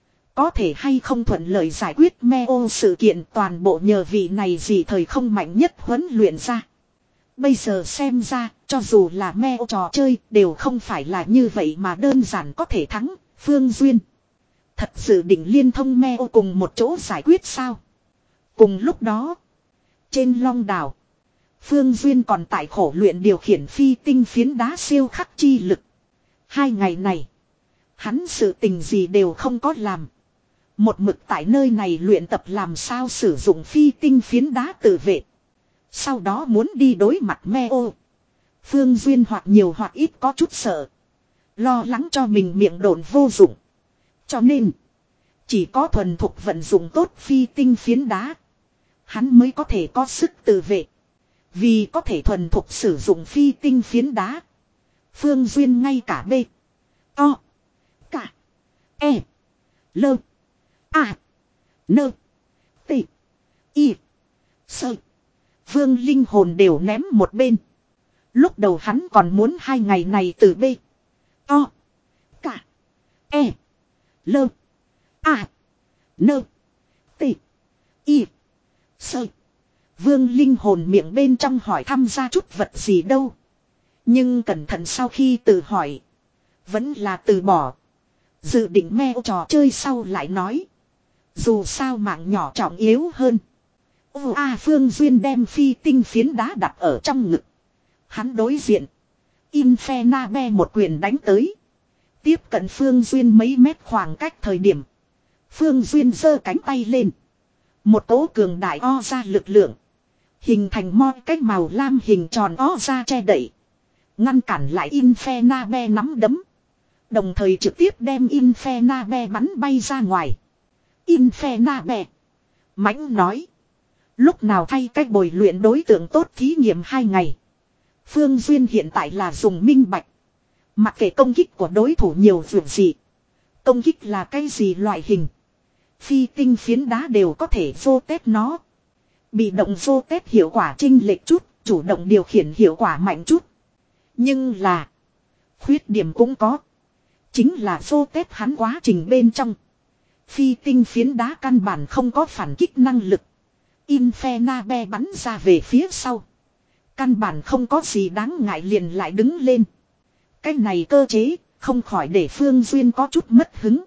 A: Có thể hay không thuận lợi giải quyết Meo sự kiện toàn bộ nhờ vị này gì thời không mạnh nhất huấn luyện ra. Bây giờ xem ra, cho dù là Meo trò chơi đều không phải là như vậy mà đơn giản có thể thắng, Phương Duyên. Thật sự định liên thông Meo cùng một chỗ giải quyết sao? Cùng lúc đó, trên Long đảo, Phương Duyên còn tại khổ luyện điều khiển phi tinh phiến đá siêu khắc chi lực. Hai ngày này, hắn sự tình gì đều không có làm. Một mực tại nơi này luyện tập làm sao sử dụng phi tinh phiến đá tự vệ. Sau đó muốn đi đối mặt Meo. Phương Duyên hoặc nhiều hoặc ít có chút sợ. Lo lắng cho mình miệng đồn vô dụng. Cho nên, chỉ có thuần thục vận dụng tốt phi tinh phiến đá. Hắn mới có thể có sức tự vệ. Vì có thể thuần thục sử dụng phi tinh phiến đá. Phương Duyên ngay cả B. O. Cả. E. Lơ. A. Nơ. T. Y. Sơ. Vương linh hồn đều ném một bên. Lúc đầu hắn còn muốn hai ngày này từ B. O. Cả. E. Lơ. A. Nơ. T. Y. Sơ. Vương linh hồn miệng bên trong hỏi thăm ra chút vật gì đâu. Nhưng cẩn thận sau khi tự hỏi. Vẫn là từ bỏ. Dự định Meo trò chơi sau lại nói. Dù sao mạng nhỏ trọng yếu hơn. Ô a Phương Duyên đem phi tinh phiến đá đặt ở trong ngực. Hắn đối diện. Infernabe một quyền đánh tới. Tiếp cận Phương Duyên mấy mét khoảng cách thời điểm. Phương Duyên giơ cánh tay lên. Một tố cường đại o ra lực lượng. Hình thành mo cách màu lam hình tròn o ra che đậy. Ngăn cản lại Infernabe nắm đấm. Đồng thời trực tiếp đem Infernabe bắn bay ra ngoài. Infernabe. Mãnh nói. Lúc nào thay cách bồi luyện đối tượng tốt thí nghiệm hai ngày. Phương Duyên hiện tại là dùng minh bạch. Mặc kệ công kích của đối thủ nhiều vượt gì. Công kích là cái gì loại hình. Phi tinh phiến đá đều có thể vô tết nó. Bị động vô tết hiệu quả chênh lệch chút. Chủ động điều khiển hiệu quả mạnh chút. Nhưng là. Khuyết điểm cũng có. Chính là vô tết hắn quá trình bên trong. Phi tinh phiến đá căn bản không có phản kích năng lực. Infernabe bắn ra về phía sau. Căn bản không có gì đáng ngại liền lại đứng lên. Cái này cơ chế không khỏi để Phương Duyên có chút mất hứng.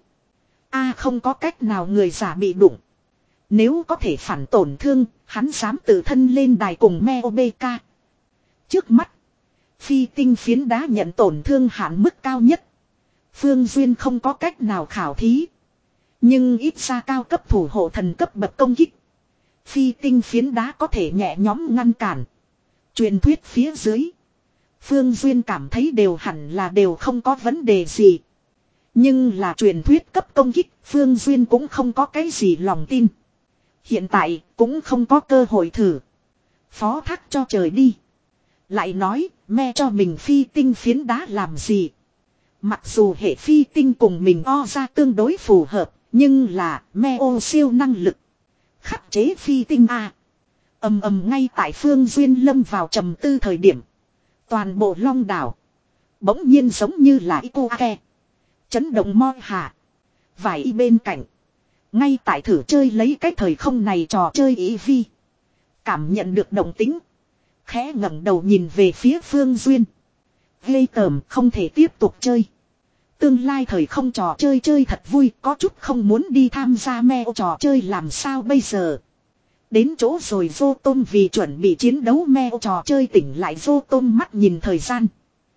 A: A không có cách nào người giả bị đụng. Nếu có thể phản tổn thương, hắn dám tự thân lên đài cùng Meobeka. Trước mắt, phi tinh phiến đá nhận tổn thương hạn mức cao nhất. Phương Duyên không có cách nào khảo thí. Nhưng ít ra cao cấp thủ hộ thần cấp bậc công kích. Phi tinh phiến đá có thể nhẹ nhóm ngăn cản. Truyền thuyết phía dưới. Phương Duyên cảm thấy đều hẳn là đều không có vấn đề gì. Nhưng là truyền thuyết cấp công kích, Phương Duyên cũng không có cái gì lòng tin. Hiện tại cũng không có cơ hội thử. Phó thác cho trời đi. Lại nói, me cho mình phi tinh phiến đá làm gì. Mặc dù hệ phi tinh cùng mình o ra tương đối phù hợp, nhưng là me ô siêu năng lực. Khắc chế phi tinh A. Ầm ầm ngay tại Phương Duyên lâm vào trầm tư thời điểm. Toàn bộ long đảo. Bỗng nhiên giống như là Ikuake. Chấn động moi hạ. Vài y bên cạnh. Ngay tại thử chơi lấy cái thời không này trò chơi ý vi. Cảm nhận được động tính. Khẽ ngẩng đầu nhìn về phía Phương Duyên. Ghê tởm không thể tiếp tục chơi. Tương lai thời không trò chơi chơi thật vui. Có chút không muốn đi tham gia me trò chơi làm sao bây giờ. Đến chỗ rồi vô tôm vì chuẩn bị chiến đấu me trò chơi tỉnh lại vô tôm mắt nhìn thời gian.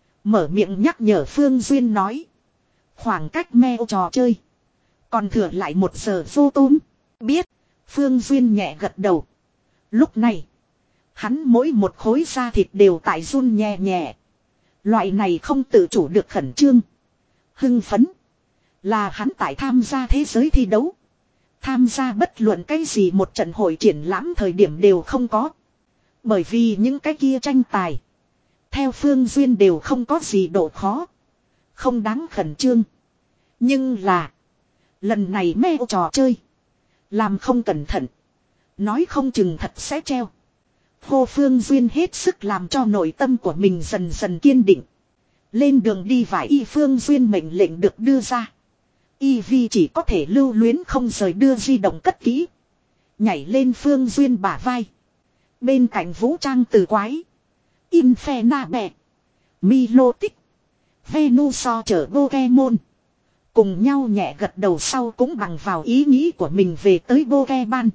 A: Mở miệng nhắc nhở Phương Duyên nói. Khoảng cách me trò chơi. Còn thừa lại một giờ vô tôm. Biết. Phương Duyên nhẹ gật đầu. Lúc này. Hắn mỗi một khối da thịt đều tại run nhẹ nhẹ. Loại này không tự chủ được khẩn trương. Hưng phấn. Là hắn tại tham gia thế giới thi đấu. Tham gia bất luận cái gì một trận hội triển lãm thời điểm đều không có. Bởi vì những cái kia tranh tài. Theo Phương Duyên đều không có gì độ khó. Không đáng khẩn trương. Nhưng là. Lần này mê trò chơi. Làm không cẩn thận. Nói không chừng thật sẽ treo. Hồ Phương Duyên hết sức làm cho nội tâm của mình dần dần kiên định. Lên đường đi vài y Phương Duyên mệnh lệnh được đưa ra. Y Vi chỉ có thể lưu luyến không rời đưa di động cất kỹ. Nhảy lên Phương Duyên bả vai. Bên cạnh vũ trang từ quái. Infernabe. Milotic. Venusaur chở Pokemon. Cùng nhau nhẹ gật đầu sau cũng bằng vào ý nghĩ của mình về tới Pokemon.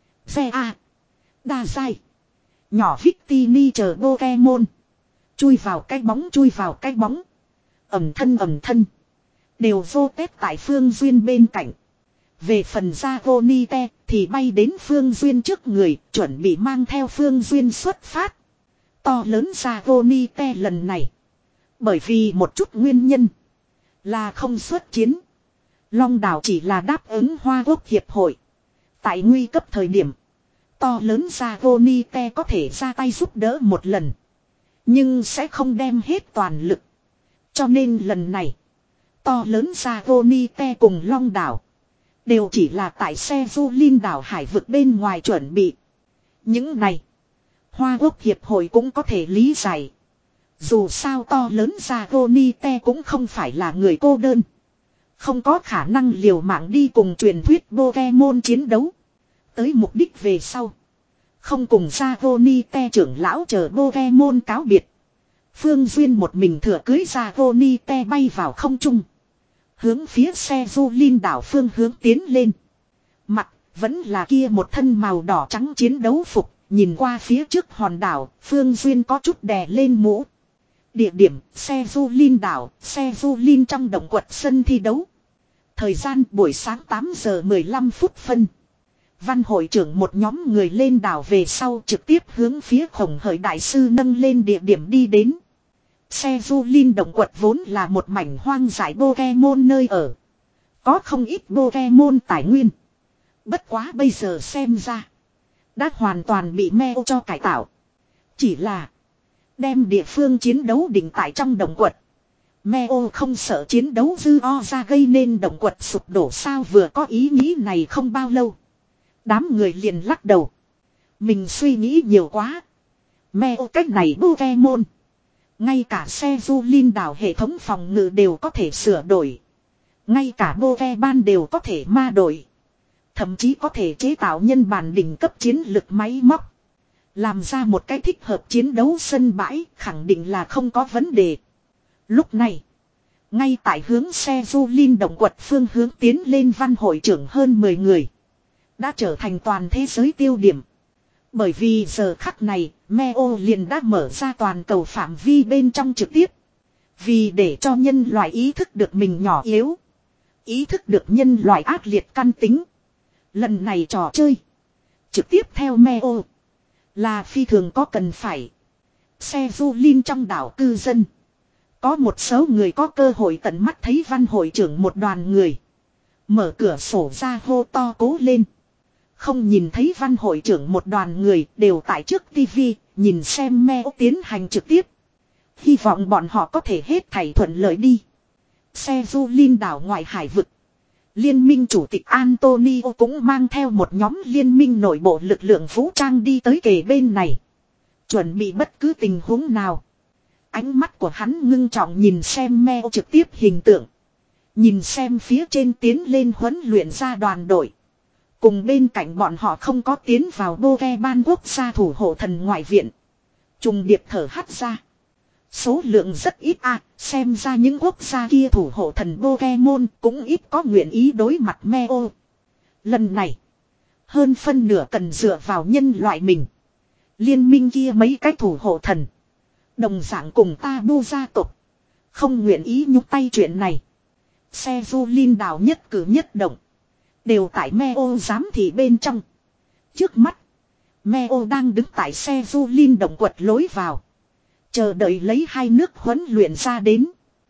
A: Xe A. Đa dai. Nhỏ Victini chờ Pokemon. Chui vào cái bóng chui vào cái bóng. Ẩm thân ẩm thân. Đều vô tết tại Phương Duyên bên cạnh. Về phần ra Vonite thì bay đến Phương Duyên trước người. Chuẩn bị mang theo Phương Duyên xuất phát. To lớn ra Vonite lần này. Bởi vì một chút nguyên nhân. Là không xuất chiến. Long đảo chỉ là đáp ứng Hoa Quốc Hiệp hội. Tại nguy cấp thời điểm. To lớn ra Vonite có thể ra tay giúp đỡ một lần. Nhưng sẽ không đem hết toàn lực. Cho nên lần này. To lớn ra Vonite cùng Long đảo. Đều chỉ là tại xe du linh đảo hải vực bên ngoài chuẩn bị. Những này. Hoa Quốc Hiệp hội cũng có thể lý giải. Dù sao to lớn ra Vonite cũng không phải là người cô đơn. Không có khả năng liều mạng đi cùng truyền thuyết Pokemon chiến đấu. Tới mục đích về sau. Không cùng ra Vonite trưởng lão chờ Pokemon cáo biệt. Phương Duyên một mình thừa cưới ra Vonite bay vào không trung. Hướng phía xe du linh đảo phương hướng tiến lên. Mặt vẫn là kia một thân màu đỏ trắng chiến đấu phục. Nhìn qua phía trước hòn đảo, Phương Duyên có chút đè lên mũ. Địa điểm, xe du linh đảo, xe du linh trong động quật sân thi đấu. Thời gian buổi sáng tám giờ mười lăm phút phân. Văn hội trưởng một nhóm người lên đảo về sau trực tiếp hướng phía Khổng Hởi đại sư nâng lên địa điểm đi đến. Xe du linh động quật vốn là một mảnh hoang dại Pokemon nơi ở. Có không ít Pokemon tài nguyên. Bất quá bây giờ xem ra. Đã hoàn toàn bị meo cho cải tạo. Chỉ là. Đem địa phương chiến đấu định tại trong động quật. Meo không sợ chiến đấu dư o ra gây nên động quật sụp đổ sao vừa có ý nghĩ này không bao lâu. Đám người liền lắc đầu. Mình suy nghĩ nhiều quá. Meo cách này Pokemon. Ngay cả xe du linh đảo hệ thống phòng ngự đều có thể sửa đổi. Ngay cả bô ve ban đều có thể ma đổi. Thậm chí có thể chế tạo nhân bản đỉnh cấp chiến lực máy móc. Làm ra một cái thích hợp chiến đấu sân bãi khẳng định là không có vấn đề. Lúc này, ngay tại hướng xe du linh động quật phương hướng tiến lên văn hội trưởng hơn mười người. Đã trở thành toàn thế giới tiêu điểm. Bởi vì giờ khắc này, Meo liền đã mở ra toàn cầu phạm vi bên trong trực tiếp. Vì để cho nhân loại ý thức được mình nhỏ yếu. Ý thức được nhân loại ác liệt căn tính. Lần này trò chơi. Trực tiếp theo Meo. Là phi thường có cần phải. Xe du linh trong đảo cư dân. Có một số người có cơ hội tận mắt thấy văn hội trưởng một đoàn người. Mở cửa sổ ra hô to cố lên. Không nhìn thấy văn hội trưởng một đoàn người đều tại trước tivi nhìn xem Meo tiến hành trực tiếp. Hy vọng bọn họ có thể hết thảy thuận lợi đi. Xe du linh đảo ngoại hải vực. Liên minh chủ tịch Antonio cũng mang theo một nhóm liên minh nội bộ lực lượng vũ trang đi tới kề bên này. Chuẩn bị bất cứ tình huống nào. Ánh mắt của hắn ngưng trọng nhìn xem Meo trực tiếp hình tượng. Nhìn xem phía trên tiến lên huấn luyện ra đoàn đội. Cùng bên cạnh bọn họ không có tiến vào bô ve ban quốc gia thủ hộ thần ngoại viện. Trùng điệp thở hắt ra. Số lượng rất ít à, xem ra những quốc gia kia thủ hộ thần Pokemon cũng ít có nguyện ý đối mặt Meo. Lần này, hơn phân nửa cần dựa vào nhân loại mình. Liên minh kia mấy cái thủ hộ thần. Đồng dạng cùng ta bu gia tộc. Không nguyện ý nhúc tay chuyện này. Xe du linh đảo nhất cử nhất động. Đều tại Meo giám thị bên trong. Trước mắt, Meo đang đứng tại xe du linh động quật lối vào. Chờ đợi lấy hai nước huấn luyện ra đến.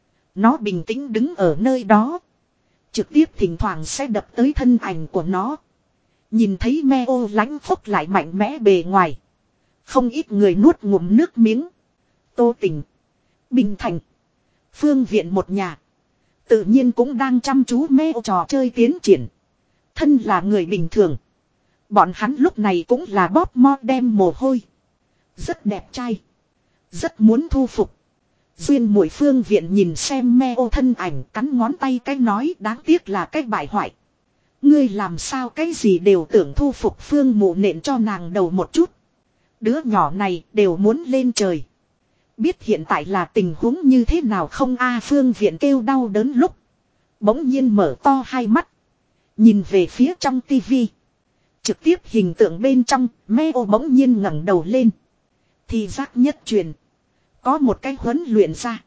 A: Nó bình tĩnh đứng ở nơi đó. Trực tiếp thỉnh thoảng sẽ đập tới thân ảnh của nó. Nhìn thấy Meo lánh phốc lại mạnh mẽ bề ngoài. Không ít người nuốt ngụm nước miếng. Tô Tình, Bình Thành, Phương Viện một nhà. Tự nhiên cũng đang chăm chú Meo trò chơi tiến triển. Thân là người bình thường. Bọn hắn lúc này cũng là bóp mo đem mồ hôi. Rất đẹp trai. Rất muốn thu phục. Duyên Muội Phương Viện nhìn xem Meo thân ảnh cắn ngón tay cái nói đáng tiếc là cái bại hoại. Ngươi làm sao cái gì đều tưởng thu phục Phương Mụ nện cho nàng đầu một chút. Đứa nhỏ này đều muốn lên trời. Biết hiện tại là tình huống như thế nào không a Phương Viện kêu đau đớn lúc. Bỗng nhiên mở to hai mắt. Nhìn về phía trong tivi. Trực tiếp hình tượng bên trong Meo bỗng nhiên ngẩng đầu lên. Thì giác nhất truyền. Có một cái huấn luyện ra.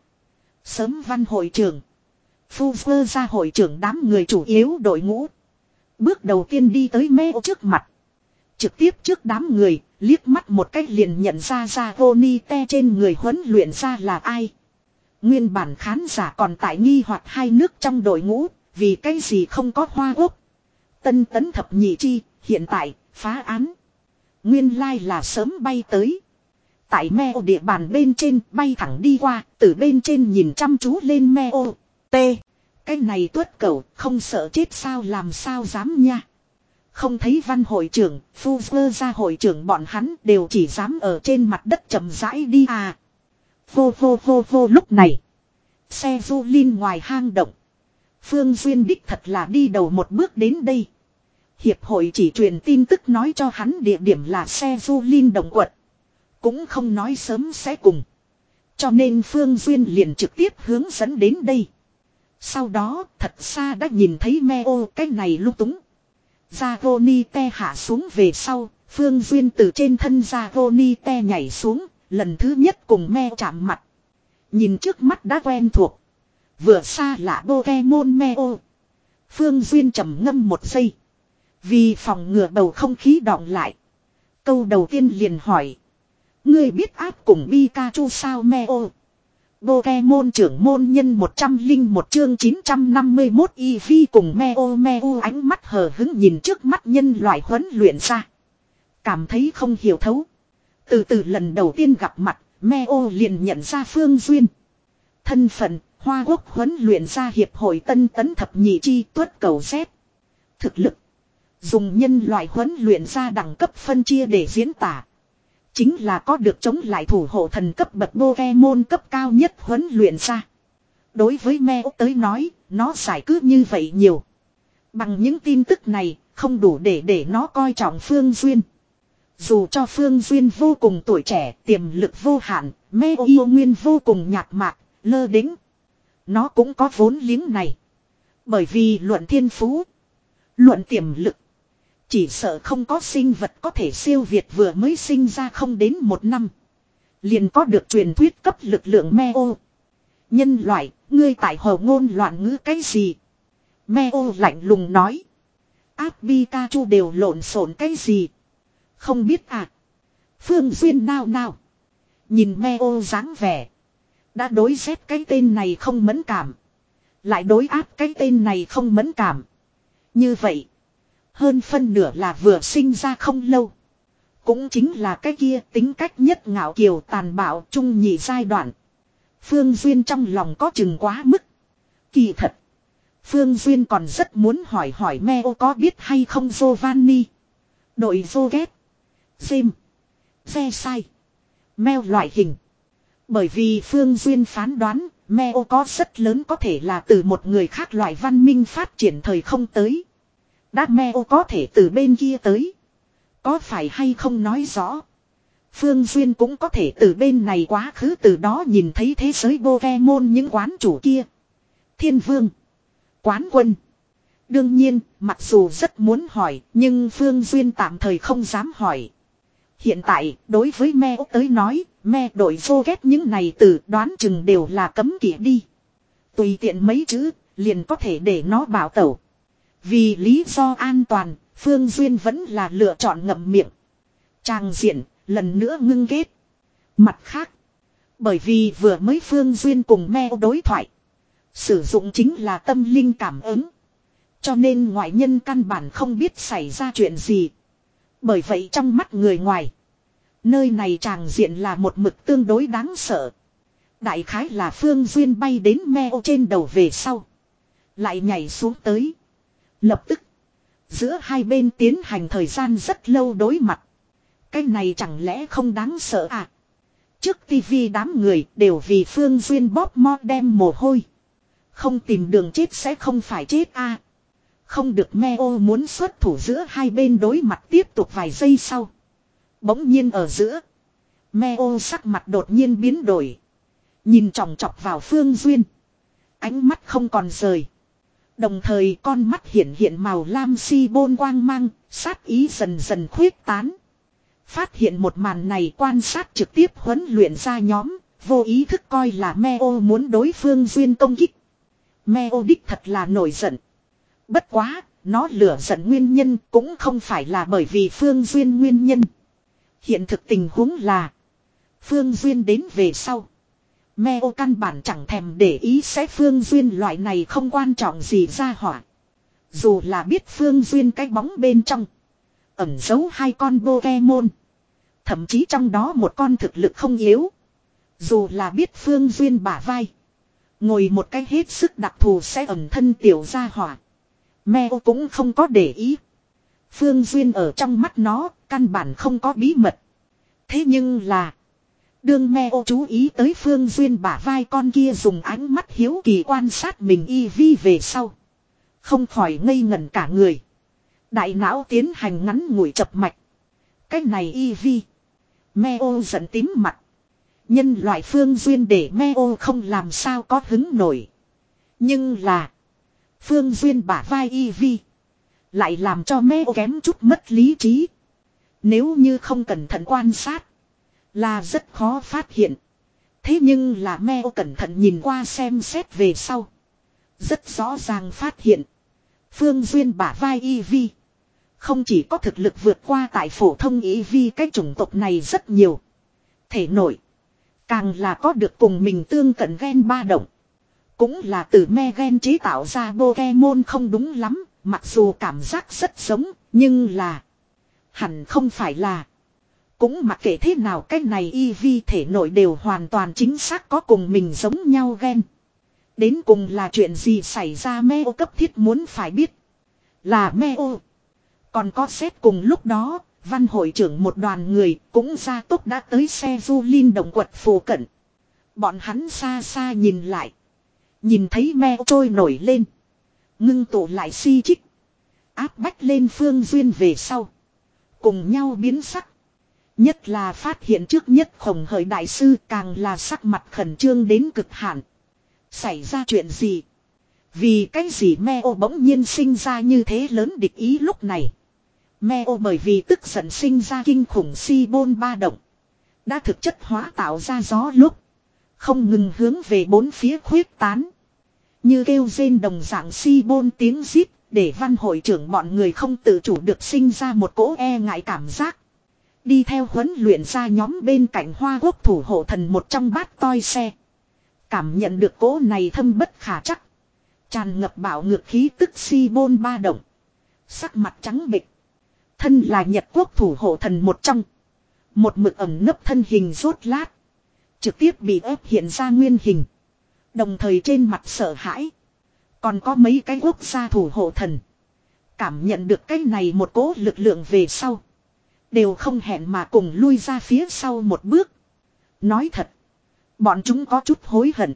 A: Sớm văn hội trưởng. Phu vơ ra hội trưởng đám người chủ yếu đội ngũ. Bước đầu tiên đi tới Meo trước mặt. Trực tiếp trước đám người. Liếc mắt một cách liền nhận ra ra Vonite trên người huấn luyện ra là ai. Nguyên bản khán giả còn tại nghi hoặc hai nước trong đội ngũ. Vì cái gì không có Hoa Quốc. Tân tấn thập nhị chi. Hiện tại phá án. Nguyên lai là sớm bay tới. Tại Meo địa bàn bên trên bay thẳng đi qua, từ bên trên nhìn chăm chú lên Meo. T. Cái này tuất cẩu, không sợ chết sao làm sao dám nha. Không thấy văn hội trưởng, phu vơ ra hội trưởng bọn hắn đều chỉ dám ở trên mặt đất chậm rãi đi à. Vô vô vô vô lúc này. Xe du linh ngoài hang động. Phương Duyên đích thật là đi đầu một bước đến đây. Hiệp hội chỉ truyền tin tức nói cho hắn địa điểm là xe du linh động quật. Cũng không nói sớm sẽ cùng. Cho nên Phương Duyên liền trực tiếp hướng dẫn đến đây. Sau đó thật xa đã nhìn thấy Meo cái này lung túng. Zagonite hạ xuống về sau. Phương Duyên từ trên thân Zagonite nhảy xuống. Lần thứ nhất cùng Meo chạm mặt. Nhìn trước mắt đã quen thuộc. Vừa xa lạ Pokemon Meo. Phương Duyên trầm ngâm một giây. Vì phòng ngừa bầu không khí đọng lại. Câu đầu tiên liền hỏi. Ngươi biết áp cùng Pikachu sao Meo? Pokemon trưởng môn nhân một trăm lẻ một chương chín trăm năm mươi mốt Eevee cùng Meo Meo ánh mắt hờ hứng nhìn trước mắt nhân loại huấn luyện ra. Cảm thấy không hiểu thấu. Từ từ lần đầu tiên gặp mặt, Meo liền nhận ra Phương Duyên. Thân phận, Hoa Quốc huấn luyện ra hiệp hội tân tấn thập nhị chi tuất cầu Z. Thực lực. Dùng nhân loại huấn luyện ra đẳng cấp phân chia để diễn tả. Chính là có được chống lại thủ hộ thần cấp bậc Pokemon cấp cao nhất huấn luyện ra. Đối với Meo tới nói, nó giải cứ như vậy nhiều. Bằng những tin tức này, không đủ để để nó coi trọng Phương Duyên. Dù cho Phương Duyên vô cùng tuổi trẻ, tiềm lực vô hạn, Meo yêu nguyên vô cùng nhạt mạc, lơ đĩnh. Nó cũng có vốn liếng này. Bởi vì luận thiên phú, luận tiềm lực, chỉ sợ không có sinh vật có thể siêu việt vừa mới sinh ra không đến một năm. Liền có được truyền thuyết cấp lực lượng Meo. Nhân loại, ngươi tại hồ ngôn loạn ngữ cái gì? Meo lạnh lùng nói. Áp Pikachu đều lộn xộn cái gì? Không biết à? Phương Duyên nao nao. Nhìn Meo dáng vẻ. Đã đối xét cái tên này không mẫn cảm. Lại đối áp cái tên này không mẫn cảm. Như vậy. Hơn phân nửa là vừa sinh ra không lâu. Cũng chính là cái kia tính cách nhất ngạo kiều tàn bạo trung nhị giai đoạn. Phương Duyên trong lòng có chừng quá mức. Kỳ thật. Phương Duyên còn rất muốn hỏi hỏi Meo có biết hay không Giovanni. Đội Zoget. Sim. Xe sai. Meo loại hình. Bởi vì Phương Duyên phán đoán Meo có rất lớn có thể là từ một người khác loại văn minh phát triển thời không tới. Đã Meo có thể từ bên kia tới. Có phải hay không nói rõ. Phương Duyên cũng có thể từ bên này quá khứ từ đó nhìn thấy thế giới Pokemon những quán chủ kia. Thiên Vương. Quán quân. Đương nhiên, mặc dù rất muốn hỏi, nhưng Phương Duyên tạm thời không dám hỏi. Hiện tại, đối với Meo tới nói, me đội vô ghét những này từ đoán chừng đều là cấm kỵ đi. Tùy tiện mấy chữ, liền có thể để nó bảo tẩu. Vì lý do an toàn, Phương Duyên vẫn là lựa chọn ngậm miệng. Tràng diện, lần nữa ngưng kết. Mặt khác, bởi vì vừa mới Phương Duyên cùng Meo đối thoại. Sử dụng chính là tâm linh cảm ứng. Cho nên ngoại nhân căn bản không biết xảy ra chuyện gì. Bởi vậy trong mắt người ngoài, nơi này tràng diện là một mực tương đối đáng sợ. Đại khái là Phương Duyên bay đến Meo trên đầu về sau. Lại nhảy xuống tới. Lập tức, giữa hai bên tiến hành thời gian rất lâu đối mặt. Cái này chẳng lẽ không đáng sợ à? Trước tivi đám người đều vì Phương Duyên bóp mo đem mồ hôi. Không tìm đường chết sẽ không phải chết a. Không được Meo muốn xuất thủ giữa hai bên đối mặt tiếp tục vài giây sau. Bỗng nhiên ở giữa. Meo sắc mặt đột nhiên biến đổi. Nhìn chòng chọc vào Phương Duyên. Ánh mắt không còn rời. Đồng thời con mắt hiện hiện màu lam si bôn quang mang, sát ý dần dần khuyết tán. Phát hiện một màn này quan sát trực tiếp huấn luyện ra nhóm, vô ý thức coi là Meo muốn đối Phương Duyên công kích. Meo đích thật là nổi giận. Bất quá, nó lửa giận nguyên nhân cũng không phải là bởi vì Phương Duyên nguyên nhân. Hiện thực tình huống là Phương Duyên đến về sau. Meo căn bản chẳng thèm để ý sẽ Phương Duyên loại này không quan trọng gì ra hỏa. Dù là biết Phương Duyên cái bóng bên trong ẩn giấu hai con Pokemon. Thậm chí trong đó một con thực lực không yếu. Dù là biết Phương Duyên bả vai ngồi một cái hết sức đặc thù sẽ ẩn thân tiểu gia hỏa. Meo cũng không có để ý. Phương Duyên ở trong mắt nó căn bản không có bí mật. Thế nhưng là đương Meo chú ý tới Phương Duyên bả vai con kia dùng ánh mắt hiếu kỳ quan sát mình Eevee về sau. Không khỏi ngây ngẩn cả người. Đại não tiến hành ngắn ngủi chập mạch. Cái này Eevee. Meo giận tím mặt. Nhân loại Phương Duyên để Meo không làm sao có hứng nổi. Nhưng là Phương Duyên bả vai Eevee lại làm cho Meo kém chút mất lý trí. Nếu như không cẩn thận quan sát là rất khó phát hiện. Thế nhưng là Meo cẩn thận nhìn qua xem xét về sau. Rất rõ ràng phát hiện Phương Duyên bả vai Eevee không chỉ có thực lực vượt qua tại phổ thông Eevee cái chủng tộc này rất nhiều. Thể nổi càng là có được cùng mình tương cận gen ba động. Cũng là từ me gen chế tạo ra Pokemon không đúng lắm. Mặc dù cảm giác rất giống. Nhưng là hẳn không phải là. Cũng mặc kệ thế nào cái này Eevee thể nội đều hoàn toàn chính xác có cùng mình giống nhau gen. Đến cùng là chuyện gì xảy ra Meo cấp thiết muốn phải biết. Là Meo. Còn có xét cùng lúc đó Văn hội trưởng một đoàn người cũng ra tốc đã tới xe du linh động quật phù cận. Bọn hắn xa xa nhìn lại. Nhìn thấy me trôi nổi lên. Ngưng tụ lại si chích. Áp bách lên Phương Duyên về sau. Cùng nhau biến sắc. Nhất là phát hiện trước nhất Khổng Hợi đại sư càng là sắc mặt khẩn trương đến cực hạn. Xảy ra chuyện gì? Vì cái gì Meo bỗng nhiên sinh ra như thế lớn địch ý lúc này? Meo bởi vì tức giận sinh ra kinh khủng si bôn ba động. Đã thực chất hóa tạo ra gió lúc. Không ngừng hướng về bốn phía khuyết tán. Như kêu rên đồng dạng si bôn tiếng rít. Để văn hội trưởng bọn người không tự chủ được sinh ra một cỗ e ngại cảm giác. Đi theo huấn luyện ra nhóm bên cạnh Hoa Quốc thủ hộ thần một trong bát toi xe. Cảm nhận được cỗ này thâm bất khả chắc. Tràn ngập bạo ngược khí tức si bôn ba động. Sắc mặt trắng bệch. Thân là Nhật Quốc thủ hộ thần một trong. Một mực ẩm nấp thân hình rốt lát. Trực tiếp bị ép hiện ra nguyên hình. Đồng thời trên mặt sợ hãi. Còn có mấy cái quốc gia thủ hộ thần. Cảm nhận được cái này một cỗ lực lượng về sau. Đều không hẹn mà cùng lui ra phía sau một bước. Nói thật. Bọn chúng có chút hối hận.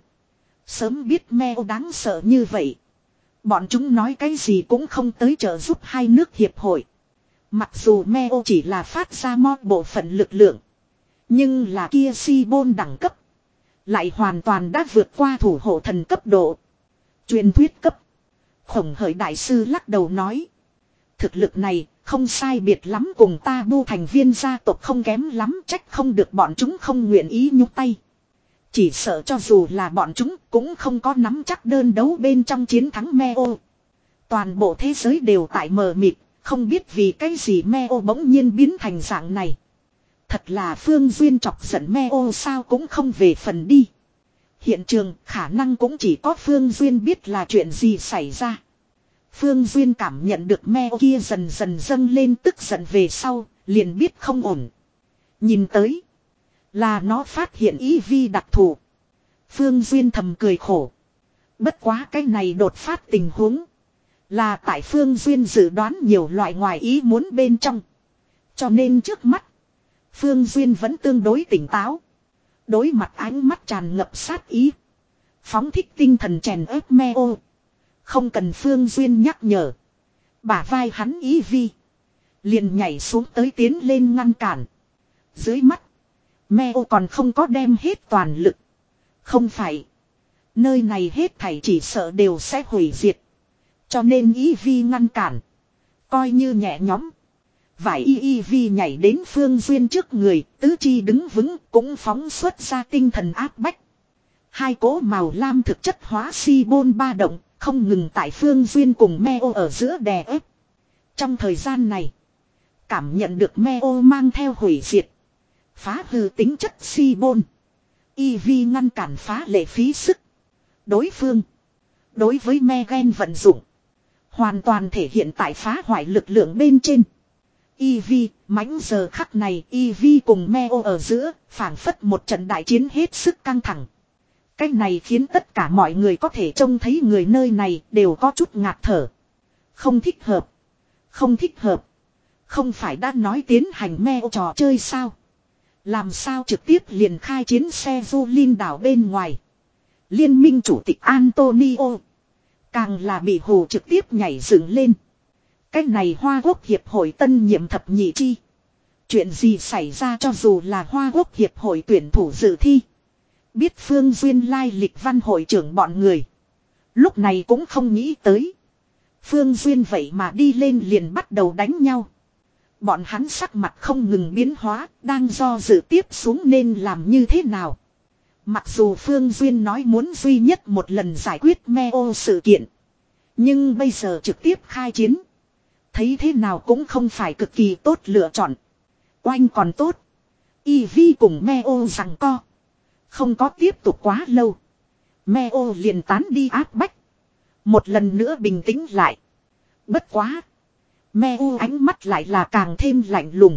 A: Sớm biết Meo đáng sợ như vậy. Bọn chúng nói cái gì cũng không tới trợ giúp hai nước hiệp hội. Mặc dù Meo chỉ là phát ra một bộ phận lực lượng. Nhưng là kia si bôn đẳng cấp. Lại hoàn toàn đã vượt qua thủ hộ thần cấp độ. Truyền thuyết cấp. Khổng Hợi đại sư lắc đầu nói. Thực lực này không sai biệt lắm cùng ta bu thành viên gia tộc không kém lắm, trách không được bọn chúng không nguyện ý nhúc tay. Chỉ sợ cho dù là bọn chúng cũng không có nắm chắc đơn đấu bên trong chiến thắng Meo. Toàn bộ thế giới đều tại mờ mịt, không biết vì cái gì Meo bỗng nhiên biến thành dạng này. Thật là Phương Duyên chọc giận Meo sao cũng không về phần đi. Hiện trường khả năng cũng chỉ có Phương Duyên biết là chuyện gì xảy ra. Phương Duyên cảm nhận được Meo kia dần dần dâng lên tức giận về sau, liền biết không ổn. Nhìn tới, là nó phát hiện ý vi đặc thù. Phương Duyên thầm cười khổ. Bất quá cái này đột phát tình huống. Là tại Phương Duyên dự đoán nhiều loại ngoài ý muốn bên trong. Cho nên trước mắt, Phương Duyên vẫn tương đối tỉnh táo. Đối mặt ánh mắt tràn ngập sát ý. Phóng thích tinh thần chèn ép Meo. Không cần Phương Duyên nhắc nhở. Bả vai hắn ý vi. Liền nhảy xuống tới tiến lên ngăn cản. Dưới mắt, Meo còn không có đem hết toàn lực. Không phải. Nơi này hết thảy chỉ sợ đều sẽ hủy diệt. Cho nên ý vi ngăn cản. Coi như nhẹ nhõm. Vải y y vi nhảy đến Phương Duyên trước người, tứ chi đứng vững cũng phóng xuất ra tinh thần áp bách. Hai cỗ màu lam thực chất hóa si bôn ba động, không ngừng tại Phương Duyên cùng Meo ở giữa đè ép. Trong thời gian này, cảm nhận được Meo mang theo hủy diệt, phá hư tính chất si bôn. Y vi ngăn cản phá lệ phí sức. Đối phương, đối với Megan vận dụng, hoàn toàn thể hiện tại phá hoại lực lượng bên trên. Eevee, mãnh giờ khắc này Eevee cùng Meo ở giữa, phảng phất một trận đại chiến hết sức căng thẳng. Cái này khiến tất cả mọi người có thể trông thấy người nơi này đều có chút ngạt thở. Không thích hợp. Không thích hợp. Không phải đã nói tiến hành Meo trò chơi sao? Làm sao trực tiếp liền khai chiến xe du linh đảo bên ngoài. Liên minh chủ tịch Antonio càng là bị hù trực tiếp nhảy dựng lên. Cái này Hoa Quốc Hiệp hội tân nhiệm thập nhị chi. Chuyện gì xảy ra cho dù là Hoa Quốc Hiệp hội tuyển thủ dự thi. Biết Phương Duyên lai lịch văn hội trưởng bọn người. Lúc này cũng không nghĩ tới. Phương Duyên vậy mà đi lên liền bắt đầu đánh nhau. Bọn hắn sắc mặt không ngừng biến hóa, đang do dự tiếp xuống nên làm như thế nào. Mặc dù Phương Duyên nói muốn duy nhất một lần giải quyết Meo sự kiện. Nhưng bây giờ trực tiếp khai chiến. Thấy thế nào cũng không phải cực kỳ tốt lựa chọn. Oanh còn tốt. Eevee cùng Meo rằng co. Không có tiếp tục quá lâu. Meo liền tán đi áp bách. Một lần nữa bình tĩnh lại. Bất quá. Meo ánh mắt lại là càng thêm lạnh lùng.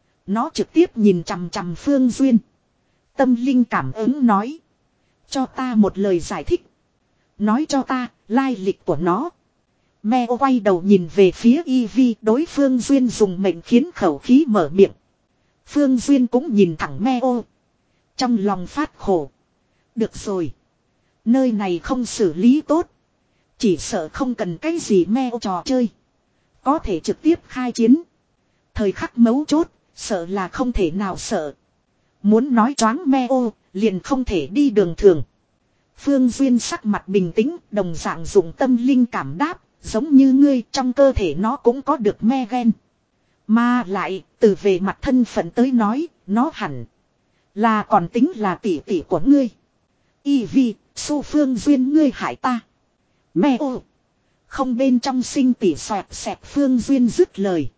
A: Nó trực tiếp nhìn chằm chằm Phương Duyên. Tâm linh cảm ứng nói. Cho ta một lời giải thích. Nói cho ta lai lịch của nó. Meo quay đầu nhìn về phía Eevee, đối Phương Duyên dùng mệnh khiến khẩu khí mở miệng. Phương Duyên cũng nhìn thẳng Meo. Trong lòng phát khổ. Được rồi. Nơi này không xử lý tốt. Chỉ sợ không cần cái gì Meo trò chơi. Có thể trực tiếp khai chiến. Thời khắc mấu chốt, sợ là không thể nào sợ. Muốn nói choáng Meo, liền không thể đi đường thường. Phương Duyên sắc mặt bình tĩnh, đồng dạng dùng tâm linh cảm đáp, giống như ngươi trong cơ thể nó cũng có được me gen. Mà lại, từ về mặt thân phận tới nói, nó hẳn là còn tính là tỷ tỷ của ngươi. Eevee, su Phương Duyên ngươi hại ta. Meo. Không bên trong sinh tỉ xoẹt xẹt Phương Duyên dứt lời.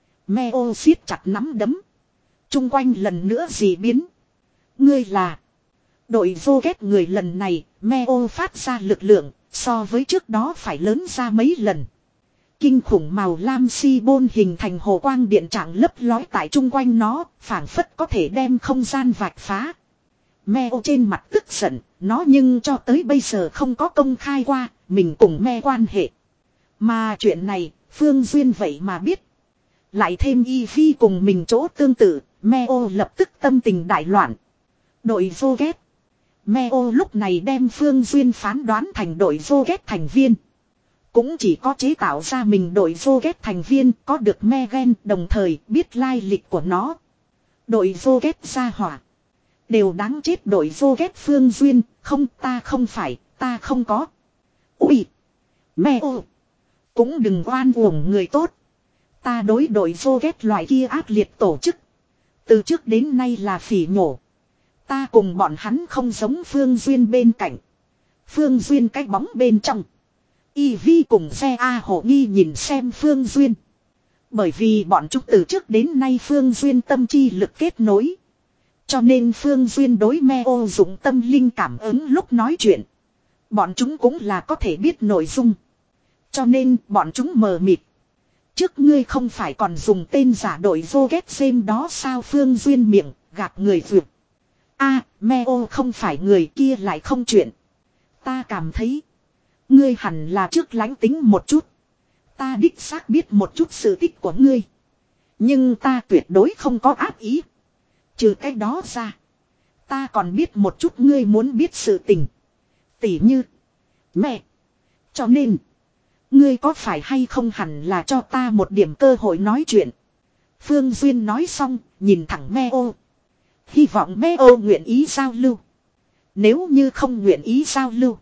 A: Meo siết chặt nắm đấm. Trung quanh lần nữa dị biến. Ngươi là đội vô ghét người lần này, Meo phát ra lực lượng, so với trước đó phải lớn ra mấy lần. Kinh khủng màu lam si bôn hình thành hồ quang điện trạng lấp lói tại trung quanh nó, phảng phất có thể đem không gian vạch phá. Meo trên mặt tức giận, nó nhưng cho tới bây giờ không có công khai qua, mình cùng Me quan hệ. Mà chuyện này, Phương Duyên vậy mà biết. Lại thêm Eevee cùng mình chỗ tương tự, Meo lập tức tâm tình đại loạn. Đội vô ghét. Meo lúc này đem Phương Duyên phán đoán thành đội vô ghét thành viên. Cũng chỉ có chế tạo ra mình đội vô ghét thành viên có được me gen, đồng thời biết lai lịch của nó. Đội vô ghét gia hỏa. Đều đáng chết đội vô ghét Phương Duyên, không ta không phải, ta không có. Ui! Meo! Cũng đừng oan uổng người tốt. Ta đối đội vô ghét loại kia ác liệt tổ chức. Từ trước đến nay là phỉ nhổ. Ta cùng bọn hắn không giống Phương Duyên bên cạnh. Phương Duyên cái bóng bên trong. Eevee cùng xe A Hổ nghi nhìn xem Phương Duyên. Bởi vì bọn chúng từ trước đến nay Phương Duyên tâm chi lực kết nối. Cho nên Phương Duyên đối Meo dụng tâm linh cảm ứng lúc nói chuyện. Bọn chúng cũng là có thể biết nội dung. Cho nên bọn chúng mờ mịt. Trước ngươi không phải còn dùng tên giả đội vô ghét xem đó sao Phương Duyên miệng, gạt người vượt. A, Meo không phải người kia lại không chuyện. Ta cảm thấy. Ngươi hẳn là trước lánh tính một chút. Ta đích xác biết một chút sự tích của ngươi. Nhưng ta tuyệt đối không có ác ý. Trừ cái đó ra. Ta còn biết một chút ngươi muốn biết sự tình. Tỉ như. Mẹ. Cho nên. Ngươi có phải hay không hẳn là cho ta một điểm cơ hội nói chuyện. Phương Duyên nói xong. Nhìn thẳng Meo. Hy vọng Meo nguyện ý giao lưu. Nếu như không nguyện ý giao lưu.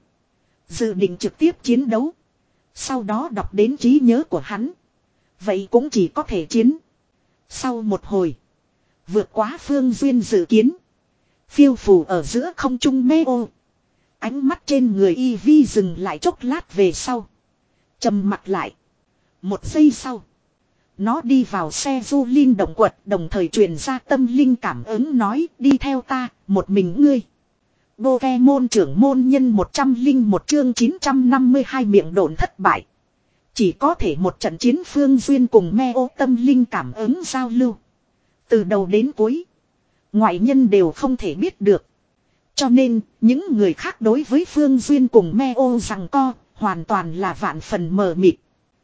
A: Dự định trực tiếp chiến đấu. Sau đó đọc đến trí nhớ của hắn. Vậy cũng chỉ có thể chiến. Sau một hồi. Vượt quá Phương Duyên dự kiến. Phiêu phù ở giữa không trung Meo. Ánh mắt trên người Eevee dừng lại chốc lát về sau. Trầm mặt lại. Một giây sau. Nó đi vào xe du linh động quật, đồng thời truyền ra tâm linh cảm ứng nói đi theo ta, một mình ngươi. Pokemon trưởng môn nhân một trăm lẻ một chương chín trăm năm mươi hai miệng độn thất bại. Chỉ có thể một trận chiến Phương Duyên cùng Meo tâm linh cảm ứng giao lưu. Từ đầu đến cuối. Ngoại nhân đều không thể biết được. Cho nên, những người khác đối với Phương Duyên cùng Meo rằng co, hoàn toàn là vạn phần mờ mịt.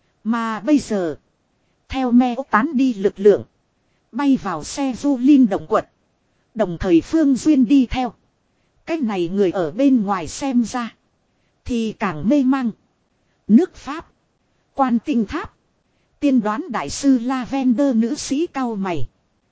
A: Mà bây giờ, theo Meo tán đi lực lượng, bay vào xe du linh động quật. Đồng thời Phương Duyên đi theo. Cái này người ở bên ngoài xem ra. Thì càng mê mang. Nước Pháp. Quan tinh tháp. Tiên đoán đại sư Lavender nữ sĩ cao mày.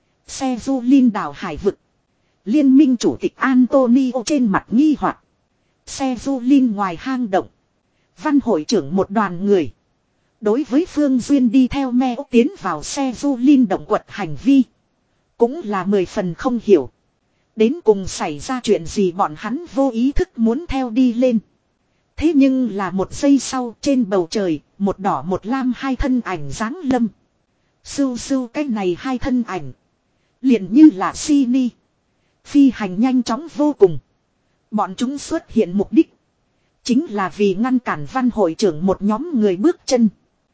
A: Xe du linh đảo hải vực. Liên minh chủ tịch Antonio trên mặt nghi hoặc. Xe du linh ngoài hang động. Văn hội trưởng một đoàn người. Đối với Phương Duyên đi theo Meo tiến vào xe du linh động quật hành vi. Cũng là mười phần không hiểu. Đến cùng xảy ra chuyện gì bọn hắn vô ý thức muốn theo đi lên. Thế nhưng là một giây sau trên bầu trời, một đỏ một lam hai thân ảnh giáng lâm. Sưu sưu cái này hai thân ảnh. Liền như là Sini. Phi hành nhanh chóng vô cùng. Bọn chúng xuất hiện mục đích. Chính là vì ngăn cản văn hội trưởng một nhóm người bước chân.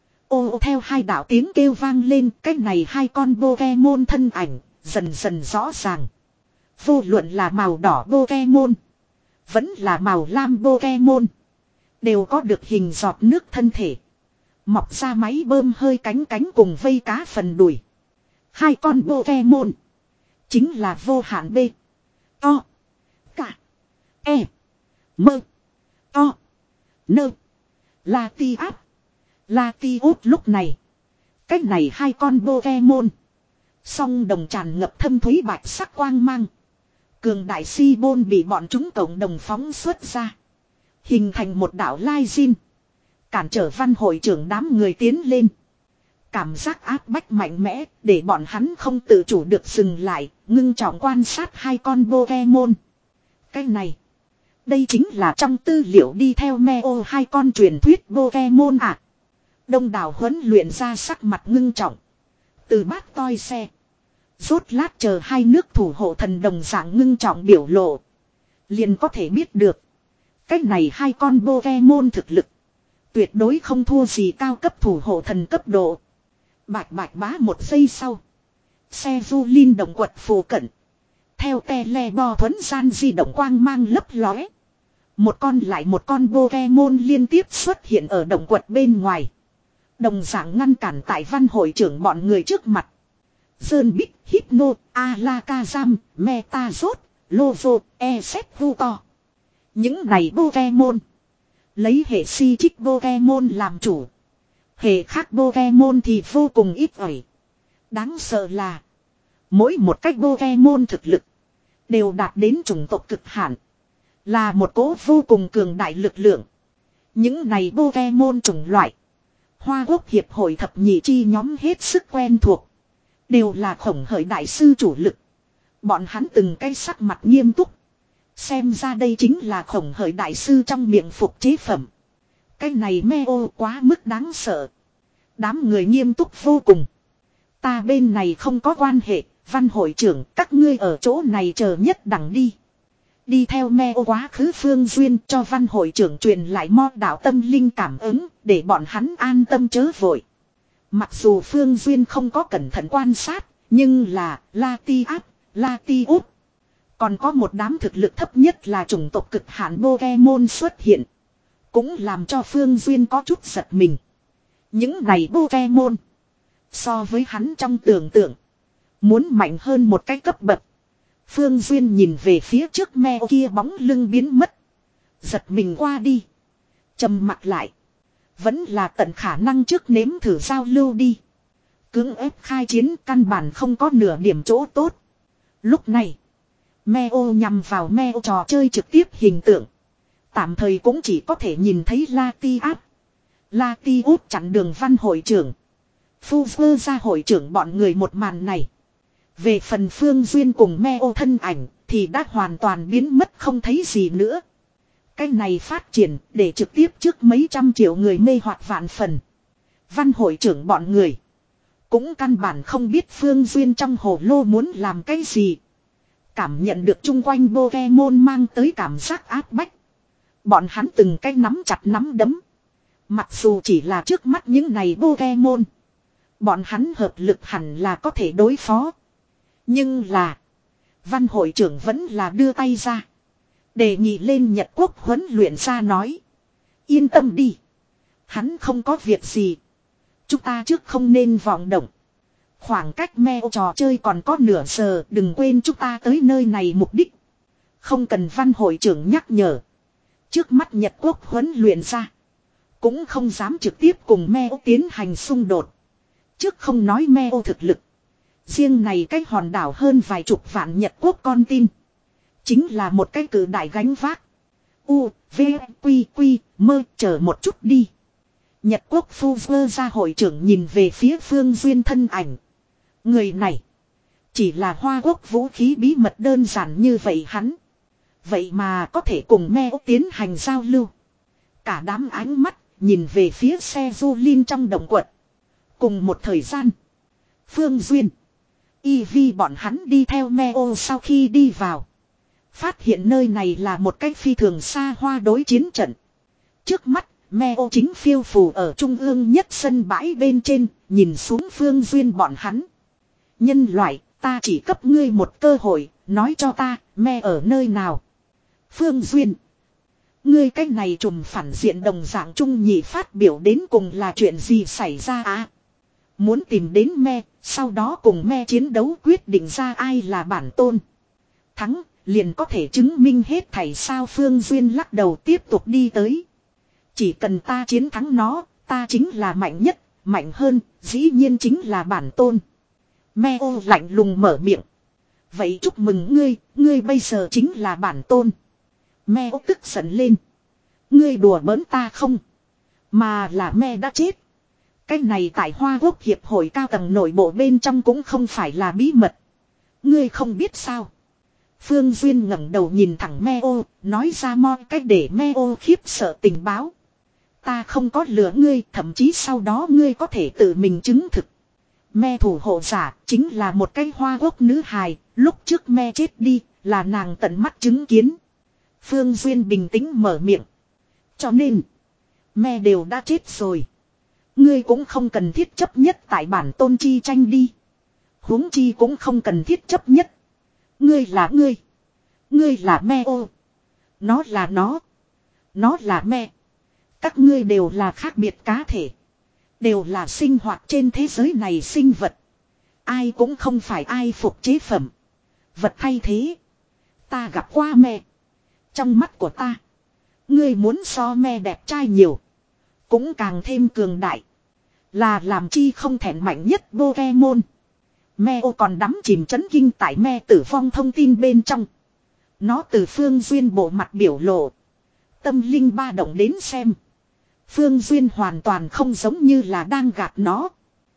A: Ô theo hai đạo tiếng kêu vang lên, cái này hai con Pokemon thân ảnh, dần dần rõ ràng. Vô luận là màu đỏ Pokemon, vẫn là màu lam Pokemon, đều có được hình giọt nước thân thể. Mọc ra máy bơm hơi cánh cánh cùng vây cá phần đùi. Hai con Pokemon. Chính là vô hạn B. To. Cả. E. Mơ. To. Nơ. Latias. Latios lúc này. Cách này hai con Pokemon. Song đồng tràn ngập thâm thúy bạch sắc quang mang. Cường đại si bôn bị bọn chúng cộng đồng phóng xuất ra. Hình thành một đảo lai zin. Cản trở văn hội trưởng đám người tiến lên. Cảm giác áp bách mạnh mẽ để bọn hắn không tự chủ được dừng lại. Ngưng trọng quan sát hai con Pokemon. Cái này. Đây chính là trong tư liệu đi theo Meo hai con truyền thuyết Pokemon à. Đông đảo huấn luyện ra sắc mặt ngưng trọng. Từ bát toi xe. Rốt lát chờ hai nước thủ hộ thần đồng dạng ngưng trọng biểu lộ. Liền có thể biết được. Cách này hai con Pokemon thực lực. Tuyệt đối không thua gì cao cấp thủ hộ thần cấp độ. Bạch bạch bá một giây sau. Xe du linh động quật phù cận. Theo tele bo thuấn gian di động quang mang lấp lóe. Một con lại một con Pokemon liên tiếp xuất hiện ở động quật bên ngoài. Đồng dạng ngăn cản tại văn hội trưởng bọn người trước mặt. Sơn Bích, Hypno, Alakazam, Metazot, Lovo, Esetvuto. Những này Pokemon. Lấy hệ si chích Pokemon làm chủ. Hệ khác Pokemon thì vô cùng ít ỏi. Đáng sợ là. Mỗi một cách Pokemon thực lực. Đều đạt đến chủng tộc cực hạn. Là một cỗ vô cùng cường đại lực lượng. Những này Pokemon chủng loại. Hoa Quốc Hiệp hội thập nhị chi nhóm hết sức quen thuộc. Đều là khổng hởi đại sư chủ lực. Bọn hắn từng cái sắc mặt nghiêm túc. Xem ra đây chính là khổng hởi đại sư trong miệng phục chế phẩm. Cái này Meo quá mức đáng sợ. Đám người nghiêm túc vô cùng. Ta bên này không có quan hệ. Văn hội trưởng các ngươi ở chỗ này chờ nhất đẳng đi. Đi theo Meo quá khứ Phương Duyên cho văn hội trưởng truyền lại mo đạo tâm linh cảm ứng. Để bọn hắn an tâm chớ vội. Mặc dù Phương Duyên không có cẩn thận quan sát. Nhưng là Latias, Latios. Còn có một đám thực lực thấp nhất là chủng tộc cực hạn Pokemon xuất hiện. Cũng làm cho Phương Duyên có chút giật mình. Những này Pokemon. So với hắn trong tưởng tượng. Muốn mạnh hơn một cái cấp bậc. Phương Duyên nhìn về phía trước Meo kia bóng lưng biến mất. Giật mình qua đi. Trầm mặt lại. Vẫn là tận khả năng trước nếm thử giao lưu đi. Cưỡng ép khai chiến căn bản không có nửa điểm chỗ tốt. Lúc này. Meo nhằm vào Meo trò chơi trực tiếp hình tượng. Tạm thời cũng chỉ có thể nhìn thấy Latias. Latios chặn đường văn hội trưởng. Phu vơ ra hội trưởng bọn người một màn này. Về phần Phương Duyên cùng Meo thân ảnh thì đã hoàn toàn biến mất không thấy gì nữa. Cái này phát triển để trực tiếp trước mấy trăm triệu người mê hoặc vạn phần. Văn hội trưởng bọn người. Cũng căn bản không biết Phương Duyên trong hồ lô muốn làm cái gì. Cảm nhận được chung quanh Pokemon mang tới cảm giác áp bách. Bọn hắn từng cái nắm chặt nắm đấm. Mặc dù chỉ là trước mắt những này Pokemon. Bọn hắn hợp lực hẳn là có thể đối phó. Nhưng là. Văn hội trưởng vẫn là đưa tay ra. Đề nghị lên Nhật Quốc huấn luyện ra nói. Yên tâm đi. Hắn không có việc gì. Chúng ta trước không nên vọng động. Khoảng cách Meo trò chơi còn có nửa giờ. Đừng quên chúng ta tới nơi này mục đích. Không cần văn hội trưởng nhắc nhở. Trước mắt Nhật Quốc huấn luyện ra. Cũng không dám trực tiếp cùng Meo tiến hành xung đột. Trước không nói Meo thực lực. Riêng này cái hòn đảo hơn vài chục vạn Nhật Quốc con tin. Chính là một cái cử đại gánh vác. U, V, Quy, Quy, mơ chờ một chút đi. Nhật Quốc phu vơ ra hội trưởng nhìn về phía Phương Duyên thân ảnh. Người này. Chỉ là Hoa Quốc vũ khí bí mật đơn giản như vậy hắn. Vậy mà có thể cùng Meo tiến hành giao lưu. Cả đám ánh mắt nhìn về phía xe du linh trong động quật. Cùng một thời gian. Phương Duyên. Y vi bọn hắn đi theo Meo sau khi đi vào. Phát hiện nơi này là một cái phi thường xa hoa đối chiến trận. Trước mắt, Meo chính phiêu phù ở trung ương nhất sân bãi bên trên, nhìn xuống Phương Duyên bọn hắn. Nhân loại, ta chỉ cấp ngươi một cơ hội, nói cho ta, Me ở nơi nào. Phương Duyên. Ngươi cái này trùm phản diện đồng dạng trung nhị phát biểu đến cùng là chuyện gì xảy ra à? Muốn tìm đến me, sau đó cùng me chiến đấu quyết định ra ai là bản tôn. Thắng, liền có thể chứng minh hết thảy sao. Phương Duyên lắc đầu tiếp tục đi tới. Chỉ cần ta chiến thắng nó, ta chính là mạnh nhất, mạnh hơn, dĩ nhiên chính là bản tôn. Me ô lạnh lùng mở miệng. Vậy chúc mừng ngươi, ngươi bây giờ chính là bản tôn. Me ô tức giận lên. Ngươi đùa bỡn ta không? Mà là me đã chết. Cái này tại Hoa Quốc Hiệp hội cao tầng nội bộ bên trong cũng không phải là bí mật. Ngươi không biết sao? Phương Duyên ngẩng đầu nhìn thẳng me ô, nói ra mo cách để me ô khiếp sợ tình báo. Ta không có lừa ngươi, thậm chí sau đó ngươi có thể tự mình chứng thực. Me thủ hộ giả chính là một cái Hoa Quốc nữ hài, lúc trước me chết đi, là nàng tận mắt chứng kiến. Phương Duyên bình tĩnh mở miệng. Cho nên, me đều đã chết rồi. Ngươi cũng không cần thiết chấp nhất tại bản tôn chi tranh đi. Huống chi cũng không cần thiết chấp nhất. Ngươi là ngươi. Ngươi là me ô. Nó là nó. Nó là me. Các ngươi đều là khác biệt cá thể. Đều là sinh hoạt trên thế giới này sinh vật. Ai cũng không phải ai phục chế phẩm. Vật thay thế. Ta gặp qua me. Trong mắt của ta. Ngươi muốn so me đẹp trai nhiều. Cũng càng thêm cường đại. Là làm chi không thèm mạnh nhất Pokemon. Me ô còn đắm chìm chấn kinh tại me tử vong thông tin bên trong. Nó từ Phương Duyên bộ mặt biểu lộ. Tâm linh ba động đến xem. Phương Duyên hoàn toàn không giống như là đang gạt nó.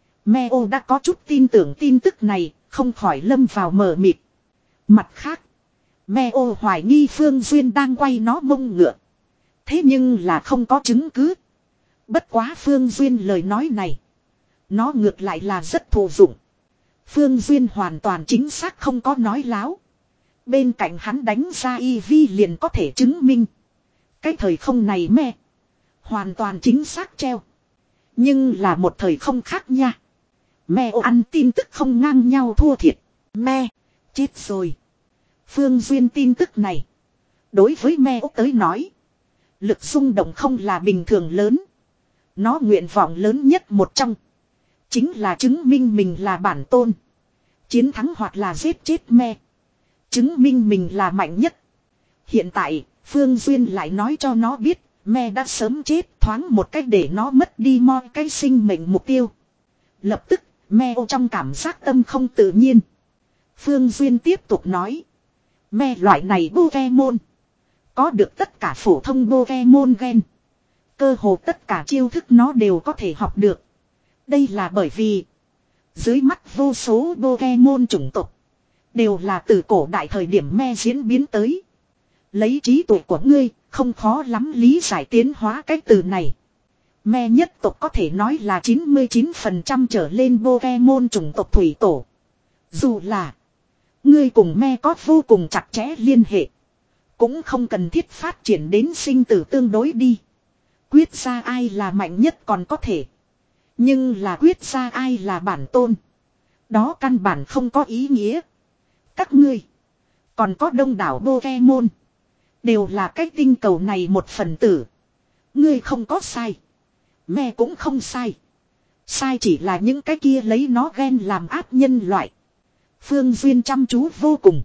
A: Me ô đã có chút tin tưởng tin tức này, không khỏi lâm vào mờ mịt. Mặt khác, me ô hoài nghi Phương Duyên đang quay nó mông ngựa. Thế nhưng là không có chứng cứ. Bất quá Phương Duyên lời nói này. Nó ngược lại là rất thụ dụng. Phương Duyên hoàn toàn chính xác không có nói láo. Bên cạnh hắn đánh ra y vi liền có thể chứng minh. Cái thời không này me. Hoàn toàn chính xác treo. Nhưng là một thời không khác nha. Me ô ăn tin tức không ngang nhau thua thiệt. Me. Chết rồi. Phương Duyên tin tức này. Đối với me ô tới nói. Lực xung động không là bình thường lớn. Nó nguyện vọng lớn nhất một trong. Chính là chứng minh mình là bản tôn. Chiến thắng hoặc là giết chết me. Chứng minh mình là mạnh nhất. Hiện tại, Phương Duyên lại nói cho nó biết, me đã sớm chết thoáng một cách để nó mất đi mo cái sinh mệnh mục tiêu. Lập tức, me ô trong cảm giác tâm không tự nhiên. Phương Duyên tiếp tục nói. Me loại này Pokemon. Có được tất cả phổ thông Pokemon gen. Cơ hồ tất cả chiêu thức nó đều có thể học được. Đây là bởi vì dưới mắt vô số Pokemon chủng tộc đều là từ cổ đại thời điểm me diễn biến tới. Lấy trí tuệ của ngươi không khó lắm lý giải tiến hóa cái từ này. Me nhất tộc có thể nói là chín mươi chín phần trăm trở lên Pokemon chủng tộc thủy tổ. Dù là ngươi cùng me có vô cùng chặt chẽ liên hệ, cũng không cần thiết phát triển đến sinh tử tương đối đi. Quyết ra ai là mạnh nhất còn có thể. Nhưng là quyết ra ai là bản tôn. Đó căn bản không có ý nghĩa. Các ngươi. Còn có đông đảo Pokemon. Đều là cái tinh cầu này một phần tử. Ngươi không có sai. Me cũng không sai. Sai chỉ là những cái kia lấy nó ghen làm áp nhân loại. Phương Duyên chăm chú vô cùng.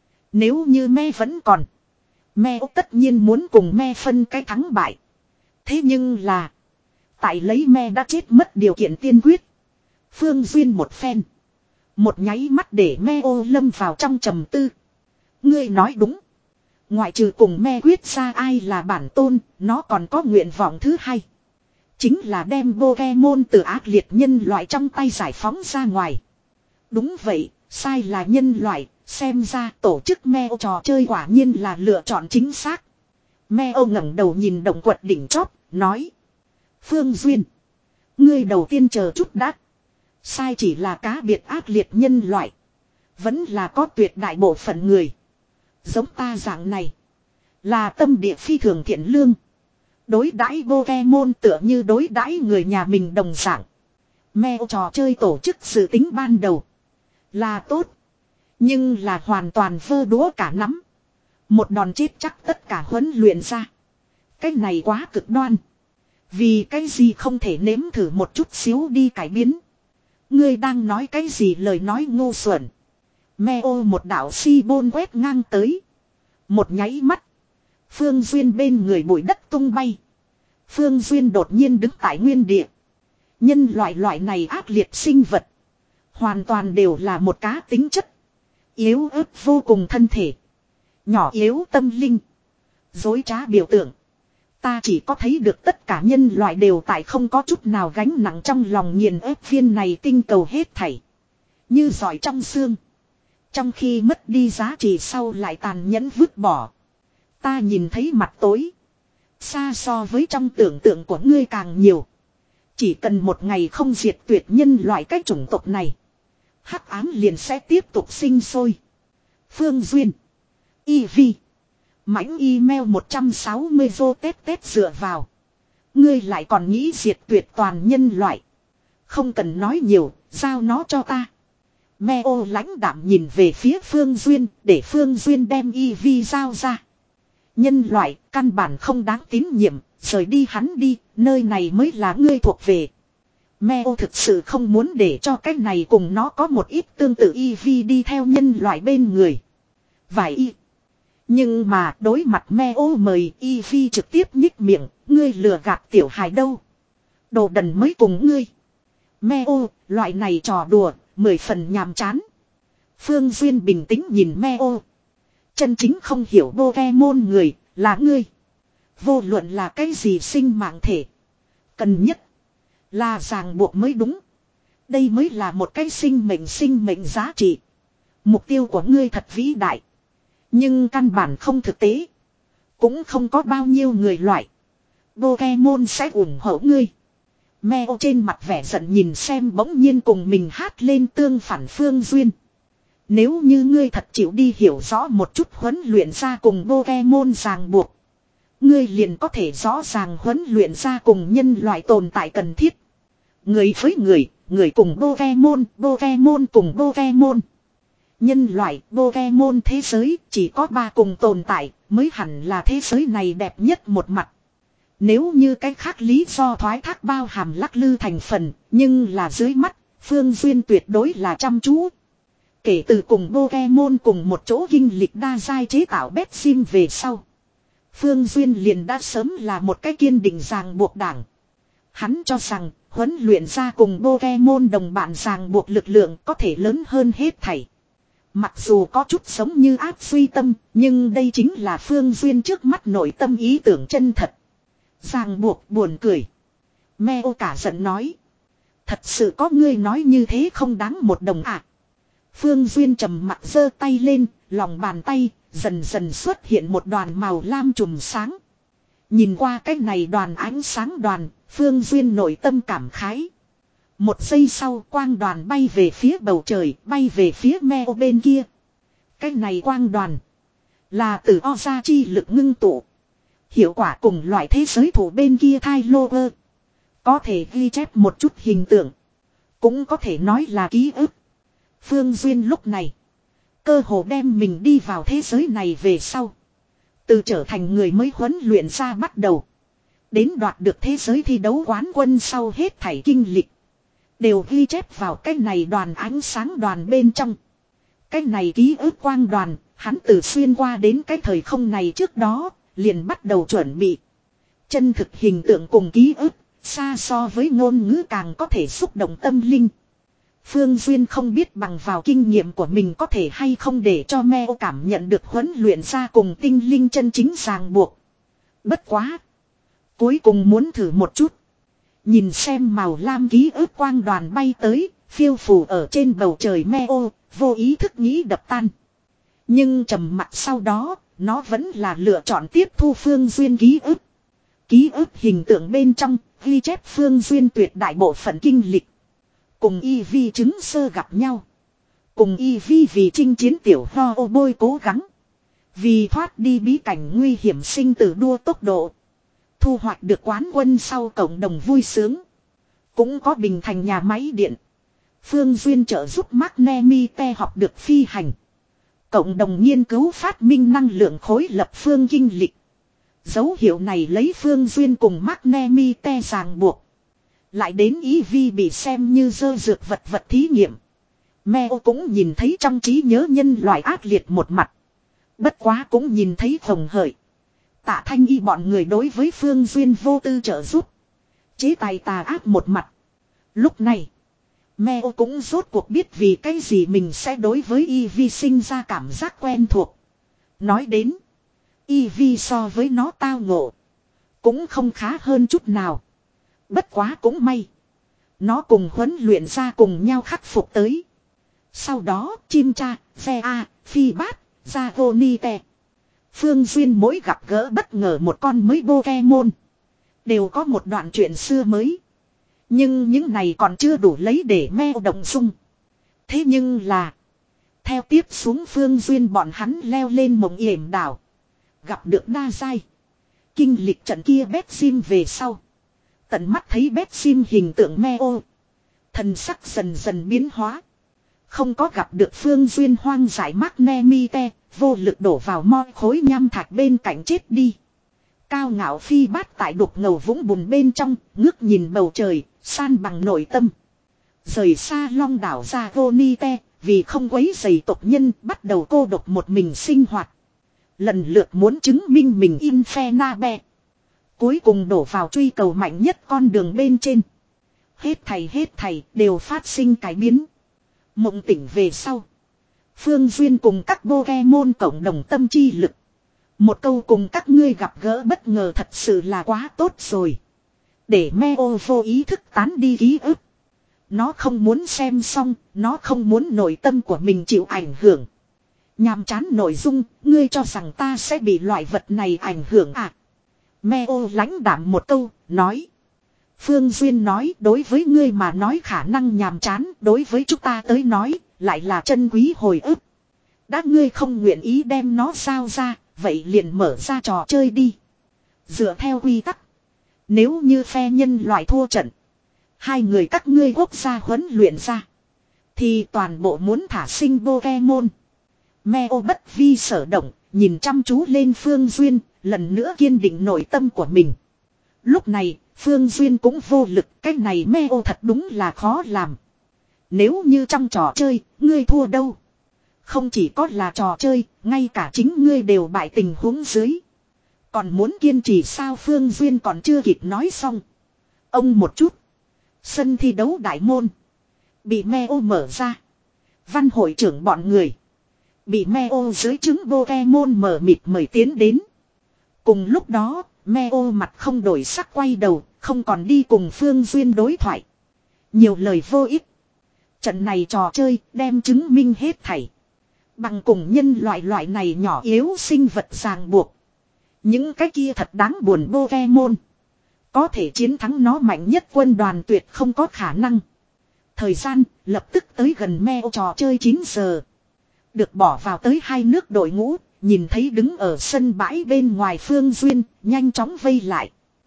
A: Nếu như me vẫn còn. Me tất nhiên muốn cùng me phân cái thắng bại. Thế nhưng là. Tại lấy me đã chết mất điều kiện tiên quyết. Phương Duyên một phen. Một nháy mắt để me ô lâm vào trong trầm tư. Ngươi nói đúng. Ngoại trừ cùng me quyết ra ai là bản tôn. Nó còn có nguyện vọng thứ hai. Chính là đem Pokemon từ ác liệt nhân loại trong tay giải phóng ra ngoài. Đúng vậy. Sai là nhân loại. Xem ra tổ chức me ô trò chơi quả nhiên là lựa chọn chính xác. Me ô ngẩng đầu nhìn động quật đỉnh chóp. Nói. Phương Duyên. Ngươi đầu tiên chờ chút đã. Sai chỉ là cá biệt ác liệt nhân loại. Vẫn là có tuyệt đại bộ phận người. Giống ta dạng này. Là tâm địa phi thường thiện lương. Đối đãi Pokemon tựa như đối đãi người nhà mình đồng dạng. Mèo trò chơi tổ chức sự tính ban đầu. Là tốt. Nhưng là hoàn toàn vơ đúa cả nắm. Một đòn chết chắc tất cả huấn luyện ra. Cái này quá cực đoan. Vì cái gì không thể nếm thử một chút xíu đi cải biến. Ngươi đang nói cái gì lời nói ngu xuẩn. Meo một đạo si bôn quét ngang tới. Một nháy mắt. Phương Duyên bên người bụi đất tung bay. Phương Duyên đột nhiên đứng tại nguyên địa. Nhân loại loại này ác liệt sinh vật. Hoàn toàn đều là một cá tính chất. Yếu ớt vô cùng thân thể. Nhỏ yếu tâm linh. Dối trá biểu tượng. Ta chỉ có thấy được tất cả nhân loại đều tại không có chút nào gánh nặng trong lòng nghiền ép viên này tinh cầu hết thảy. Như giỏi trong xương. Trong khi mất đi giá trị sau lại tàn nhẫn vứt bỏ. Ta nhìn thấy mặt tối. Xa so với trong tưởng tượng của ngươi càng nhiều. Chỉ cần một ngày không diệt tuyệt nhân loại cái chủng tộc này. Hắc ám liền sẽ tiếp tục sinh sôi. Phương Duyên. Y Vi. Mãnh email một trăm sáu mươi vô tết tết dựa vào. Ngươi lại còn nghĩ diệt tuyệt toàn nhân loại. Không cần nói nhiều, giao nó cho ta. Meo lãnh đạm nhìn về phía Phương Duyên, để Phương Duyên đem Y Vi giao ra. Nhân loại, căn bản không đáng tín nhiệm, rời đi hắn đi, nơi này mới là ngươi thuộc về. Meo thực sự không muốn để cho cái này cùng nó có một ít tương tự Y Vi đi theo nhân loại bên người. Vài y. Nhưng mà đối mặt Meo mời Y Vi trực tiếp nhích miệng, ngươi lừa gạt tiểu hài đâu. Đồ đần mới cùng ngươi. Meo, loại này trò đùa, mười phần nhàm chán. Phương Duyên bình tĩnh nhìn Meo. Chân chính không hiểu Pokemon người, là ngươi. Vô luận là cái gì sinh mạng thể. Cần nhất là ràng buộc mới đúng. Đây mới là một cái sinh mệnh sinh mệnh giá trị. Mục tiêu của ngươi thật vĩ đại. Nhưng căn bản không thực tế. Cũng không có bao nhiêu người loại. Pokemon sẽ ủng hộ ngươi. Meo trên mặt vẻ giận nhìn xem bỗng nhiên cùng mình hát lên tương phản Phương Duyên. Nếu như ngươi thật chịu đi hiểu rõ một chút huấn luyện ra cùng Pokemon ràng buộc. Ngươi liền có thể rõ ràng huấn luyện ra cùng nhân loại tồn tại cần thiết. Người với người, người cùng Pokemon, Pokemon cùng Pokemon. Nhân loại, Pokemon thế giới chỉ có ba cùng tồn tại mới hẳn là thế giới này đẹp nhất một mặt. Nếu như cái khác lý do thoái thác bao hàm lắc lư thành phần, nhưng là dưới mắt, Phương Duyên tuyệt đối là chăm chú. Kể từ cùng Pokemon cùng một chỗ kinh lịch đa giai chế tạo bét sim về sau. Phương Duyên liền đã sớm là một cái kiên định ràng buộc đảng. Hắn cho rằng huấn luyện ra cùng Pokemon đồng bạn ràng buộc lực lượng có thể lớn hơn hết thảy. Mặc dù có chút giống như áp suy tâm, nhưng đây chính là Phương Duyên trước mắt nội tâm ý tưởng chân thật. Ràng buộc buồn cười. Meo cả giận nói. Thật sự có ngươi nói như thế không đáng một đồng ạ. À. Phương Duyên trầm mặt giơ tay lên, lòng bàn tay, dần dần xuất hiện một đoàn màu lam chùm sáng. Nhìn qua cái này đoàn ánh sáng đoàn, Phương Duyên nội tâm cảm khái. Một giây sau quang đoàn bay về phía bầu trời, bay về phía Meo bên kia. Cái này quang đoàn là từ Oza chi lực ngưng tụ. Hiệu quả cùng loại thế giới thủ bên kia thai lô ơ. Có thể ghi chép một chút hình tượng. Cũng có thể nói là ký ức. Phương Duyên lúc này cơ hồ đem mình đi vào thế giới này về sau. Từ trở thành người mới huấn luyện ra bắt đầu. Đến đoạt được thế giới thi đấu quán quân sau hết thảy kinh lịch. Đều ghi chép vào cái này đoàn ánh sáng đoàn bên trong. Cái này ký ức quang đoàn, hắn từ xuyên qua đến cái thời không này trước đó, liền bắt đầu chuẩn bị. Chân thực hình tượng cùng ký ức, xa so với ngôn ngữ càng có thể xúc động tâm linh. Phương Duyên không biết bằng vào kinh nghiệm của mình có thể hay không để cho Meo cảm nhận được huấn luyện ra cùng tinh linh chân chính ràng buộc. Bất quá. Cuối cùng muốn thử một chút. Nhìn xem màu lam ký ức quang đoàn bay tới, phiêu phù ở trên bầu trời Meo, vô ý thức nghĩ đập tan. Nhưng trầm mặc sau đó, nó vẫn là lựa chọn tiếp thu Phương Duyên ký ức. Ký ức hình tượng bên trong, ghi chép Phương Duyên tuyệt đại bộ phận kinh lịch. Cùng Y Vi chứng sơ gặp nhau. Cùng Y Vi vì chinh chiến tiểu ho ô bôi cố gắng. Vì thoát đi bí cảnh nguy hiểm sinh tử đua tốc độ. Thu hoạch được quán quân sau cộng đồng vui sướng. Cũng có bình thành nhà máy điện. Phương Duyên trợ giúp Magnemite học được phi hành. Cộng đồng nghiên cứu phát minh năng lượng khối lập phương kinh lịch. Dấu hiệu này lấy Phương Duyên cùng Magnemite ràng buộc. Lại đến Eevee bị xem như dơ dược vật vật thí nghiệm. Meo cũng nhìn thấy trong trí nhớ nhân loại ác liệt một mặt. Bất quá cũng nhìn thấy hồng hởi. Tạ Thanh Y bọn người đối với Phương Duyên vô tư trợ giúp. Chế tài tà ác một mặt. Lúc này, Meo cũng rốt cuộc biết vì cái gì mình sẽ đối với Eevee sinh ra cảm giác quen thuộc. Nói đến, Eevee so với nó tao ngộ, cũng không khá hơn chút nào. Bất quá cũng may, nó cùng huấn luyện ra cùng nhau khắc phục tới. Sau đó, chim cha, ve a, phi bát, Dragonite. Phương Duyên mỗi gặp gỡ bất ngờ một con mới Pokemon, đều có một đoạn chuyện xưa mới. Nhưng những này còn chưa đủ lấy để Meo động dung. Thế nhưng là, theo tiếp xuống Phương Duyên bọn hắn leo lên mộng yểm đảo, gặp được đa giai. Kinh lịch trận kia bét sim về sau, tận mắt thấy bét sim hình tượng Meo, thần sắc dần dần biến hóa. Không có gặp được Phương Duyên hoang giải Magnemite, vô lực đổ vào mo khối nham thạch bên cạnh chết đi. Cao ngạo phi bát tại đục ngầu vũng bùn bên trong, ngước nhìn bầu trời, san bằng nội tâm. Rời xa long đảo ra Dragonite, vì không quấy rầy tộc nhân, bắt đầu cô độc một mình sinh hoạt. Lần lượt muốn chứng minh mình Infernape. Cuối cùng đổ vào truy cầu mạnh nhất con đường bên trên. Hết thầy hết thầy đều phát sinh cải biến. Mộng tỉnh về sau, Phương Duyên cùng các Pokemon cộng đồng tâm chi lực. Một câu cùng các ngươi gặp gỡ bất ngờ thật sự là quá tốt rồi. Để Meo vô ý thức tán đi ký ức. Nó không muốn xem xong, nó không muốn nội tâm của mình chịu ảnh hưởng. Nhàm chán nội dung, ngươi cho rằng ta sẽ bị loại vật này ảnh hưởng à? Meo lãnh đạm một câu, nói. Phương Duyên nói, đối với ngươi mà nói khả năng nhàm chán, đối với chúng ta tới nói, lại là chân quý hồi ức. Đã ngươi không nguyện ý đem nó giao ra, vậy liền mở ra trò chơi đi. Dựa theo quy tắc, nếu như phe nhân loại thua trận, hai người các ngươi quốc gia huấn luyện ra, thì toàn bộ muốn thả sinh Pokemon. Meo bất vi sở động, nhìn chăm chú lên Phương Duyên, lần nữa kiên định nội tâm của mình. Lúc này, Phương Duyên cũng vô lực, cái này Meo thật đúng là khó làm. Nếu như trong trò chơi, ngươi thua đâu? Không chỉ có là trò chơi, ngay cả chính ngươi đều bại tình huống dưới. Còn muốn kiên trì sao? Phương Duyên còn chưa kịp nói xong. Ông một chút. Sân thi đấu đại môn bị Meo mở ra. Văn hội trưởng bọn người bị Meo dưới trứng Pokemon mở mịt mời tiến đến. Cùng lúc đó, Meo mặt không đổi sắc quay đầu, không còn đi cùng Phương Duyên đối thoại. Nhiều lời vô ích. Trận này trò chơi đem chứng minh hết thảy. Bằng cùng nhân loại loại này nhỏ yếu sinh vật ràng buộc. Những cái kia thật đáng buồn Pokemon. Có thể chiến thắng nó mạnh nhất quân đoàn tuyệt không có khả năng. Thời gian lập tức tới gần Meo trò chơi chín giờ. Được bỏ vào tới hai nước đội ngũ, nhìn thấy đứng ở sân bãi bên ngoài Phương Duyên, nhanh chóng vây lại.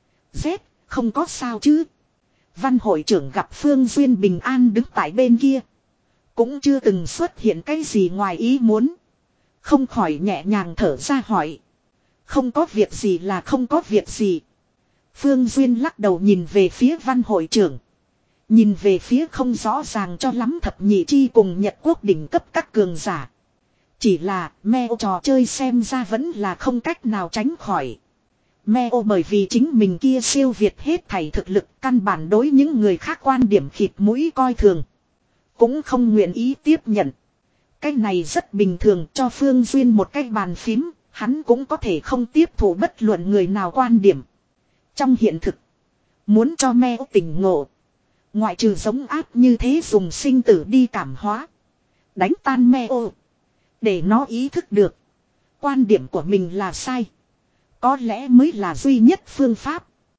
A: Z, không có sao chứ. Văn hội trưởng gặp Phương Duyên bình an đứng tại bên kia. Cũng chưa từng xuất hiện cái gì ngoài ý muốn. Không khỏi nhẹ nhàng thở ra hỏi. Không có việc gì là không có việc gì. Phương Duyên lắc đầu nhìn về phía văn hội trưởng. Nhìn về phía không rõ ràng cho lắm thập nhị chi cùng Nhật Quốc đỉnh cấp các cường giả. Chỉ là Meo trò chơi xem ra vẫn là không cách nào tránh khỏi. Meo bởi vì chính mình kia siêu việt hết thảy thực lực, căn bản đối những người khác quan điểm khịt mũi coi thường. Cũng không nguyện ý tiếp nhận. Cái này rất bình thường, cho Phương Duyên một cái bàn phím, hắn cũng có thể không tiếp thu bất luận người nào quan điểm. Trong hiện thực, muốn cho Meo tỉnh ngộ, ngoại trừ giống áp như thế dùng sinh tử đi cảm hóa, đánh tan Meo, để nó ý thức được quan điểm của mình là sai, có lẽ mới là duy nhất phương pháp.